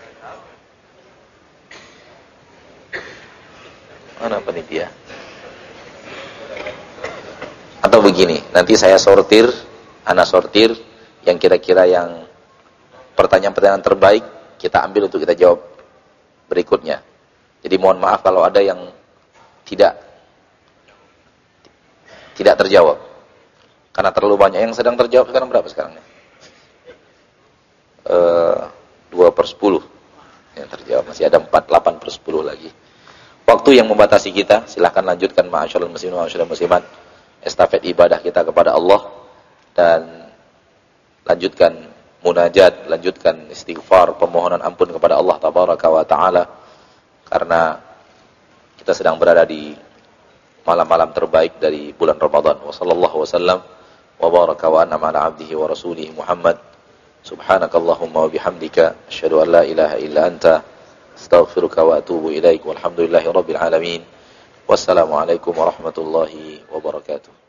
Mana panitia? Atau begini, nanti saya sortir, ana sortir yang kira-kira yang pertanyaan-pertanyaan terbaik kita ambil untuk kita jawab berikutnya. Jadi mohon maaf kalau ada yang tidak tidak terjawab. Karena terlalu banyak yang sedang terjawab. Sekarang berapa sekarang? Uh, dua per sepuluh yang terjawab. Masih ada empat, delapan per sepuluh lagi. Waktu yang membatasi kita, silahkan lanjutkan ma'asyarul muslimin wa ma'asyarul muslimat, estafet ibadah kita kepada Allah, dan lanjutkan munajat, lanjutkan istighfar, permohonan ampun kepada Allah tabaraka wa ta'ala, karena kita sedang berada di malam-malam terbaik dari bulan Ramadan. Wa sallallahu wasallam wa baraka wa an'ama ala 'abdihi wa rasulihi Muhammad. Subhanakallahumma wa bihamdika asyhadu an la ilaha illa anta astaghfiruka wa atubu ilaik. Walhamdulillahirabbil alamin. Wassalamu alaikum warahmatullahi wabarakatuh.